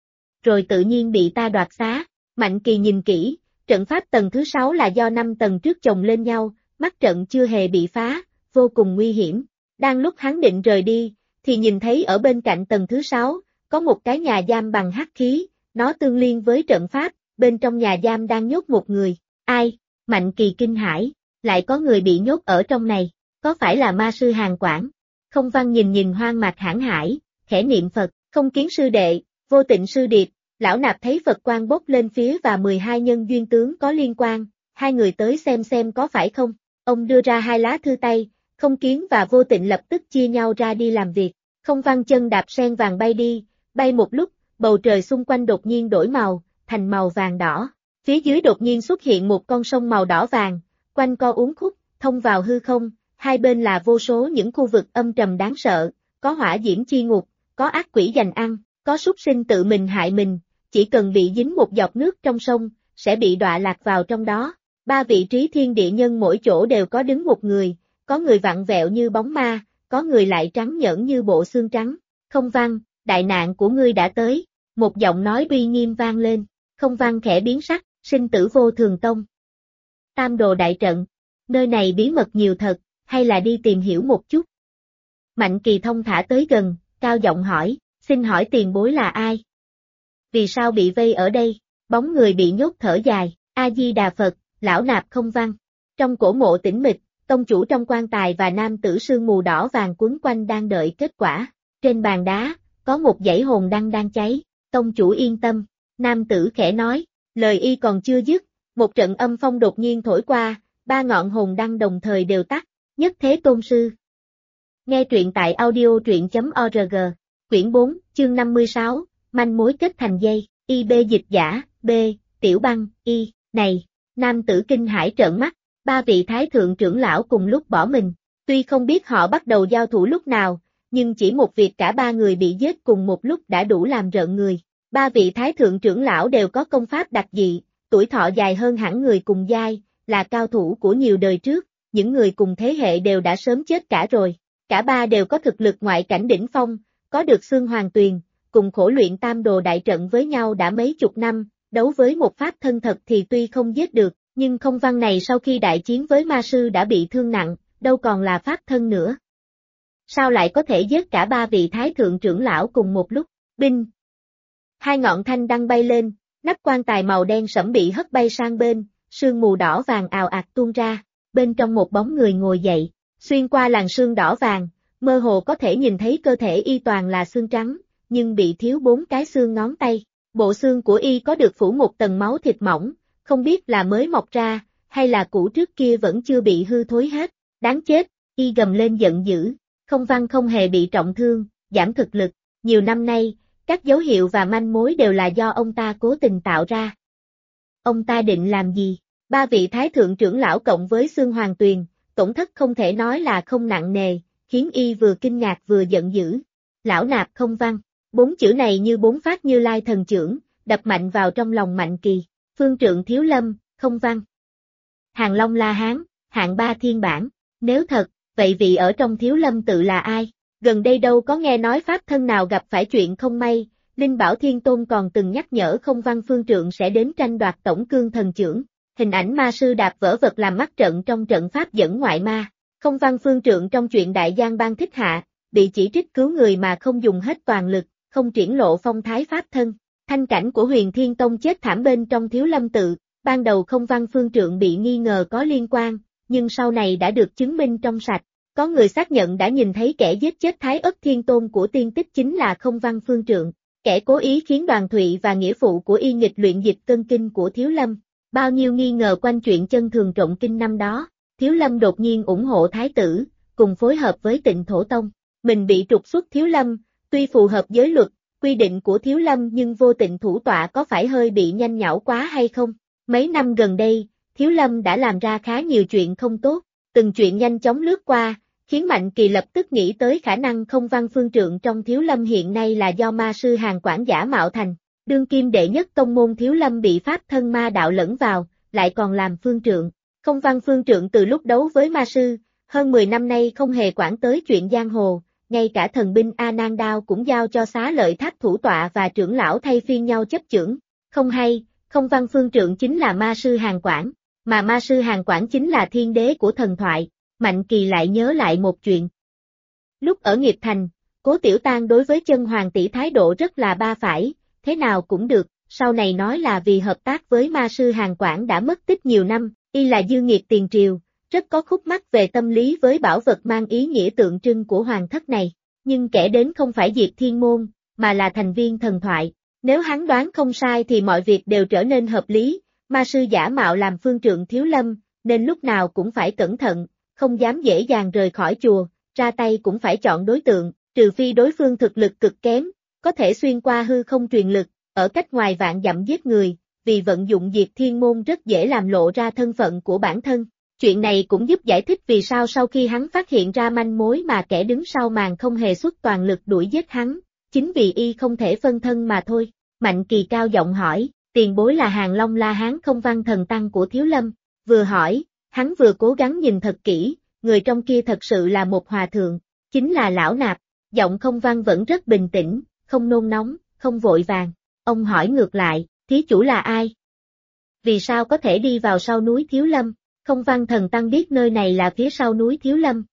Rồi tự nhiên bị ta đoạt xá, Mạnh Kỳ nhìn kỹ, trận pháp tầng thứ 6 là do 5 tầng trước chồng lên nhau, mắt trận chưa hề bị phá, vô cùng nguy hiểm. Đang lúc hắn định rời đi, thì nhìn thấy ở bên cạnh tầng thứ 6, có một cái nhà giam bằng hắc khí, nó tương liên với trận pháp, bên trong nhà giam đang nhốt một người. Ai? Mạnh Kỳ kinh hãi, lại có người bị nhốt ở trong này, có phải là ma sư Hàn Quảng? Không Văn nhìn Hoang Mạc hãn hải, khẽ niệm Phật, Không Kiến sư đệ, Vô Tịnh sư điệp, Lão Nạp thấy Phật quang bốc lên phía và 12 nhân duyên tướng có liên quan, hai người tới xem có phải không? Ông đưa ra 2 lá thư tay, Không Kiến và Vô Tịnh lập tức chia nhau ra đi làm việc. Không Văn chân đạp sen vàng bay đi, bay một lúc, bầu trời xung quanh đột nhiên đổi màu, thành màu vàng đỏ. Phía dưới đột nhiên xuất hiện một con sông màu đỏ vàng, quanh co uốn khúc, thông vào hư không, hai bên là vô số những khu vực âm trầm đáng sợ, có hỏa diễm chi ngục, có ác quỷ giành ăn, có súc sinh tự mình hại mình, chỉ cần bị dính một giọt nước trong sông, sẽ bị đọa lạc vào trong đó. 3 vị trí thiên địa nhân mỗi chỗ đều có đứng một người, có người vặn vẹo như bóng ma, có người lại trắng nhẫn như bộ xương trắng. Không Văn, đại nạn của ngươi đã tới, một giọng nói uy nghiêm vang lên. Không Văn khẽ biến sắc, sinh tử vô thường tông. Tam đồ đại trận, nơi này bí mật nhiều thật, hay là đi tìm hiểu một chút. Mạnh Kỳ thông thả tới gần, cao giọng hỏi, xin hỏi tiền bối là ai? Vì sao bị vây ở đây? Bóng người bị nhốt thở dài, A-di-đà Phật, Lão Nạp Không Văn. Trong cổ mộ tĩnh mịch, tông chủ trong quan tài và nam tử sương mù đỏ vàng quấn quanh đang đợi kết quả. Trên bàn đá, có một dãy hồn đăng đang cháy, tông chủ yên tâm, nam tử khẽ nói, lời y còn chưa dứt, một trận âm phong đột nhiên thổi qua, 3 ngọn hồn đăng đồng thời đều tắt, nhất thế tôn sư. Nghe truyện tại audio.org, quyển 4, chương 56, manh mối kết thành dây, IB dịch giả, B, Tiểu Băng, Y, này, nam tử kinh hãi trợn mắt, 3 vị thái thượng trưởng lão cùng lúc bỏ mình, tuy không biết họ bắt đầu giao thủ lúc nào, nhưng chỉ một việc cả 3 người bị giết cùng một lúc đã đủ làm rợn người. 3 vị thái thượng trưởng lão đều có công pháp đặc dị, tuổi thọ dài hơn hẳn người cùng giai, là cao thủ của nhiều đời trước, những người cùng thế hệ đều đã sớm chết cả rồi. Cả 3 đều có thực lực ngoại cảnh đỉnh phong, có được xương hoàng tuyền, cùng khổ luyện tam đồ đại trận với nhau đã mấy chục năm, đấu với một pháp thân thật thì tuy không giết được, nhưng Không Văn này sau khi đại chiến với ma sư đã bị thương nặng, đâu còn là pháp thân nữa. Sao lại có thể giết cả 3 vị thái thượng trưởng lão cùng một lúc? Binh! 2 ngọn thanh đăng bay lên, nắp quan tài màu đen sẫm bị hất bay sang bên, sương mù đỏ vàng ào ạt tuôn ra, bên trong một bóng người ngồi dậy, xuyên qua làn sương đỏ vàng, mơ hồ có thể nhìn thấy cơ thể y toàn là xương trắng, nhưng bị thiếu 4 cái xương ngón tay. Bộ xương của y có được phủ một tầng máu thịt mỏng, không biết là mới mọc ra, hay là cũ trước kia vẫn chưa bị hư thối hết. Đáng chết, y gầm lên giận dữ. Không Văn không hề bị trọng thương, giảm thực lực. Nhiều năm nay, các dấu hiệu và manh mối đều là do ông ta cố tình tạo ra. Ông ta định làm gì? 3 vị thái thượng trưởng lão cộng với xương hoàng tuyền, tổn thất không thể nói là không nặng nề, khiến y vừa kinh ngạc vừa giận dữ. Lão Nạp Không Văn. 4 chữ này như 4 phát Như Lai thần chưởng, đập mạnh vào trong lòng Mạnh Kỳ. Phương trượng Thiếu Lâm, Không Văn. Hàng Long La Hán, hạng 3 thiên bản. Nếu thật, vậy vị ở trong Thiếu Lâm tự là ai? Gần đây đâu có nghe nói pháp thân nào gặp phải chuyện không may, Linh Bảo Thiên Tôn còn từng nhắc nhở Không Văn phương trượng sẽ đến tranh đoạt tổng cương thần chưởng. Hình ảnh ma sư đạp vỡ vật làm mắt trận trong trận pháp dẫn ngoại ma. Không văn phương trượng trong chuyện Đại Giang Ban Thích Hạ, bị chỉ trích cứu người mà không dùng hết toàn lực, không triển lộ phong thái pháp thân. Thanh cảnh của Huyền Thiên Tông chết thảm bên trong Thiếu Lâm tự, ban đầu không văn phương trượng bị nghi ngờ có liên quan, nhưng sau này đã được chứng minh trong sạch. Có người xác nhận đã nhìn thấy kẻ giết chết Thái Ất Thiên Tôn của tiên tích chính là không văn phương trượng, kẻ cố ý khiến Đoàn Thụy và nghĩa phụ của y nghịch luyện dịch cân kinh của Thiếu Lâm. Bao nhiêu nghi ngờ quanh chuyện chân thường trộn kinh năm đó, Thiếu Lâm đột nhiên ủng hộ Thái tử, cùng phối hợp với Tịnh Thổ Tông. Mình bị trục xuất Thiếu Lâm, tuy phù hợp giới luật, quy định của Thiếu Lâm nhưng vô Tịnh thủ tọa có phải hơi bị nhanh nhảu quá hay không? Mấy năm gần đây, Thiếu Lâm đã làm ra khá nhiều chuyện không tốt, từng chuyện nhanh chóng lướt qua, khiến Mạnh Kỳ lập tức nghĩ tới khả năng không văn phương trượng trong Thiếu Lâm hiện nay là do ma sư Hàn Quảng giả mạo thành. Đương kim đệ nhất tông môn Thiếu Lâm bị pháp thân ma đạo lẫn vào, lại còn làm phương trượng. Không văn phương trượng từ lúc đấu với ma sư, hơn 10 năm nay không hề quản tới chuyện giang hồ, ngay cả thần binh A Nan Đao cũng giao cho Xá Lợi Tháp thủ tọa và trưởng lão thay phiên nhau chấp chưởng. Không hay, không văn phương trượng chính là ma sư Hàn Quảng, mà ma sư Hàn Quảng chính là thiên đế của thần thoại. Mạnh Kỳ lại nhớ lại một chuyện. Lúc ở Nghiệp Thành, Cố Tiểu Tang đối với Chân Hoàng tỷ thái độ rất là ba phải, thế nào cũng được, sau này nói là vì hợp tác với ma sư Hàn Quảng đã mất tích nhiều năm, y là dư nghiệt tiền triều, rất có khúc mắc về tâm lý với bảo vật mang ý nghĩa tượng trưng của hoàng thất này, nhưng kẻ đến không phải Diệt Thiên Môn, mà là thành viên thần thoại, nếu hắn đoán không sai thì mọi việc đều trở nên hợp lý, ma sư giả mạo làm phương trượng Thiếu Lâm, nên lúc nào cũng phải cẩn thận, không dám dễ dàng rời khỏi chùa, ra tay cũng phải chọn đối tượng, trừ phi đối phương thực lực cực kém, có thể xuyên qua hư không truyền lực, ở cách ngoài vạn dặm giết người, vì vận dụng Diệt Thiên Môn rất dễ làm lộ ra thân phận của bản thân. Chuyện này cũng giúp giải thích vì sao sau khi hắn phát hiện ra manh mối mà kẻ đứng sau màn không hề xuất toàn lực đuổi giết hắn, chính vì y không thể phân thân mà thôi. Mạnh Kỳ cao giọng hỏi, tiền bối là Hàn Long La Hán không văn thần tăng của Thiếu Lâm, vừa hỏi, hắn vừa cố gắng nhìn thật kỹ, người trong kia thật sự là một hòa thượng, chính là Lão Nạp, giọng không văn vẫn rất bình tĩnh, không nôn nóng, không vội vàng. Ông hỏi ngược lại, thí chủ là ai? Vì sao có thể đi vào sau núi Thiếu Lâm? Không văn thần tăng biết nơi này là phía sau núi Thiếu Lâm.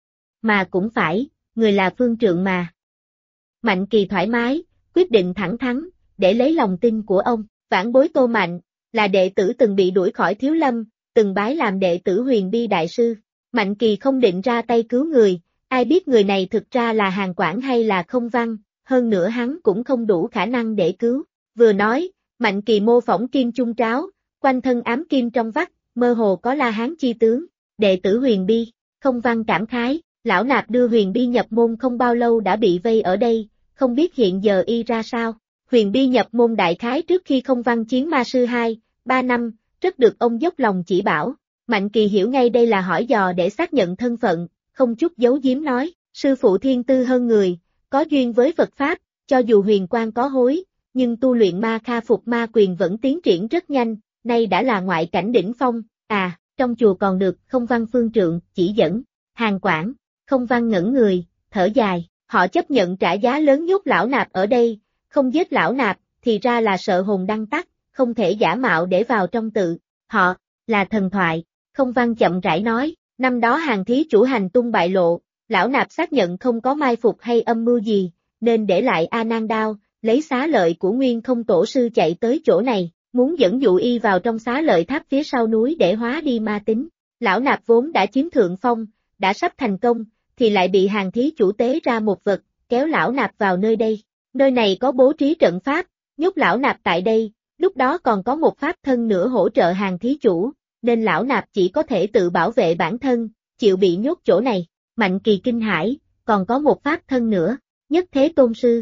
Mà cũng phải, người là phương trượng mà. Mạnh Kỳ thoải mái, quyết định thẳng thắn, để lấy lòng tin của ông. Vãn bối Tô Mạnh, là đệ tử từng bị đuổi khỏi Thiếu Lâm, từng bái làm đệ tử Huyền Bi Đại Sư. Mạnh Kỳ không định ra tay cứu người, ai biết người này thực ra là Hàn Quảng hay là không văn, hơn nữa hắn cũng không đủ khả năng để cứu. Vừa nói, Mạnh Kỳ mô phỏng kim chung tráo, quanh thân ám kim trong vắt, mơ hồ có La Hán chi tướng, đệ tử Huyền Bi, không văn cảm khái, Lão Nạp đưa Huyền Bi nhập môn không bao lâu đã bị vây ở đây, không biết hiện giờ y ra sao. Huyền Bi nhập môn đại khái trước khi không văn chiến ma sư 2-3 năm, rất được ông dốc lòng chỉ bảo. Mạnh Kỳ hiểu ngay đây là hỏi dò để xác nhận thân phận, không chút giấu giếm nói, sư phụ thiên tư hơn người, có duyên với Phật Pháp, cho dù huyền quang có hối, nhưng tu luyện ma kha phục ma quyền vẫn tiến triển rất nhanh, nay đã là ngoại cảnh đỉnh phong, trong chùa còn được không văn phương trượng, chỉ dẫn, Hàn Quảng, không văn ngẩn người, thở dài, họ chấp nhận trả giá lớn nhốt Lão Nạp ở đây, không giết Lão Nạp, thì ra là sợ hồn đăng tắc, không thể giả mạo để vào trong tự, họ, là thần thoại, không văn chậm rãi nói, năm đó Hàn thí chủ hành tung bại lộ, Lão Nạp xác nhận không có mai phục hay âm mưu gì, nên để lại A Nan Đao, lấy xá lợi của Nguyên Không Tổ sư chạy tới chỗ này, muốn dẫn dụ y vào trong xá lợi tháp phía sau núi để hóa đi ma tính. Lão Nạp vốn đã chiếm thượng phong, đã sắp thành công, thì lại bị Hàn thí chủ tế ra một vật, kéo Lão Nạp vào nơi đây. Nơi này có bố trí trận pháp, nhốt Lão Nạp tại đây, lúc đó còn có một pháp thân nữa hỗ trợ Hàn thí chủ, nên Lão Nạp chỉ có thể tự bảo vệ bản thân, chịu bị nhốt chỗ này. Mạnh Kỳ kinh hãi, còn có một pháp thân nữa, Nhất Thế Tôn Sư.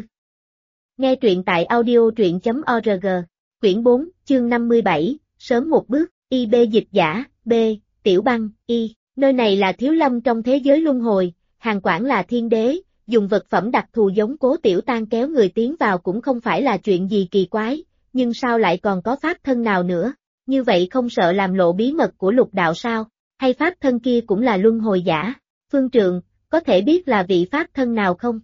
Nghe truyện tại audio.org, quyển 4, chương 57, sớm một bước, IB dịch giả, B, Tiểu Băng, Y, nơi này là Thiếu Lâm trong thế giới luân hồi, Hàn Quảng là thiên đế, dùng vật phẩm đặc thù giống Cố Tiểu Tang kéo người tiến vào cũng không phải là chuyện gì kỳ quái, nhưng sao lại còn có pháp thân nào nữa, như vậy không sợ làm lộ bí mật của lục đạo sao, hay pháp thân kia cũng là luân hồi giả, phương trượng, có thể biết là vị pháp thân nào không?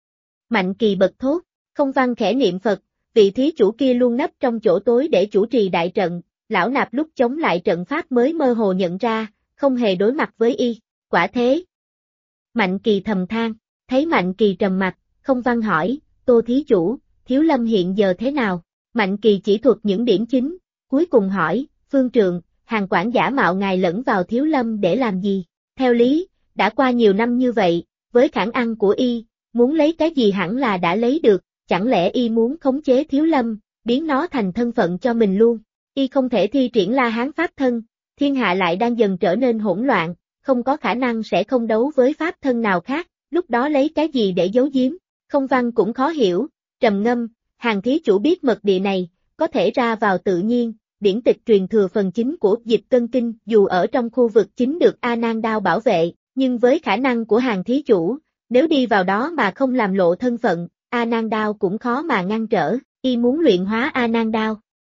Mạnh Kỳ bật thốt, không văn khẽ niệm Phật, vị thí chủ kia luôn nấp trong chỗ tối để chủ trì đại trận, Lão Nạp lúc chống lại trận pháp mới mơ hồ nhận ra, không hề đối mặt với y, quả thế. Mạnh Kỳ thầm than, thấy Mạnh Kỳ trầm mặt, Không Văn hỏi, Tô thí chủ, Thiếu Lâm hiện giờ thế nào? Mạnh Kỳ chỉ thuật những điểm chính, cuối cùng hỏi, Phương Trượng, Hàn quản giả mạo ngài lẫn vào Thiếu Lâm để làm gì? Theo lý, đã qua nhiều năm như vậy, với khả năng của y, muốn lấy cái gì hẳn là đã lấy được, chẳng lẽ y muốn khống chế Thiếu Lâm, biến nó thành thân phận cho mình luôn? Y không thể thi triển La Hán Pháp Thân, thiên hạ lại đang dần trở nên hỗn loạn, không có khả năng sẽ không đấu với Pháp Thân nào khác, lúc đó lấy cái gì để giấu giếm? Không Văn cũng khó hiểu, trầm ngâm, Hàn thí chủ biết mật địa này, có thể ra vào tự nhiên, điển tịch truyền thừa phần chính của Dịch Cân Kinh dù ở trong khu vực chính được A Nan Đao bảo vệ, nhưng với khả năng của Hàn thí chủ, nếu đi vào đó mà không làm lộ thân phận, A Nan Đao cũng khó mà ngăn trở, y muốn luyện hóa A Nan Đao.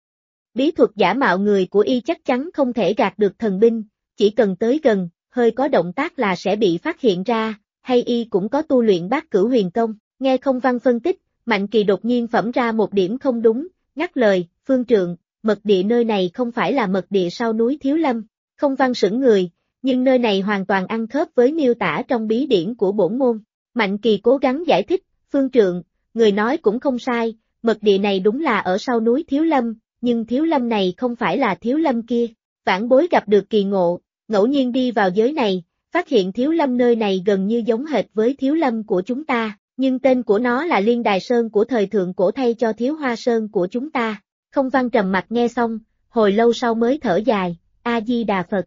Bí thuật giả mạo người của y chắc chắn không thể gạt được thần binh, chỉ cần tới gần, hơi có động tác là sẽ bị phát hiện ra, hay y cũng có tu luyện Bát Cửu Huyền Công, nghe Không Văn phân tích, Mạnh Kỳ đột nhiên phẩm ra một điểm không đúng, ngắt lời, Phương Trượng, mật địa nơi này không phải là mật địa sau núi Thiếu Lâm, Không Văn sững người, nhưng nơi này hoàn toàn ăn khớp với miêu tả trong bí điển của bổn môn. Mạnh Kỳ cố gắng giải thích, Phương Trượng, người nói cũng không sai, mật địa này đúng là ở sau núi Thiếu Lâm, nhưng Thiếu Lâm này không phải là Thiếu Lâm kia. Vãn bối gặp được kỳ ngộ, ngẫu nhiên đi vào giới này, phát hiện Thiếu Lâm nơi này gần như giống hệt với Thiếu Lâm của chúng ta, nhưng tên của nó là Liên Đài Sơn của thời thượng cổ thay cho Thiếu Hoa Sơn của chúng ta. Không Văn trầm mặt nghe xong, hồi lâu sau mới thở dài, A-di-đà Phật.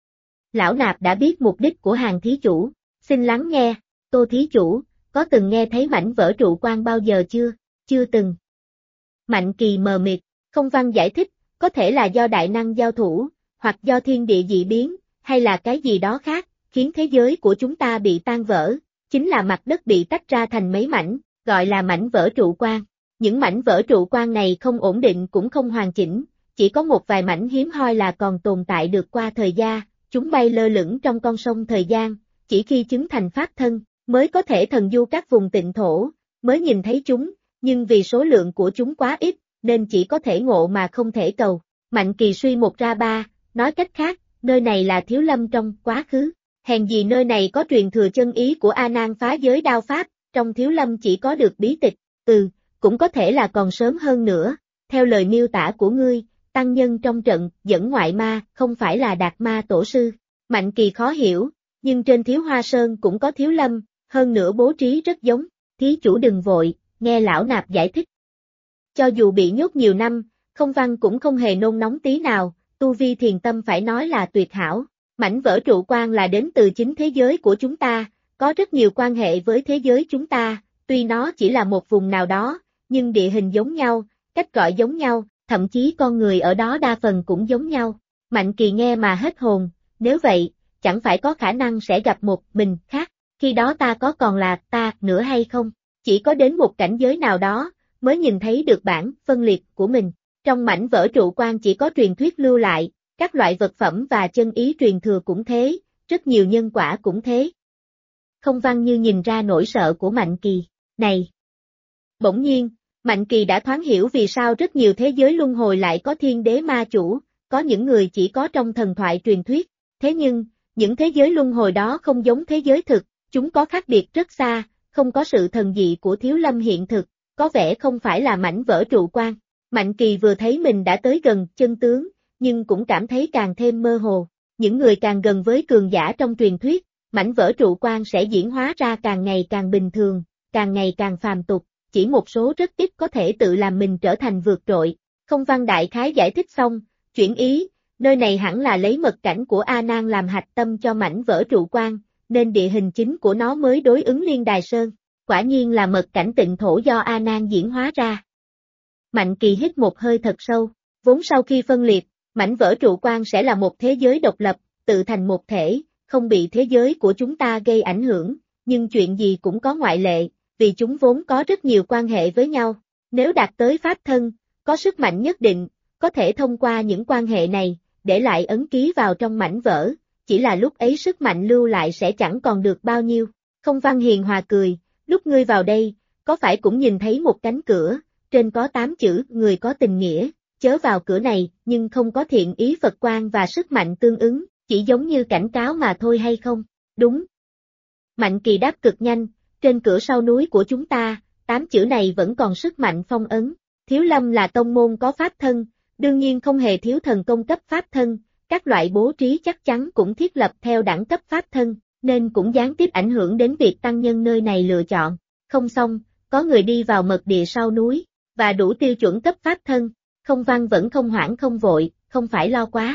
Lão Nạp đã biết mục đích của Hàn thí chủ, xin lắng nghe, Tô thí chủ, có từng nghe thấy mảnh vỡ trụ quan bao giờ chưa? Chưa từng. Mạnh Kỳ mờ mịt, Không Văn giải thích, có thể là do đại năng giao thủ, hoặc do thiên địa dị biến, hay là cái gì đó khác, khiến thế giới của chúng ta bị tan vỡ, chính là mặt đất bị tách ra thành mấy mảnh, gọi là mảnh vỡ trụ quan. Những mảnh vỡ trụ quan này không ổn định cũng không hoàn chỉnh, chỉ có một vài mảnh hiếm hoi là còn tồn tại được qua thời gian, chúng bay lơ lửng trong con sông thời gian, chỉ khi chứng thành pháp thân, mới có thể thần du các vùng tịnh thổ, mới nhìn thấy chúng, nhưng vì số lượng của chúng quá ít, nên chỉ có thể ngộ mà không thể cầu. Mạnh Kỳ suy một ra ba, nói cách khác, nơi này là Thiếu Lâm trong quá khứ, hèn gì nơi này có truyền thừa chân ý của A Nan phá giới đao pháp, trong Thiếu Lâm chỉ có được bí tịch, cũng có thể là còn sớm hơn nữa, theo lời miêu tả của ngươi, tăng nhân trong trận dẫn ngoại ma, không phải là Đạt Ma tổ sư. Mạnh Kỳ khó hiểu, nhưng trên Thiếu Hoa Sơn cũng có Thiếu Lâm, hơn nữa bố trí rất giống, thí chủ đừng vội, nghe lão nạp giải thích. Cho dù bị nhốt nhiều năm, Không Văn cũng không hề nôn nóng tí nào, tu vi thiền tâm phải nói là tuyệt hảo, mảnh vỡ trụ quan là đến từ chính thế giới của chúng ta, có rất nhiều quan hệ với thế giới chúng ta, tuy nó chỉ là một vùng nào đó, nhưng địa hình giống nhau, cách gọi giống nhau, thậm chí con người ở đó đa phần cũng giống nhau. Mạnh Kỳ nghe mà hết hồn, nếu vậy, chẳng phải có khả năng sẽ gặp một mình khác, khi đó ta có còn là ta nữa hay không? Chỉ có đến một cảnh giới nào đó, mới nhìn thấy được bản phân liệt của mình. Trong mảnh vỡ trụ quan chỉ có truyền thuyết lưu lại, các loại vật phẩm và chân ý truyền thừa cũng thế, rất nhiều nhân quả cũng thế. Không Văn như nhìn ra nỗi sợ của Mạnh Kỳ, này. Bỗng nhiên, Mạnh Kỳ đã thoáng hiểu vì sao rất nhiều thế giới luân hồi lại có thiên đế ma chủ, có những người chỉ có trong thần thoại truyền thuyết, thế nhưng, những thế giới luân hồi đó không giống thế giới thực, chúng có khác biệt rất xa, không có sự thần dị của Thiếu Lâm hiện thực, có vẻ không phải là mảnh vỡ trụ quan. Mạnh Kỳ vừa thấy mình đã tới gần chân tướng, nhưng cũng cảm thấy càng thêm mơ hồ, những người càng gần với cường giả trong truyền thuyết, mảnh vỡ trụ quan sẽ diễn hóa ra càng ngày càng bình thường, càng ngày càng phàm tục. Chỉ một số rất ít có thể tự làm mình trở thành vượt trội. Không Văn đại khái giải thích xong, chuyển ý, nơi này hẳn là lấy mật cảnh của A Nan làm hạch tâm cho mảnh vỡ trụ quan, nên địa hình chính của nó mới đối ứng Liên Đài Sơn. Quả nhiên là mật cảnh tịnh thổ do A Nan diễn hóa ra. Mạnh Kỳ hít một hơi thật sâu, vốn sau khi phân liệt, mảnh vỡ trụ quan sẽ là một thế giới độc lập, tự thành một thể, không bị thế giới của chúng ta gây ảnh hưởng, nhưng chuyện gì cũng có ngoại lệ. Vì chúng vốn có rất nhiều quan hệ với nhau, nếu đạt tới pháp thân, có sức mạnh nhất định, có thể thông qua những quan hệ này, để lại ấn ký vào trong mảnh vỡ, chỉ là lúc ấy sức mạnh lưu lại sẽ chẳng còn được bao nhiêu. Không Văn hiền hòa cười, lúc ngươi vào đây, có phải cũng nhìn thấy một cánh cửa, trên có 8 chữ người có tình nghĩa, chớ vào cửa này, nhưng không có thiện ý Phật quang và sức mạnh tương ứng, chỉ giống như cảnh cáo mà thôi hay không? Đúng. Mạnh Kỳ đáp cực nhanh, trên cửa sau núi của chúng ta, 8 chữ này vẫn còn sức mạnh phong ấn. Thiếu Lâm là tông môn có pháp thân, đương nhiên không hề thiếu thần công cấp pháp thân, các loại bố trí chắc chắn cũng thiết lập theo đẳng cấp pháp thân, nên cũng gián tiếp ảnh hưởng đến việc tăng nhân nơi này lựa chọn. Không xong, có người đi vào mật địa sau núi, và đủ tiêu chuẩn cấp pháp thân, Không Văn vẫn không hoảng không vội, không phải lo quá.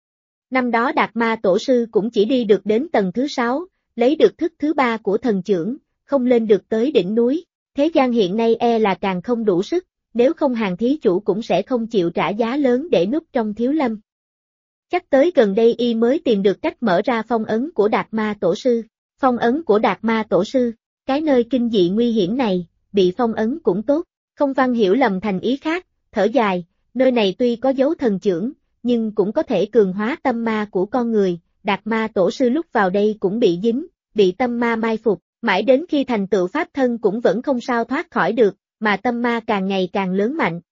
Năm đó Đạt Ma Tổ Sư cũng chỉ đi được đến tầng thứ 6, lấy được thức thứ 3 của thần trưởng, không lên được tới đỉnh núi. Thế gian hiện nay là càng không đủ sức, nếu không hàng thí chủ cũng sẽ không chịu trả giá lớn để núp trong Thiếu Lâm. Chắc tới gần đây y mới tìm được cách mở ra phong ấn của Đạt Ma Tổ Sư. Phong ấn của Đạt Ma Tổ Sư, cái nơi kinh dị nguy hiểm này, bị phong ấn cũng tốt. Không Văn hiểu lầm thành ý khác, thở dài, nơi này tuy có dấu thần trưởng, nhưng cũng có thể cường hóa tâm ma của con người. Đạt Ma Tổ Sư lúc vào đây cũng bị dính, bị tâm ma mai phục, mãi đến khi thành tựu pháp thân cũng vẫn không sao thoát khỏi được, mà tâm ma càng ngày càng lớn mạnh.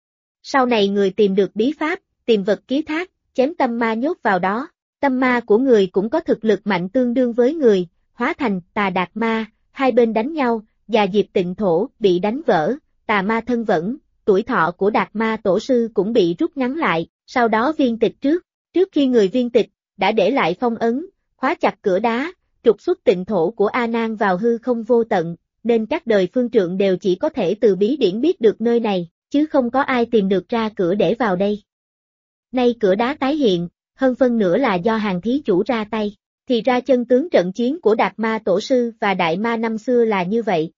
Sau này người tìm được bí pháp, tìm vật ký thác, chém tâm ma nhốt vào đó, tâm ma của người cũng có thực lực mạnh tương đương với người, hóa thành Tà Đạt Ma, hai bên đánh nhau, và Diệp Tịnh Thổ bị đánh vỡ, tà ma thân vẫn, tuổi thọ của Đạt Ma Tổ Sư cũng bị rút ngắn lại, sau đó viên tịch trước khi người viên tịch, đã để lại phong ấn, khóa chặt cửa đá, trục xuất tịnh thổ của A Nan vào hư không vô tận, nên các đời phương trượng đều chỉ có thể từ bí điển biết được nơi này, chứ không có ai tìm được ra cửa để vào đây. Nay cửa đá tái hiện, hơn phân nửa là do hàng thí chủ ra tay, thì ra chân tướng trận chiến của Đạt Ma Tổ Sư và Đại Ma năm xưa là như vậy.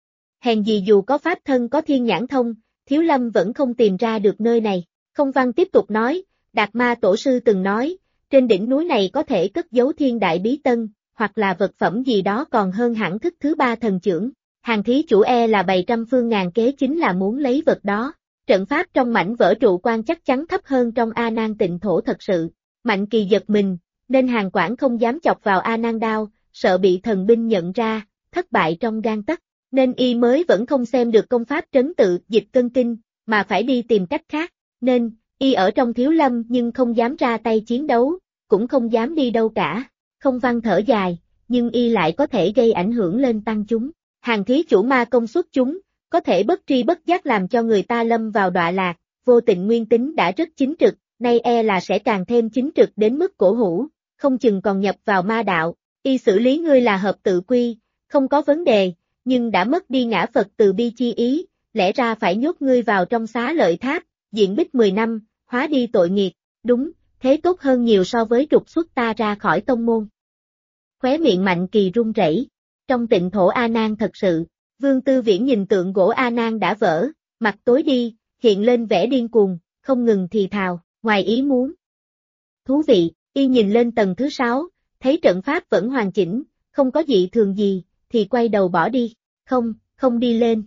Hèn gì dù có pháp thân có thiên nhãn thông, Thiếu Lâm vẫn không tìm ra được nơi này. Không Văn tiếp tục nói, Đạt Ma Tổ Sư từng nói, trên đỉnh núi này có thể cất giấu thiên đại bí tân, hoặc là vật phẩm gì đó còn hơn hẳn thức thứ 3 thần trưởng. Hàng thí chủ là bày trăm phương ngàn kế chính là muốn lấy vật đó. Trận pháp trong mảnh vỡ trụ quan chắc chắn thấp hơn trong A Nan tịnh thổ thật sự. Mạnh Kỳ giật mình, nên hàng quản không dám chọc vào A Nan đao, sợ bị thần binh nhận ra, thất bại trong gang tấc, nên y mới vẫn không xem được công pháp trấn tự dịch cân kinh, mà phải đi tìm cách khác, nên y ở trong Thiếu Lâm nhưng không dám ra tay chiến đấu, cũng không dám đi đâu cả. Không Văn thở dài, nhưng y lại có thể gây ảnh hưởng lên tăng chúng. Hàng thí chủ ma công suất chúng, có thể bất tri bất giác làm cho người ta lâm vào đọa lạc, Vô Tịnh nguyên tính đã rất chính trực, nay là sẽ càng thêm chính trực đến mức cổ hủ, không chừng còn nhập vào ma đạo. Y xử lý ngươi là hợp tự quy, không có vấn đề, nhưng đã mất đi ngã Phật từ bi chi ý, lẽ ra phải nhốt ngươi vào trong xá lợi tháp, diện bích 10 năm, hóa đi tội nghiệt. Đúng, thế tốt hơn nhiều so với trục xuất ta ra khỏi tông môn. Khóe miệng Mạnh Kỳ run rẩy. Trong tịnh thổ A Nan thật sự, Vương Tư Viễn nhìn tượng gỗ A Nan đã vỡ, mặt tối đi, hiện lên vẻ điên cuồng, không ngừng thì thào, ngoài ý muốn. Thú vị, y nhìn lên tầng thứ 6, thấy trận pháp vẫn hoàn chỉnh, không có dị thường gì, thì quay đầu bỏ đi, không đi lên.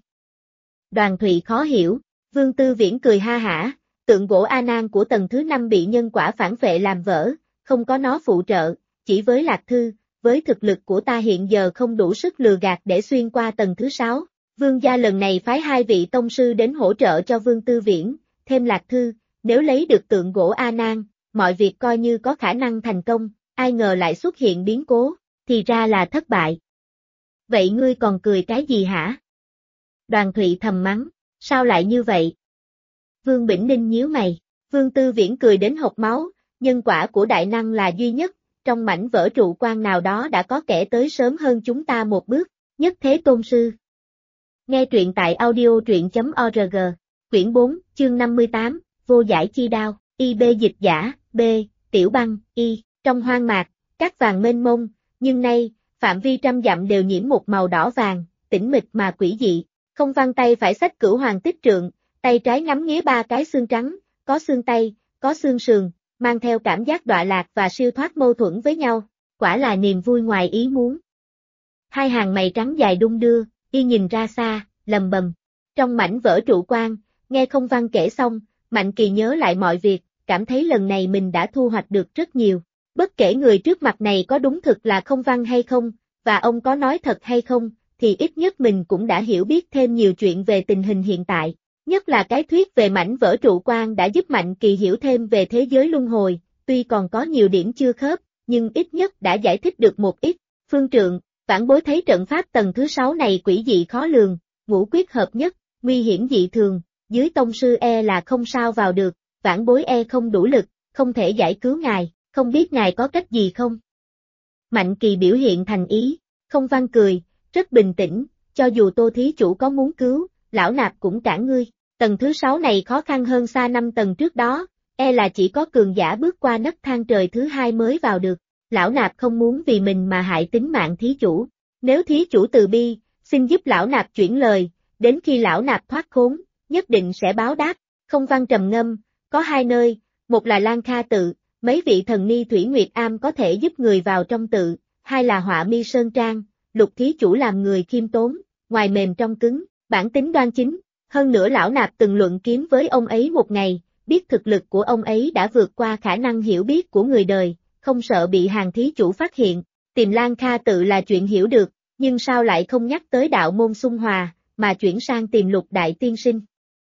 Đoàn Thụy khó hiểu, Vương Tư Viễn cười ha hả, tượng gỗ A Nan của tầng thứ 5 bị nhân quả phản phệ làm vỡ, không có nó phụ trợ, chỉ với Lạc Thư, với thực lực của ta hiện giờ không đủ sức lừa gạt để xuyên qua tầng thứ 6. Vương gia lần này phái 2 vị tông sư đến hỗ trợ cho Vương Tư Viễn, thêm Lạc Thư, nếu lấy được tượng gỗ A Nan, mọi việc coi như có khả năng thành công, ai ngờ lại xuất hiện biến cố, thì ra là thất bại. Vậy ngươi còn cười cái gì hả? Đoàn Thụy thầm mắng, sao lại như vậy? Vương Bỉnh Ninh nhíu mày, Vương Tư Viễn cười đến hộc máu, nhân quả của đại năng là duy nhất, trong mảnh vỡ trụ quan nào đó đã có kẻ tới sớm hơn chúng ta một bước, nhất thế tôn sư. Nghe truyện tại audio.org, quyển 4, chương 58, vô giải chi đao, IB dịch giả, B, tiểu băng, Y, trong hoang mạc, cát vàng mênh mông, nhưng nay, phạm vi trăm dặm đều nhiễm một màu đỏ vàng, tĩnh mịch mà quỷ dị. Không Văn tay phải xách Cửu Hoàng Tích Trượng, tay trái ngắm nghía 3 cái xương trắng, có xương tay, có xương sườn, mang theo cảm giác đọa lạc và siêu thoát mâu thuẫn với nhau, quả là niềm vui ngoài ý muốn. Hai hàng mày trắng dài đung đưa, y nhìn ra xa, lầm bầm. Trong mảnh vỡ trụ quan, nghe Không Văn kể xong, Mạnh Kỳ nhớ lại mọi việc, cảm thấy lần này mình đã thu hoạch được rất nhiều. Bất kể người trước mặt này có đúng thực là Không Văn hay không, và ông có nói thật hay không, thì ít nhất mình cũng đã hiểu biết thêm nhiều chuyện về tình hình hiện tại. Nhất là cái thuyết về mảnh vỡ trụ quan đã giúp Mạnh Kỳ hiểu thêm về thế giới luân hồi, tuy còn có nhiều điểm chưa khớp, nhưng ít nhất đã giải thích được một ít. Phương Trượng, vãn bối thấy trận pháp tầng thứ 6 này quỷ dị khó lường, ngũ quyết hợp nhất, nguy hiểm dị thường, dưới tông sư là không sao vào được, vãn bối không đủ lực, không thể giải cứu ngài, không biết ngài có cách gì không? Mạnh Kỳ biểu hiện thành ý, Không Văn cười, rất bình tĩnh, cho dù Tô thí chủ có muốn cứu, lão nạp cũng cản ngươi. Tầng thứ 6 này khó khăn hơn xa 5 tầng trước đó, là chỉ có cường giả bước qua nấc thang trời thứ 2 mới vào được. Lão nạp không muốn vì mình mà hại tính mạng thí chủ. Nếu thí chủ từ bi, xin giúp lão nạp chuyển lời, đến khi lão nạp thoát khốn, nhất định sẽ báo đáp. Không Văn trầm ngâm, có 2 nơi, một là Lan Kha tự, mấy vị thần ni Thủy Nguyệt Am có thể giúp người vào trong tự, 2 là Họa Mi Sơn Trang, Lục thí chủ làm người khiêm tốn, ngoài mềm trong cứng, bản tính đoan chính. Hơn nữa lão nạp từng luận kiếm với ông ấy một ngày, biết thực lực của ông ấy đã vượt qua khả năng hiểu biết của người đời, không sợ bị hàng thí chủ phát hiện. Tìm Lan Kha tự là chuyện hiểu được, nhưng sao lại không nhắc tới đạo môn Xung Hòa, mà chuyển sang tìm Lục đại tiên sinh?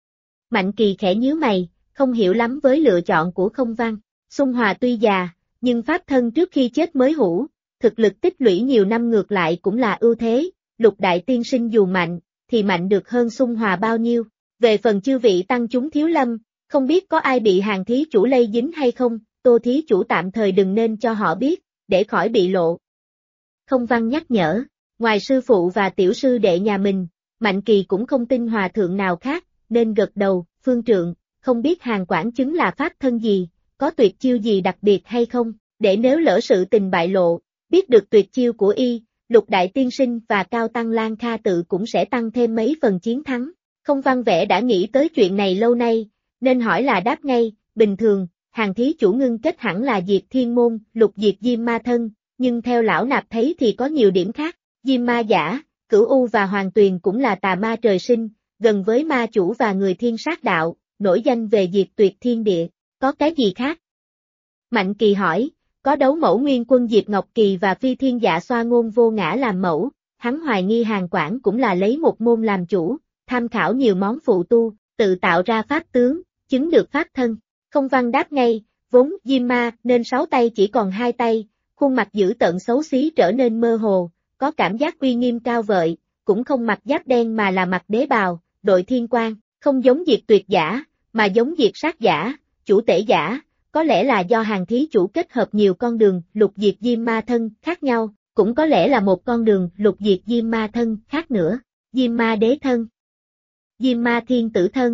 Mạnh Kỳ khẽ nhíu mày, không hiểu lắm với lựa chọn của Không Văn. Xung Hòa tuy già, nhưng pháp thân trước khi chết mới hủ, thực lực tích lũy nhiều năm ngược lại cũng là ưu thế. Lục đại tiên sinh dù mạnh, thì mạnh được hơn Xung Hòa bao nhiêu. Về phần chư vị tăng chúng thiếu lâm, không biết có ai bị hàng thí chủ lây dính hay không, Tô thí chủ tạm thời đừng nên cho họ biết, để khỏi bị lộ. Không Văn nhắc nhở, ngoài sư phụ và tiểu sư đệ nhà mình, Mạnh Kỳ cũng không tin hòa thượng nào khác, nên gật đầu. Phương Trượng, không biết hàng quản chứng là pháp thân gì, có tuyệt chiêu gì đặc biệt hay không, để nếu lỡ sự tình bại lộ, biết được tuyệt chiêu của y, Lục đại tiên sinh và cao tăng Lan Kha tự cũng sẽ tăng thêm mấy phần chiến thắng. Không Văn vẻ đã nghĩ tới chuyện này lâu nay, nên hỏi là đáp ngay. Bình thường, hàng thí chủ ngưng kết hẳn là diệt thiên môn, lục diệt diêm ma thân, nhưng theo lão nạp thấy thì có nhiều điểm khác. Diêm ma giả, Cửu U và Hoàng Tuyền cũng là tà ma trời sinh, gần với ma chủ và người thiên sát đạo, nổi danh về diệt tuyệt thiên địa, có cái gì khác? Mạnh Kỳ hỏi, có đấu mẫu nguyên quân Diệp Ngọc Kỳ và phi thiên dạ xoa ngôn vô ngã làm mẫu, hắn hoài nghi hàng quản cũng là lấy một môn làm chủ, tham khảo nhiều món phụ tu, tự tạo ra pháp tướng, chứng được pháp thân. Không Văn đáp ngay, vốn diêm ma nên 6 tay chỉ còn 2 tay, khuôn mặt dữ tợn xấu xí trở nên mơ hồ, có cảm giác uy nghiêm cao vợi, cũng không mặc giáp đen mà là mặc đế bào, đội thiên quang, không giống diệt tuyệt giả, mà giống diệt sát giả, chủ tể giả, có lẽ là do hàng thí chủ kết hợp nhiều con đường lục diệt diêm ma thân khác nhau, cũng có lẽ là một con đường lục diệt diêm ma thân khác nữa, diêm ma đế thân, diêm ma thiên tử thân.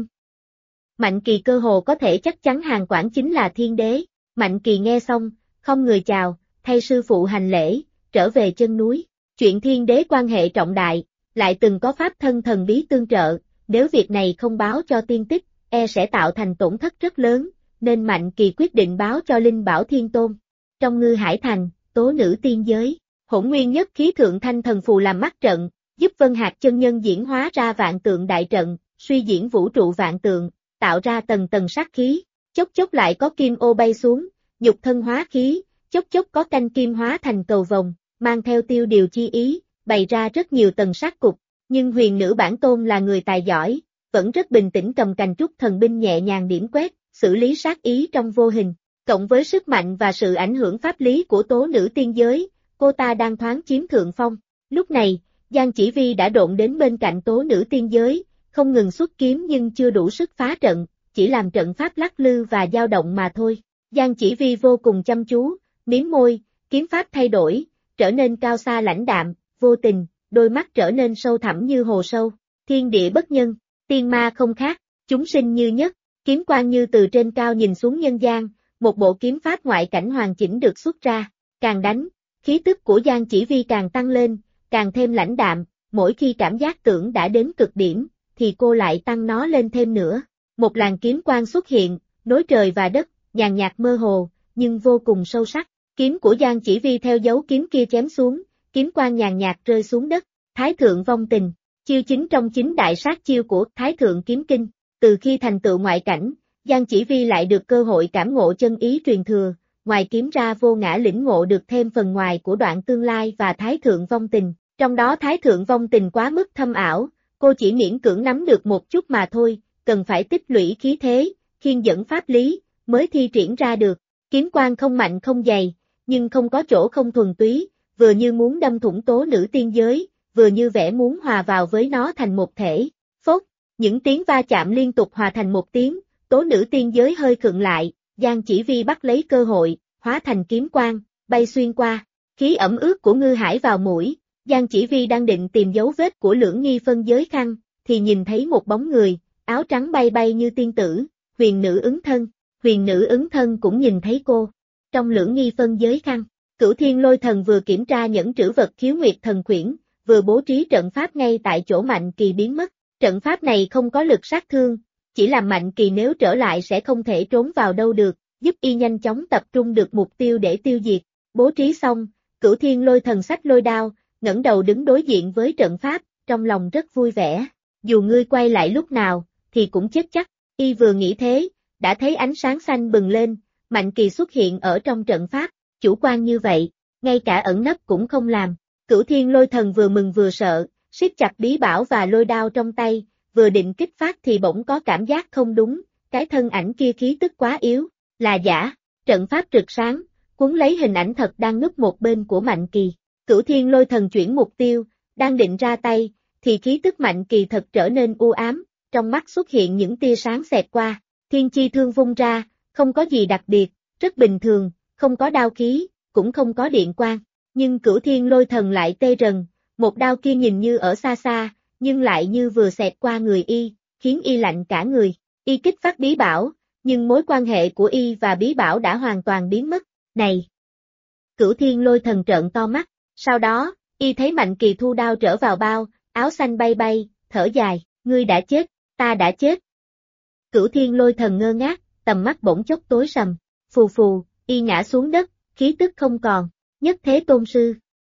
Mạnh Kỳ cơ hồ có thể chắc chắn hàng quản chính là thiên đế. Mạnh Kỳ nghe xong, không người chào, thay sư phụ hành lễ, trở về chân núi. Chuyện thiên đế quan hệ trọng đại, lại từng có pháp thân thần bí tương trợ, nếu việc này không báo cho tiên tích, sẽ tạo thành tổn thất rất lớn, nên Mạnh Kỳ quyết định báo cho Linh Bảo Thiên Tôn. Trong Ngư Hải Thành, tố nữ tiên giới, Hỗn Nguyên Nhất Khí Thượng Thanh Thần Phù làm mắt trận, giúp Vân Hạc chân nhân diễn hóa ra vạn tượng đại trận, suy diễn vũ trụ vạn tượng, tạo ra tầng tầng sát khí, chốc chốc lại có kim ô bay xuống, nhục thân hóa khí, chốc chốc có canh kim hóa thành cầu vồng, mang theo tiêu điều chi ý, bày ra rất nhiều tầng sát cục, nhưng huyền nữ bản tôn là người tài giỏi, vẫn rất bình tĩnh cầm cành trúc thần binh nhẹ nhàng điểm quét, xử lý sát ý trong vô hình, cộng với sức mạnh và sự ảnh hưởng pháp lý của tố nữ tiên giới, cô ta đang thoáng chiếm thượng phong. Lúc này, Giang Chỉ Vi đã độn đến bên cạnh tố nữ tiên giới, không ngừng xuất kiếm nhưng chưa đủ sức phá trận, chỉ làm trận pháp lắc lư và dao động mà thôi. Giang Chỉ Vi vô cùng chăm chú, mím môi, kiếm pháp thay đổi, trở nên cao xa lãnh đạm, vô tình, đôi mắt trở nên sâu thẳm như hồ sâu. Thiên địa bất nhân, tiên ma không khác, chúng sinh như nhất, kiếm quang như từ trên cao nhìn xuống nhân gian, một bộ kiếm pháp ngoại cảnh hoàn chỉnh được xuất ra, càng đánh, khí tức của Giang Chỉ Vi càng tăng lên, càng thêm lãnh đạm, mỗi khi cảm giác tưởng đã đến cực điểm, thì cô lại tăng nó lên thêm nữa. Một làn kiếm quang xuất hiện, nối trời và đất, nhàn nhạt mơ hồ, nhưng vô cùng sâu sắc. Kiếm của Giang Chỉ Vi theo dấu kiếm kia chém xuống, kiếm quang nhàn nhạt rơi xuống đất. Thái thượng vong tình, chiêu chính trong chính đại sát chiêu của Thái thượng kiếm kinh. Từ khi thành tựu ngoại cảnh, Giang Chỉ Vi lại được cơ hội cảm ngộ chân ý truyền thừa, ngoài kiếm ra vô ngã lĩnh ngộ được thêm phần ngoài của đoạn tương lai và Thái thượng vong tình. Trong đó Thái thượng vong tình quá mức thâm ảo, cô chỉ miễn cưỡng nắm được một chút mà thôi, cần phải tích lũy khí thế, khiên dẫn pháp lý, mới thi triển ra được. Kiếm quang không mạnh không dày, nhưng không có chỗ không thuần túy, vừa như muốn đâm thủng tố nữ tiên giới, vừa như vẻ muốn hòa vào với nó thành một thể. Phốt, những tiếng va chạm liên tục hòa thành một tiếng, tố nữ tiên giới hơi khựng lại, Giang Chỉ Vi bắt lấy cơ hội, hóa thành kiếm quang, bay xuyên qua. Khí ẩm ướt của Ngư Hải vào mũi, Giang Chỉ Vi đang định tìm dấu vết của Lưỡng Nghi phân giới khăn, thì nhìn thấy một bóng người, áo trắng bay bay như tiên tử, huyền nữ ứng thân. Huyền nữ ứng thân cũng nhìn thấy cô. Trong Lưỡng Nghi phân giới khăn, Cửu Thiên Lôi Thần vừa kiểm tra nhẫn trữ vật Khiếu Nguyệt Thần Quyển, vừa bố trí trận pháp ngay tại chỗ Mạnh Kỳ biến mất. Trận pháp này không có lực sát thương, chỉ làm Mạnh Kỳ nếu trở lại sẽ không thể trốn vào đâu được, giúp y nhanh chóng tập trung được mục tiêu để tiêu diệt. Bố trí xong, Cửu Thiên Lôi Thần xách lôi đao, ngẩng đầu đứng đối diện với trận pháp, trong lòng rất vui vẻ. Dù ngươi quay lại lúc nào, thì cũng chết chắc. Y vừa nghĩ thế, đã thấy ánh sáng xanh bừng lên, Mạnh Kỳ xuất hiện ở trong trận pháp, chủ quan như vậy, ngay cả ẩn nấp cũng không làm. Cửu Thiên Lôi Thần vừa mừng vừa sợ, siết chặt bí bảo và lôi đao trong tay, vừa định kích phát thì bỗng có cảm giác không đúng, cái thân ảnh kia khí tức quá yếu, là giả. Trận pháp rực sáng, cuốn lấy hình ảnh thật đang núp một bên của Mạnh Kỳ. Cửu Thiên Lôi Thần chuyển mục tiêu, đang định ra tay, thì khí tức Mạnh Kỳ thật trở nên u ám, trong mắt xuất hiện những tia sáng xẹt qua. Thiên chi thương vung ra, không có gì đặc biệt, rất bình thường, không có đao khí, cũng không có điện quang. Nhưng Cửu Thiên Lôi Thần lại tê rần, một đao kia nhìn như ở xa xa, nhưng lại như vừa xẹt qua người y, khiến y lạnh cả người. Y kích phát bí bảo, nhưng mối quan hệ của y và bí bảo đã hoàn toàn biến mất. Này! Cửu Thiên Lôi Thần trợn to mắt, sau đó, y thấy Mạnh Kỳ thu đao trở vào bao, áo xanh bay bay, thở dài, ngươi đã chết, ta đã chết. Cửu Thiên Lôi Thần ngơ ngác, tầm mắt bỗng chốc tối sầm, phù phù, y ngã xuống đất, khí tức không còn. Nhất Thế Tôn Sư.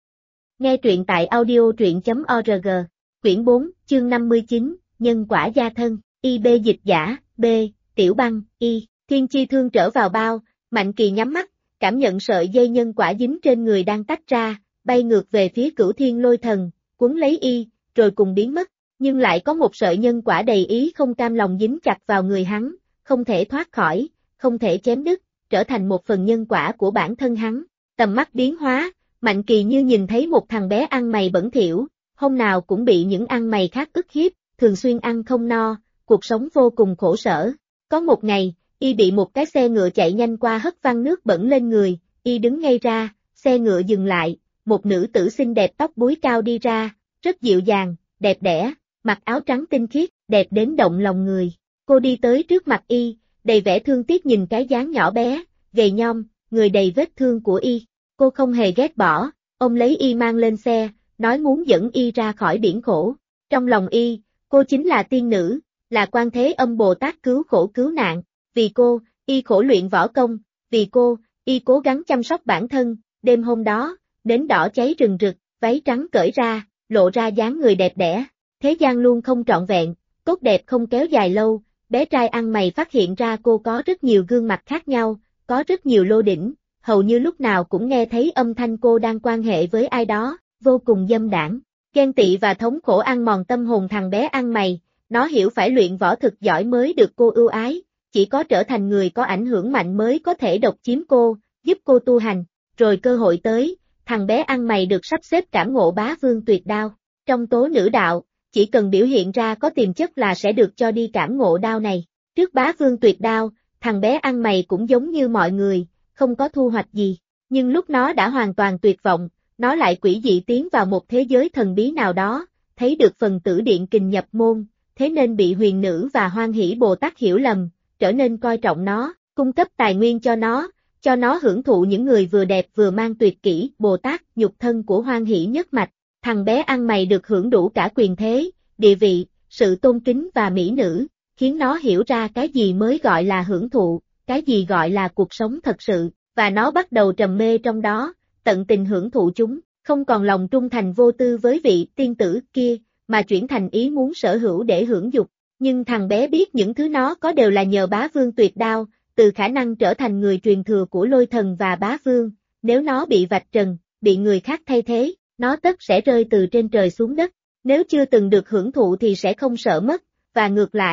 Nghe truyện tại audio.org, quyển 4, chương 59, Nhân quả gia thân, IB dịch giả, B, Tiểu Băng, Y, Thiên Chi Thương trở vào bao, Mạnh Kỳ nhắm mắt, cảm nhận sợi dây nhân quả dính trên người đang tách ra, bay ngược về phía Cửu Thiên Lôi Thần, cuốn lấy y, rồi cùng biến mất, nhưng lại có một sợi nhân quả đầy ý không cam lòng dính chặt vào người hắn, không thể thoát khỏi, không thể chém đứt, trở thành một phần nhân quả của bản thân hắn. Tầm mắt biến hóa, Mạnh Kỳ như nhìn thấy một thằng bé ăn mày bẩn thỉu, hôm nào cũng bị những ăn mày khác ức hiếp, thường xuyên ăn không no, cuộc sống vô cùng khổ sở. Có một ngày, y bị một cái xe ngựa chạy nhanh qua hất văng nước bẩn lên người, y đứng ngay ra, xe ngựa dừng lại, một nữ tử xinh đẹp tóc búi cao đi ra, rất dịu dàng, đẹp đẽ, mặc áo trắng tinh khiết, đẹp đến động lòng người. Cô đi tới trước mặt y, đầy vẻ thương tiếc nhìn cái dáng nhỏ bé, gầy nhom, người đầy vết thương của y. Cô không hề ghét bỏ, ông lấy y mang lên xe, nói muốn dẫn y ra khỏi biển khổ. Trong lòng y, cô chính là tiên nữ, là Quan Thế Âm Bồ Tát cứu khổ cứu nạn. Vì cô, y khổ luyện võ công, vì cô, y cố gắng chăm sóc bản thân. Đêm hôm đó, nến đỏ cháy rừng rực, váy trắng cởi ra, lộ ra dáng người đẹp đẽ. Thế gian luôn không trọn vẹn, tốt đẹp không kéo dài lâu. Bé trai ăn mày phát hiện ra cô có rất nhiều gương mặt khác nhau, có rất nhiều lô đỉnh, hầu như lúc nào cũng nghe thấy âm thanh cô đang quan hệ với ai đó, vô cùng dâm đãng. Ghen tị và thống khổ ăn mòn tâm hồn thằng bé ăn mày, nó hiểu phải luyện võ thực giỏi mới được cô ưu ái, chỉ có trở thành người có ảnh hưởng mạnh mới có thể độc chiếm cô, giúp cô tu hành, rồi cơ hội tới, thằng bé ăn mày được sắp xếp cảm ngộ Bá Vương Tuyệt Đao. Trong tố nữ đạo, chỉ cần biểu hiện ra có tiềm chất là sẽ được cho đi cảm ngộ đao này. Trước Bá Vương Tuyệt Đao, thằng bé ăn mày cũng giống như mọi người, không có thu hoạch gì, nhưng lúc nó đã hoàn toàn tuyệt vọng, nó lại quỷ dị tiến vào một thế giới thần bí nào đó, thấy được phần tử điện kình nhập môn, thế nên bị huyền nữ và Hoan Hỷ Bồ Tát hiểu lầm, trở nên coi trọng nó, cung cấp tài nguyên cho nó hưởng thụ những người vừa đẹp vừa mang tuyệt kỹ. Bồ Tát, nhục thân của Hoan Hỷ nhất mạch, thằng bé ăn mày được hưởng đủ cả quyền thế, địa vị, sự tôn kính và mỹ nữ, khiến nó hiểu ra cái gì mới gọi là hưởng thụ, cái gì gọi là cuộc sống thật sự, và nó bắt đầu trầm mê trong đó, tận tình hưởng thụ chúng, không còn lòng trung thành vô tư với vị tiên tử kia, mà chuyển thành ý muốn sở hữu để hưởng dục. Nhưng thằng bé biết những thứ nó có đều là nhờ Bá Vương Tuyệt Đao, từ khả năng trở thành người truyền thừa của Lôi Thần và Bá Vương, nếu nó bị vạch trần, bị người khác thay thế, nó tất sẽ rơi từ trên trời xuống đất, nếu chưa từng được hưởng thụ thì sẽ không sợ mất, và ngược lại,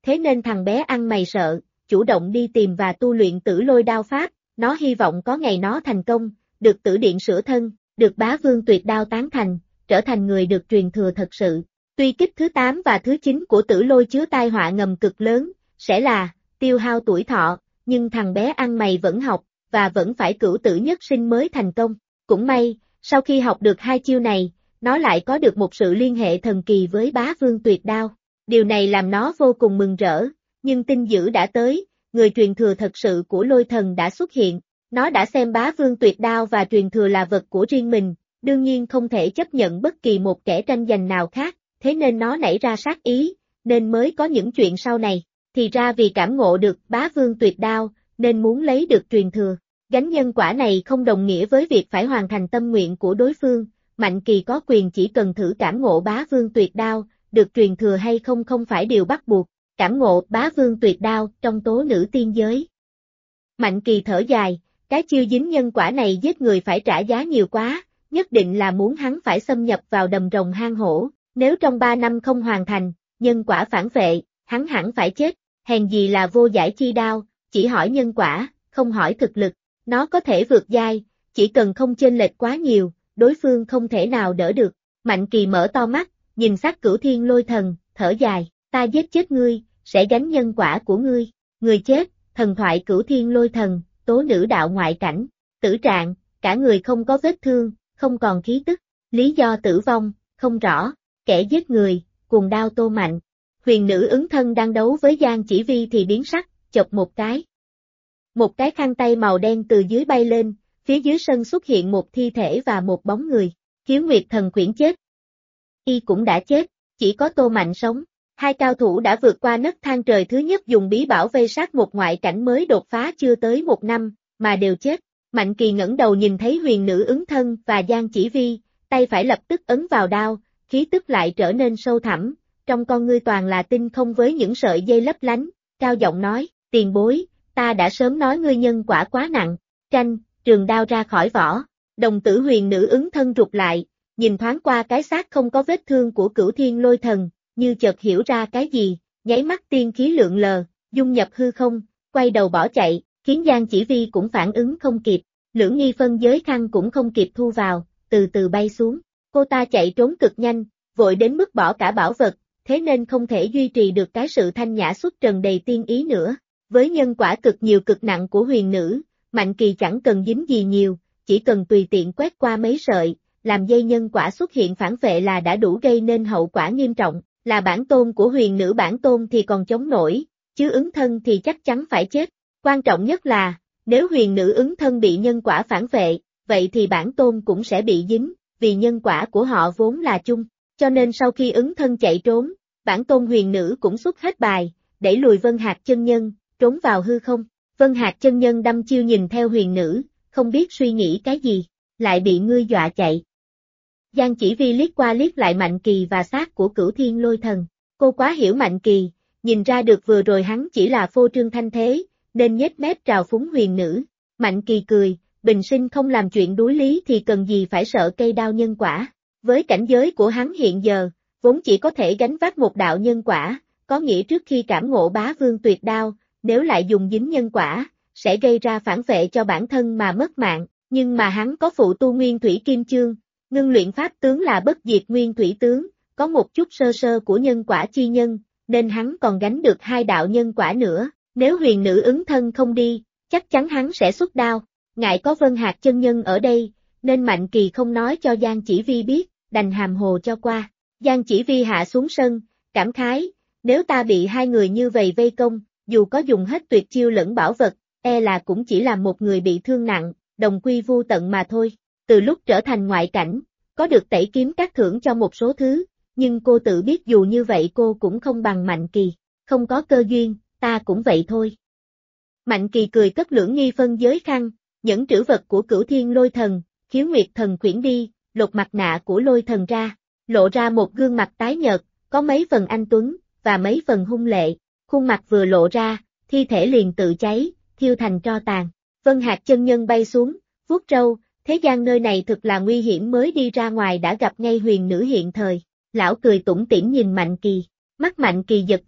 thế nên thằng bé ăn mày sợ, chủ động đi tìm và tu luyện Tử Lôi đao pháp, nó hy vọng có ngày nó thành công, được Tử Điện sửa thân, được Bá Vương Tuyệt đao tán thành, trở thành người được truyền thừa thật sự. Tuy kích thứ 8 và thứ 9 của Tử Lôi chứa tai họa ngầm cực lớn, sẽ là tiêu hao tuổi thọ, nhưng thằng bé ăn mày vẫn học, và vẫn phải cửu tử nhất sinh mới thành công. Cũng may, sau khi học được 2 chiêu này, nó lại có được một sự liên hệ thần kỳ với Bá Vương Tuyệt đao. Điều này làm nó vô cùng mừng rỡ, nhưng tin dữ đã tới, người truyền thừa thật sự của Lôi Thần đã xuất hiện. Nó đã xem Bá Vương Tuyệt đao và truyền thừa là vật của riêng mình, đương nhiên không thể chấp nhận bất kỳ một kẻ tranh giành nào khác, thế nên nó nảy ra sát ý, nên mới có những chuyện sau này. Thì ra vì cảm ngộ được Bá Vương Tuyệt đao, nên muốn lấy được truyền thừa. Gánh nhân quả này không đồng nghĩa với việc phải hoàn thành tâm nguyện của đối phương, Mạnh Kỳ có quyền chỉ cần thử cảm ngộ Bá Vương Tuyệt đao, được truyền thừa hay không không phải điều bắt buộc. Cảm ngộ Bá Vương Tuyệt đao trong tố nữ tiên giới. Mạnh Kỳ thở dài, cái chiêu dính nhân quả này giết người phải trả giá nhiều quá, nhất định là muốn hắn phải xâm nhập vào đầm rồng hang hổ, nếu trong 3 năm không hoàn thành, nhân quả phản vệ, hắn hẳn phải chết, hèn gì là vô giải chi đao, chỉ hỏi nhân quả, không hỏi thực lực, nó có thể vượt giai, chỉ cần không chênh lệch quá nhiều, đối phương không thể nào đỡ được. Mạnh Kỳ mở to mắt, nhìn sát Cửu Thiên Lôi Thần, thở dài, ta giết chết ngươi, sẽ gánh nhân quả của ngươi, người chết, thần thoại Cửu Thiên Lôi Thần, tố nữ đạo ngoại cảnh, tử trạng, cả người không có vết thương, không còn khí tức, lý do tử vong, không rõ, kẻ giết người, cuồng đao Tô Mạnh. Huyền nữ ứng thân đang đấu với Giang Chỉ Vi thì biến sắc, chộp một cái. Một cái khăn tay màu đen từ dưới bay lên, phía dưới sân xuất hiện một thi thể và một bóng người, Khiếu Nguyệt Thần Quyển chết. Y cũng đã chết, chỉ có Tô Mạnh sống. Hai cao thủ đã vượt qua nấc thang trời thứ nhất dùng bí bảo vây sát một ngoại cảnh mới đột phá chưa tới 1 năm, mà đều chết. Mạnh Kỳ ngẩng đầu nhìn thấy huyền nữ ứng thân và Giang Chỉ Vi, tay phải lập tức ấn vào đao, khí tức lại trở nên sâu thẳm, trong con ngươi toàn là tinh không với những sợi dây lấp lánh, cao giọng nói, tiền bối, ta đã sớm nói ngươi nhân quả quá nặng, tranh, trường đao ra khỏi vỏ, đồng tử huyền nữ ứng thân rụt lại, nhìn thoáng qua cái xác không có vết thương của Cửu Thiên Lôi Thần, như chợt hiểu ra cái gì, nháy mắt tiên khí lượn lờ, dung nhập hư không, quay đầu bỏ chạy, khiến Giang Chỉ Vi cũng phản ứng không kịp, Lưỡng Nghi phân giới khăn cũng không kịp thu vào, từ từ bay xuống, cô ta chạy trốn cực nhanh, vội đến mức bỏ cả bảo vật, thế nên không thể duy trì được cái sự thanh nhã xuất trần đầy tiên ý nữa. Với nhân quả cực nhiều cực nặng của huyền nữ, Mạnh Kỳ chẳng cần dính gì nhiều, chỉ cần tùy tiện quét qua mấy sợi, làm dây nhân quả xuất hiện phản vệ là đã đủ gây nên hậu quả nghiêm trọng. Là bản tôn của huyền nữ bản tôn thì còn chống nổi, chứ ứng thân thì chắc chắn phải chết. Quan trọng nhất là, nếu huyền nữ ứng thân bị nhân quả phản vệ, vậy thì bản tôn cũng sẽ bị dính, vì nhân quả của họ vốn là chung. Cho nên sau khi ứng thân chạy trốn, bản tôn huyền nữ cũng xuất hết bài, đẩy lùi Vân Hạc chân nhân, trốn vào hư không. Vân Hạc chân nhân đăm chiêu nhìn theo huyền nữ, không biết suy nghĩ cái gì, lại bị ngươi dọa chạy. Giang Chỉ Vi liếc qua liếc lại Mạnh Kỳ và xác của Cửu Thiên Lôi Thần. Cô quá hiểu Mạnh Kỳ, nhìn ra được vừa rồi hắn chỉ là phô trương thanh thế, nên nhếch mép trào phúng huyền nữ. Mạnh Kỳ cười, bình sinh không làm chuyện đuối lý thì cần gì phải sợ cây đao nhân quả. Với cảnh giới của hắn hiện giờ, vốn chỉ có thể gánh vác một đạo nhân quả, có nghĩa trước khi cảm ngộ Bá Vương Tuyệt đao, nếu lại dùng dính nhân quả, sẽ gây ra phản vệ cho bản thân mà mất mạng, nhưng mà hắn có phụ tu Nguyên Thủy Kim Chương. Ngưng luyện pháp tướng là bất diệt nguyên thủy tướng, có một chút sơ sơ của nhân quả chi nhân, nên hắn còn gánh được 2 đạo nhân quả nữa, nếu huyền nữ ứng thân không đi, chắc chắn hắn sẽ xuất đao. Ngại có Vân Hạc chân nhân ở đây, nên Mạnh Kỳ không nói cho Giang Chỉ Vi biết, đành hàm hồ cho qua. Giang Chỉ Vi hạ xuống sân, cảm khái, nếu ta bị 2 người như vậy vây công, dù có dùng hết tuyệt chiêu lẫn bảo vật, e là cũng chỉ là một người bị thương nặng, đồng quy vu tận mà thôi. Từ lúc trở thành ngoại cảnh, có được tẩy kiếm các thưởng cho một số thứ, nhưng cô tự biết dù như vậy cô cũng không bằng Mạnh Kỳ, không có cơ duyên, ta cũng vậy thôi. Mạnh Kỳ cười cất Lưỡng Nghi phân giới khăn, nhẫn trữ vật của Cửu Thiên Lôi Thần, Khiếu Nguyệt Thần Quyển đi, lột mặt nạ của Lôi Thần ra, lộ ra một gương mặt tái nhợt, có mấy phần anh tuấn, và mấy phần hung lệ, khuôn mặt vừa lộ ra, thi thể liền tự cháy, thiêu thành tro tàn. Vân Hạc chân nhân bay xuống, vuốt râu, thế gian nơi này thực là nguy hiểm, mới đi ra ngoài đã gặp ngay huyền nữ hiện thời. Lão cười tủm tỉm nhìn Mạnh Kỳ, mắt Mạnh Kỳ giật giật,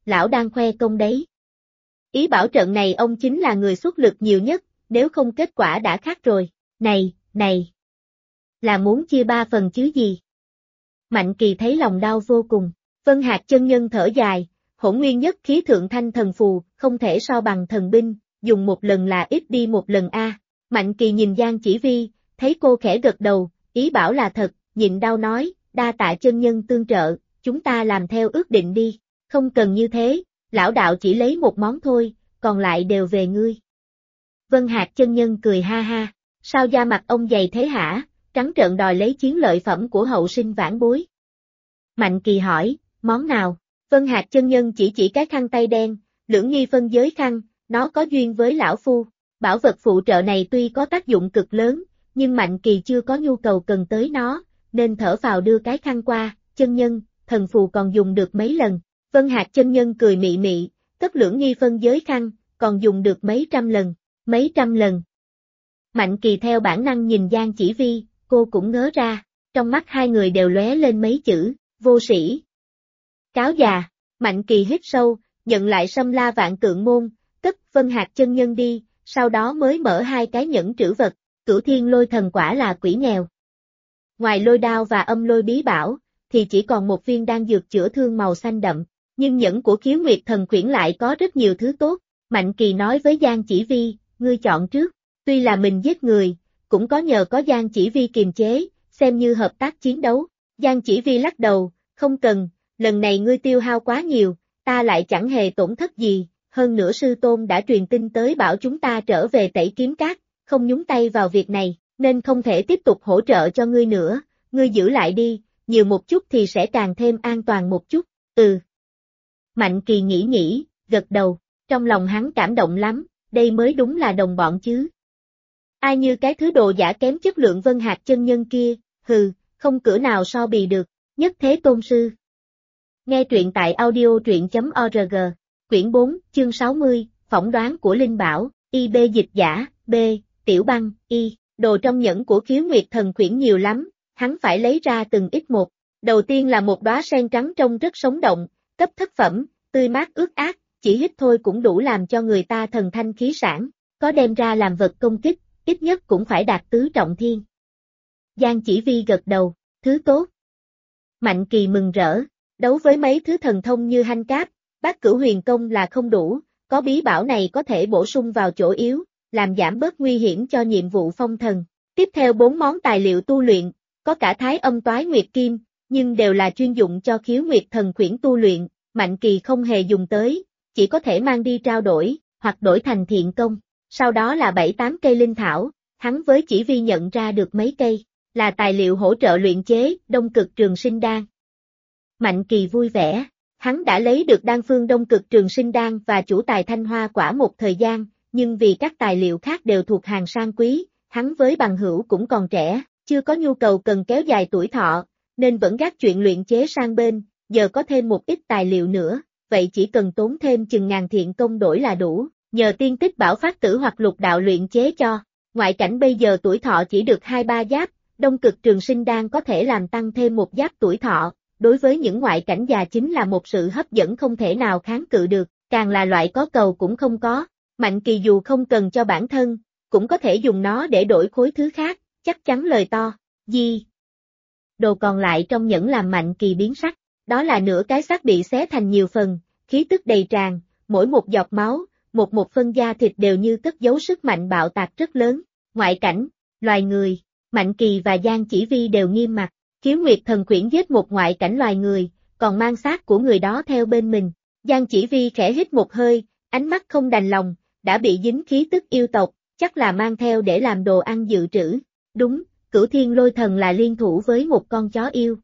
lão đang khoe công đấy. Ý bảo trận này ông chính là người xuất lực nhiều nhất, nếu không kết quả đã khác rồi. Này, là muốn chia 3 phần chứ gì? Mạnh Kỳ thấy lòng đau vô cùng. Vân Hạc chân nhân thở dài, hỗn nguyên nhất khí thượng thanh thần phù, không thể so bằng thần binh, dùng một lần là ít đi một lần a. Mạnh Kỳ nhìn Giang Chỉ Vi, thấy cô khẽ gật đầu, ý bảo là thật, nhịn đau nói, đa tạ chân nhân tương trợ, chúng ta làm theo ước định đi. Không cần như thế, lão đạo chỉ lấy một món thôi, còn lại đều về ngươi. Vân Hạc chân nhân cười ha ha, sao da mặt ông dày thế hả, trắng trợn đòi lấy chiến lợi phẩm của hậu sinh vãn bối. Mạnh Kỳ hỏi, món nào? Vân Hạc chân nhân chỉ cái khăn tay đen, lưỡng nghi phân giới khăn, nó có duyên với lão phu. Bảo vật phụ trợ này tuy có tác dụng cực lớn, nhưng Mạnh Kỳ chưa có nhu cầu cần tới nó, nên thở phào đưa cái khăn qua, chân nhân, thần phù còn dùng được mấy lần. Vân Hạc chân nhân cười mị mị, cất lưỡng nghi phân giới khăn, còn dùng được mấy trăm lần. Mạnh Kỳ theo bản năng nhìn Giang Chỉ Vi, cô cũng ngớ ra, trong mắt hai người đều lóe lên mấy chữ, vô sĩ. Cáo già, Mạnh Kỳ hít sâu, nhận lại Sâm La Vạn Tượng Môn, cất Vân Hạc chân nhân đi, sau đó mới mở hai cái nhẫn trữ vật, Cửu Thiên Lôi Thần quả là quỷ nghèo. Ngoài lôi đao và âm lôi bí bảo, thì chỉ còn một viên đan dược chữa thương màu xanh đậm, nhưng nhẫn của Khiếu Nguyệt Thần Quyển lại có rất nhiều thứ tốt. Mạnh Kỳ nói với Giang Chỉ Vi, ngươi chọn trước, tuy là mình giết người, cũng có nhờ có Giang Chỉ Vi kiềm chế, xem như hợp tác chiến đấu. Giang Chỉ Vi lắc đầu, không cần, lần này ngươi tiêu hao quá nhiều, ta lại chẳng hề tổn thất gì, hơn nữa sư tôn đã truyền tin tới bảo chúng ta trở về Tẩy Kiếm Cát, không nhúng tay vào việc này, nên không thể tiếp tục hỗ trợ cho ngươi nữa, ngươi giữ lại đi, nhiều một chút thì sẽ càng thêm an toàn một chút, Mạnh Kỳ nghĩ, gật đầu, trong lòng hắn cảm động lắm, đây mới đúng là đồng bọn chứ. Ai như cái thứ đồ giả kém chất lượng Vân Hạc chân nhân kia, không cửa nào so bì được, nhất thế tôn sư. Nghe truyện tại audio.org, quyển 4, chương 60, phỏng đoán của Linh Bảo, IB dịch giả, B, Tiểu Băng, Y, đồ trong nhẫn của Khiếu Nguyệt Thần Quyển nhiều lắm, hắn phải lấy ra từng ít một. Đầu tiên là một đóa sen trắng trông rất sống động, cấp thất phẩm, tươi mát ướt át, chỉ hít thôi cũng đủ làm cho người ta thần thanh khí sản, có đem ra làm vật công kích, ít nhất cũng phải đạt tứ trọng thiên. Giang Chỉ Vi gật đầu, thứ tốt. Mạnh Kỳ mừng rỡ, đấu với mấy thứ thần thông như hanh cáp, bát cửu huyền công là không đủ, có bí bảo này có thể bổ sung vào chỗ yếu, làm giảm bớt nguy hiểm cho nhiệm vụ phong thần. Tiếp theo 4 món tài liệu tu luyện, có cả Thái Âm Toái Nguyệt Kim, nhưng đều là chuyên dụng cho Khiếu Nguyệt Thần Quyển tu luyện, Mạnh Kỳ không hề dùng tới, chỉ có thể mang đi trao đổi, hoặc đổi thành thiện công. Sau đó là 7-8 cây linh thảo, hắn với Chỉ Vi nhận ra được mấy cây, là tài liệu hỗ trợ luyện chế, Đông Cực Trường Sinh Đan. Mạnh Kỳ vui vẻ, hắn đã lấy được đan phương Đông Cực Trường Sinh Đan và chủ tài Thanh Hoa Quả một thời gian, nhưng vì các tài liệu khác đều thuộc hàng sang quý, hắn với bằng hữu cũng còn trẻ, chưa có nhu cầu cần kéo dài tuổi thọ, nên vẫn gác chuyện luyện chế sang bên, giờ có thêm một ít tài liệu nữa, vậy chỉ cần tốn thêm chừng ngàn thiện công đổi là đủ, nhờ tiên tích bảo phát tử hoặc lục đạo luyện chế cho. Ngoại cảnh bây giờ tuổi thọ chỉ được 2-3 giáp, Đông Cực Trường Sinh Đan có thể làm tăng thêm một giáp tuổi thọ, đối với những ngoại cảnh già chính là một sự hấp dẫn không thể nào kháng cự được, càng là loại có cầu cũng không có. Mạnh Kỳ dù không cần cho bản thân, cũng có thể dùng nó để đổi khối thứ khác, chắc chắn lời to, gì? Đồ còn lại trong nhẫn làm Mạnh Kỳ biến sắc, đó là nửa cái xác bị xé thành nhiều phần, khí tức đầy tràn, mỗi một giọt máu, một phân da thịt đều như cất giấu sức mạnh bạo tạc rất lớn. Ngoại cảnh, loài người, Mạnh Kỳ và Giang Chỉ Vi đều nghiêm mặt, Khiếu Nguyệt Thần Quyển giết một ngoại cảnh loài người, còn mang xác của người đó theo bên mình. Giang Chỉ Vi khẽ hít một hơi, ánh mắt không đành lòng, đã bị dính khí tức yêu tộc, chắc là mang theo để làm đồ ăn dự trữ. Đúng, Cửu Thiên Lôi Thần là liên thủ với một con chó yêu.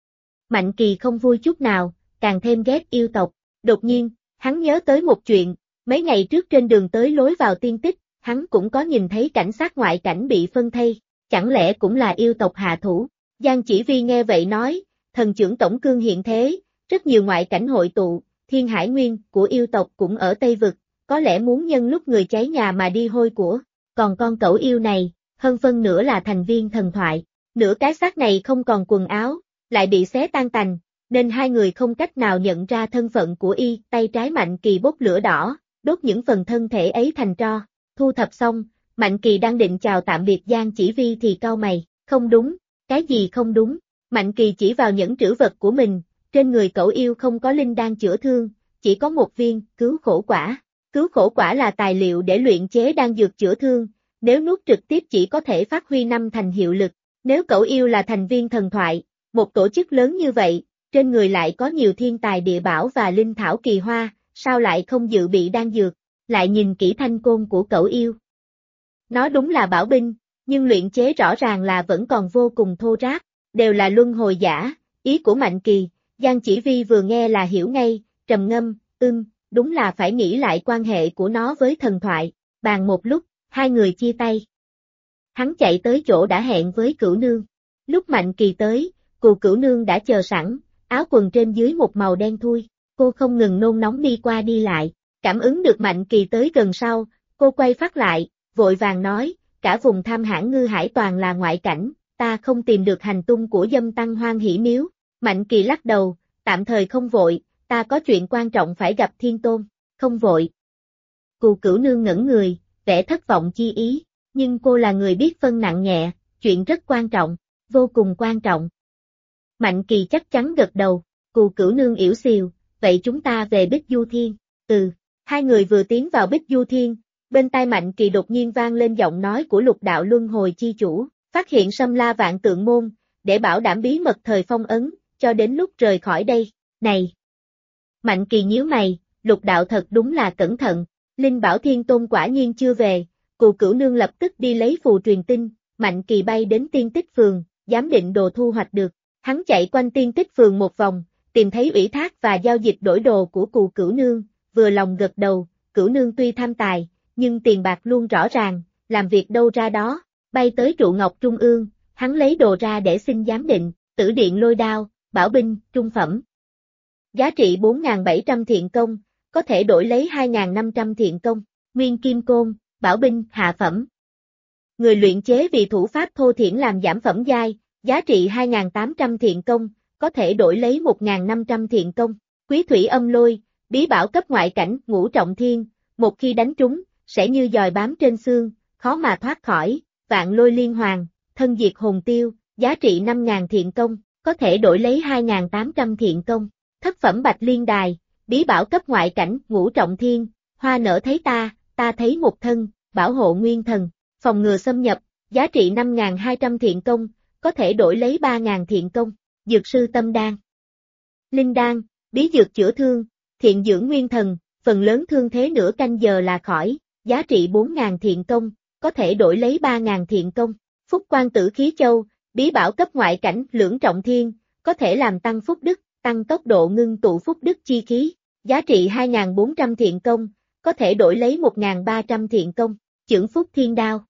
Mạnh Kỳ không vui chút nào, càng thêm ghét yêu tộc. Đột nhiên, hắn nhớ tới một chuyện, mấy ngày trước trên đường tới lối vào tiên tích, hắn cũng có nhìn thấy cảnh sát ngoại cảnh bị phân thây, chẳng lẽ cũng là yêu tộc hạ thủ. Giang Chỉ Vi nghe vậy nói, thần trưởng tổng cương hiện thế, rất nhiều ngoại cảnh hội tụ, Thiên Hải Nguyên của yêu tộc cũng ở Tây Vực, có lẽ muốn nhân lúc người cháy nhà mà đi hôi của. Còn con cẩu yêu này, hơn phân nửa là thành viên thần thoại, nửa cái xác này không còn quần áo, lại bị xé tan tành, nên hai người không cách nào nhận ra thân phận của y. Tay trái Mạnh Kỳ bốc lửa đỏ, đốt những phần thân thể ấy thành tro. Thu thập xong, Mạnh Kỳ đang định chào tạm biệt Giang Chỉ Vi thì cau mày, không đúng, cái gì không đúng? Mạnh Kỳ chỉ vào những trữ vật của mình, trên người cẩu yêu không có linh đan chữa thương, chỉ có một viên cứu khổ quả. Cứu khổ quả là tài liệu để luyện chế đan dược chữa thương, nếu nuốt trực tiếp chỉ có thể phát huy 5 thành hiệu lực. Nếu cẩu yêu là thành viên thần thoại, một tổ chức lớn như vậy, trên người lại có nhiều thiên tài địa bảo và linh thảo kỳ hoa, sao lại không dự bị đan dược? Lại nhìn kỹ thanh côn của cẩu yêu. Nó đúng là bảo binh, nhưng luyện chế rõ ràng là vẫn còn vô cùng thô ráp, đều là luân hồi giả. Ý của Mạnh Kỳ, Giang Chỉ Vi vừa nghe là hiểu ngay, trầm ngâm, đúng là phải nghĩ lại quan hệ của nó với thần thoại. Bàn một lúc, hai người chia tay. Hắn chạy tới chỗ đã hẹn với Cửu Nương. Lúc Mạnh Kỳ tới, Cửu Nương đã chờ sẵn, áo quần trên dưới một màu đen thui. Cô không ngừng nôn nóng đi qua đi lại. Cảm ứng được Mạnh Kỳ tới gần sau, cô quay phát lại, vội vàng nói, cả vùng Tham Hãn Ngư Hải toàn là ngoại cảnh, ta không tìm được hành tung của Dâm Tăng Hoan Hỷ Miếu. Mạnh Kỳ lắc đầu, tạm thời không vội, ta có chuyện quan trọng phải gặp Thiên Tôn, không vội. Cửu Nương ngẩn người, vẻ thất vọng chi ý, nhưng cô là người biết phân nặng nhẹ, chuyện rất quan trọng, vô cùng quan trọng. Mạnh Kỳ chắc chắn gật đầu, Cửu Nương yểu xìu, vậy chúng ta về Bích Du Thiên. Hai người vừa tiến vào Bích Du Thiên, bên tai Mạnh Kỳ đột nhiên vang lên giọng nói của Lục Đạo Luân Hồi chi chủ, phát hiện Sâm La Vạn Tượng Môn, để bảo đảm bí mật thời phong ấn, cho đến lúc rời khỏi đây. Này! Mạnh Kỳ nhíu mày, Lục Đạo thật đúng là cẩn thận, Linh Bảo Thiên Tôn quả nhiên chưa về. Cửu Nương lập tức đi lấy phù truyền tin, Mạnh Kỳ bay đến Tiên Tích Phường, giám định đồ thu hoạch được. Hắn chạy quanh Tiên Tích Phường một vòng, tìm thấy ủy thác và giao dịch đổi đồ của Cửu Nương, vừa lòng gật đầu. Cửu Nương tuy tham tài, nhưng tiền bạc luôn rõ ràng, làm việc đâu ra đó. Bay tới trụ ngọc trung ương, hắn lấy đồ ra để xin giám định. Tử điện lôi đao, bảo binh, trung phẩm. Giá trị 4.700 thiện công, có thể đổi lấy 2.500 thiện công. Nguyên kim côn, bảo binh, hạ phẩm. Người luyện chế vì thủ pháp thô thiển làm giảm phẩm giai, giá trị 2.800 thiện công, có thể đổi lấy 1.500 thiện công. Quý thủy âm lôi, bí bảo cấp ngoại cảnh, ngũ trọng thiên, một khi đánh trúng, sẽ như giòi bám trên xương, khó mà thoát khỏi. Vạn lôi liên hoàn, thân diệt hồn tiêu, giá trị 5.000 thiện công, có thể đổi lấy 2.800 thiện công. Thất phẩm bạch liên đài, bí bảo cấp ngoại cảnh, ngũ trọng thiên, hoa nở thấy ta thấy một thân, bảo hộ nguyên thần, phòng ngừa xâm nhập, giá trị 5.200 thiện công, có thể đổi lấy 3.000 thiện công. Dược sư tâm đan, linh đan, bí dược chữa thương, thiện dưỡng nguyên thần, phần lớn thương thế nửa canh giờ là khỏi, giá trị 4.000 thiện công, có thể đổi lấy 3.000 thiện công. Phúc quan tử khí châu, bí bảo cấp ngoại cảnh, lưỡng trọng thiên, có thể làm tăng phúc đức, tăng tốc độ ngưng tụ phúc đức chi khí, giá trị 2.400 thiện công, có thể đổi lấy 1.300 thiện công. Chưởng phúc thiên đao,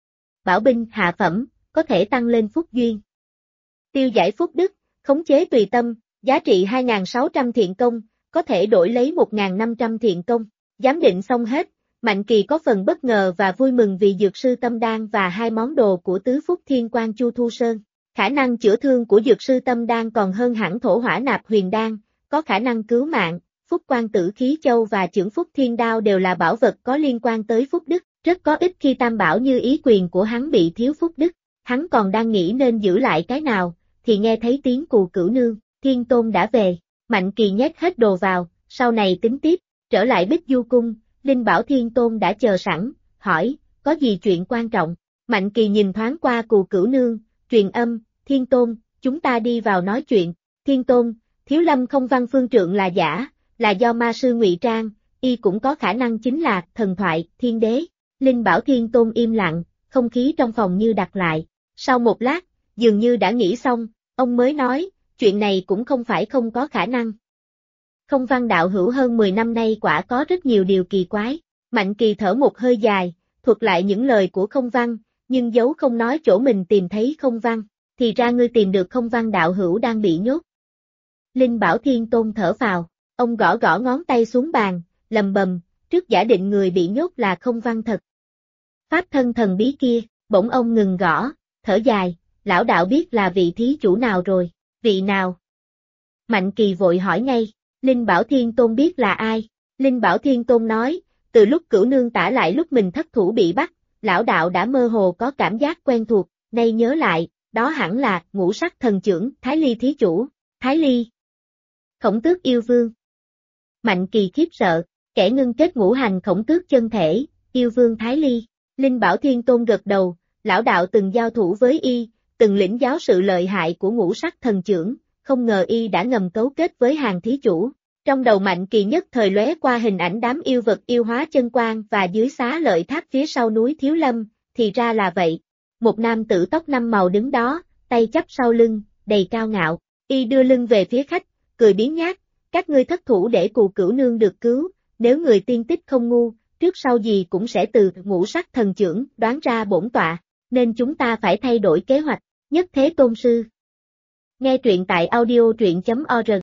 bảo binh hạ phẩm, có thể tăng lên phúc duyên. Tiêu giải phúc đức, khống chế tùy tâm, giá trị 2.600 thiện công, có thể đổi lấy 1.500 thiện công. Giám định xong hết, Mạnh Kỳ có phần bất ngờ và vui mừng vì dược sư tâm đan và hai món đồ của tứ phúc thiên quan Chu Thu Sơn. Khả năng chữa thương của dược sư tâm đan còn hơn hẳn thổ hỏa nạp huyền đan, có khả năng cứu mạng. Phúc quan tử khí châu và chưởng phúc thiên đao đều là bảo vật có liên quan tới phúc đức, rất có ích khi tam bảo như ý quyền của hắn bị thiếu phúc đức. Hắn còn đang nghĩ nên giữ lại cái nào, thì nghe thấy tiếng Cửu Nương, Thiên Tôn đã về. Mạnh Kỳ nhét hết đồ vào, sau này tính tiếp. Trở lại Bích Du Cung, Linh Bảo Thiên Tôn đã chờ sẵn, hỏi, có gì chuyện quan trọng? Mạnh Kỳ nhìn thoáng qua Cửu Nương, truyền âm, Thiên Tôn, chúng ta đi vào nói chuyện. Thiên Tôn, Thiếu Lâm không văn phương trượng là giả, là do ma sư ngụy trang, y cũng có khả năng chính là thần thoại, thiên đế. Linh Bảo Thiên Tôn im lặng, không khí trong phòng như đặc lại. Sau một lát, dường như đã nghĩ xong, ông mới nói, chuyện này cũng không phải không có khả năng. Không văn đạo hữu hơn 10 năm nay quả có rất nhiều điều kỳ quái. Mạnh Kỳ thở một hơi dài, thuật lại những lời của không văn, nhưng giấu không nói chỗ mình tìm thấy không văn. Thì ra ngươi tìm được không văn đạo hữu đang bị nhốt. Linh Bảo Thiên Tôn thở vào, ông gõ gõ ngón tay xuống bàn, lầm bầm, trước giả định người bị nhốt là không văn thật. Pháp thân thần bí kia, bỗng ông ngừng gõ, thở dài, lão đạo biết là vị thí chủ nào rồi, vị nào? Mạnh Kỳ vội hỏi ngay, Linh Bảo Thiên Tôn biết là ai? Linh Bảo Thiên Tôn nói, từ lúc Cửu Nương tả lại lúc mình thất thủ bị bắt, lão đạo đã mơ hồ có cảm giác quen thuộc, nay nhớ lại, đó hẳn là Ngũ Sắc Thần Chưởng, Thái Ly thí chủ, Thái Ly. Khổng Tước yêu vương. Mạnh Kỳ khiếp sợ, kẻ ngưng kết ngũ hành khổng tước chân thể, yêu vương Thái Ly. Linh Bảo Thiên Tôn gật đầu, lão đạo từng giao thủ với y, từng lĩnh giáo sự lợi hại của Ngũ Sắc Thần Chưởng, không ngờ y đã ngầm cấu kết với hàng thí chủ. Trong đầu Mạnh Kỳ nhất thời lóe qua hình ảnh đám yêu vật yêu hóa chân quan và dưới xá lợi tháp phía sau núi Thiếu Lâm, thì ra là vậy. Một nam tử tóc năm màu đứng đó, tay chắp sau lưng, đầy cao ngạo, y đưa lưng về phía khách, cười biếng nhác, các ngươi thất thủ để Cù Cửu Nương được cứu, nếu người tiên tích không ngu, trước sau gì cũng sẽ từ Ngũ Sắc Thần Chưởng đoán ra bổn tọa, nên chúng ta phải thay đổi kế hoạch, nhất thế tôn sư. Nghe truyện tại audio truyện.org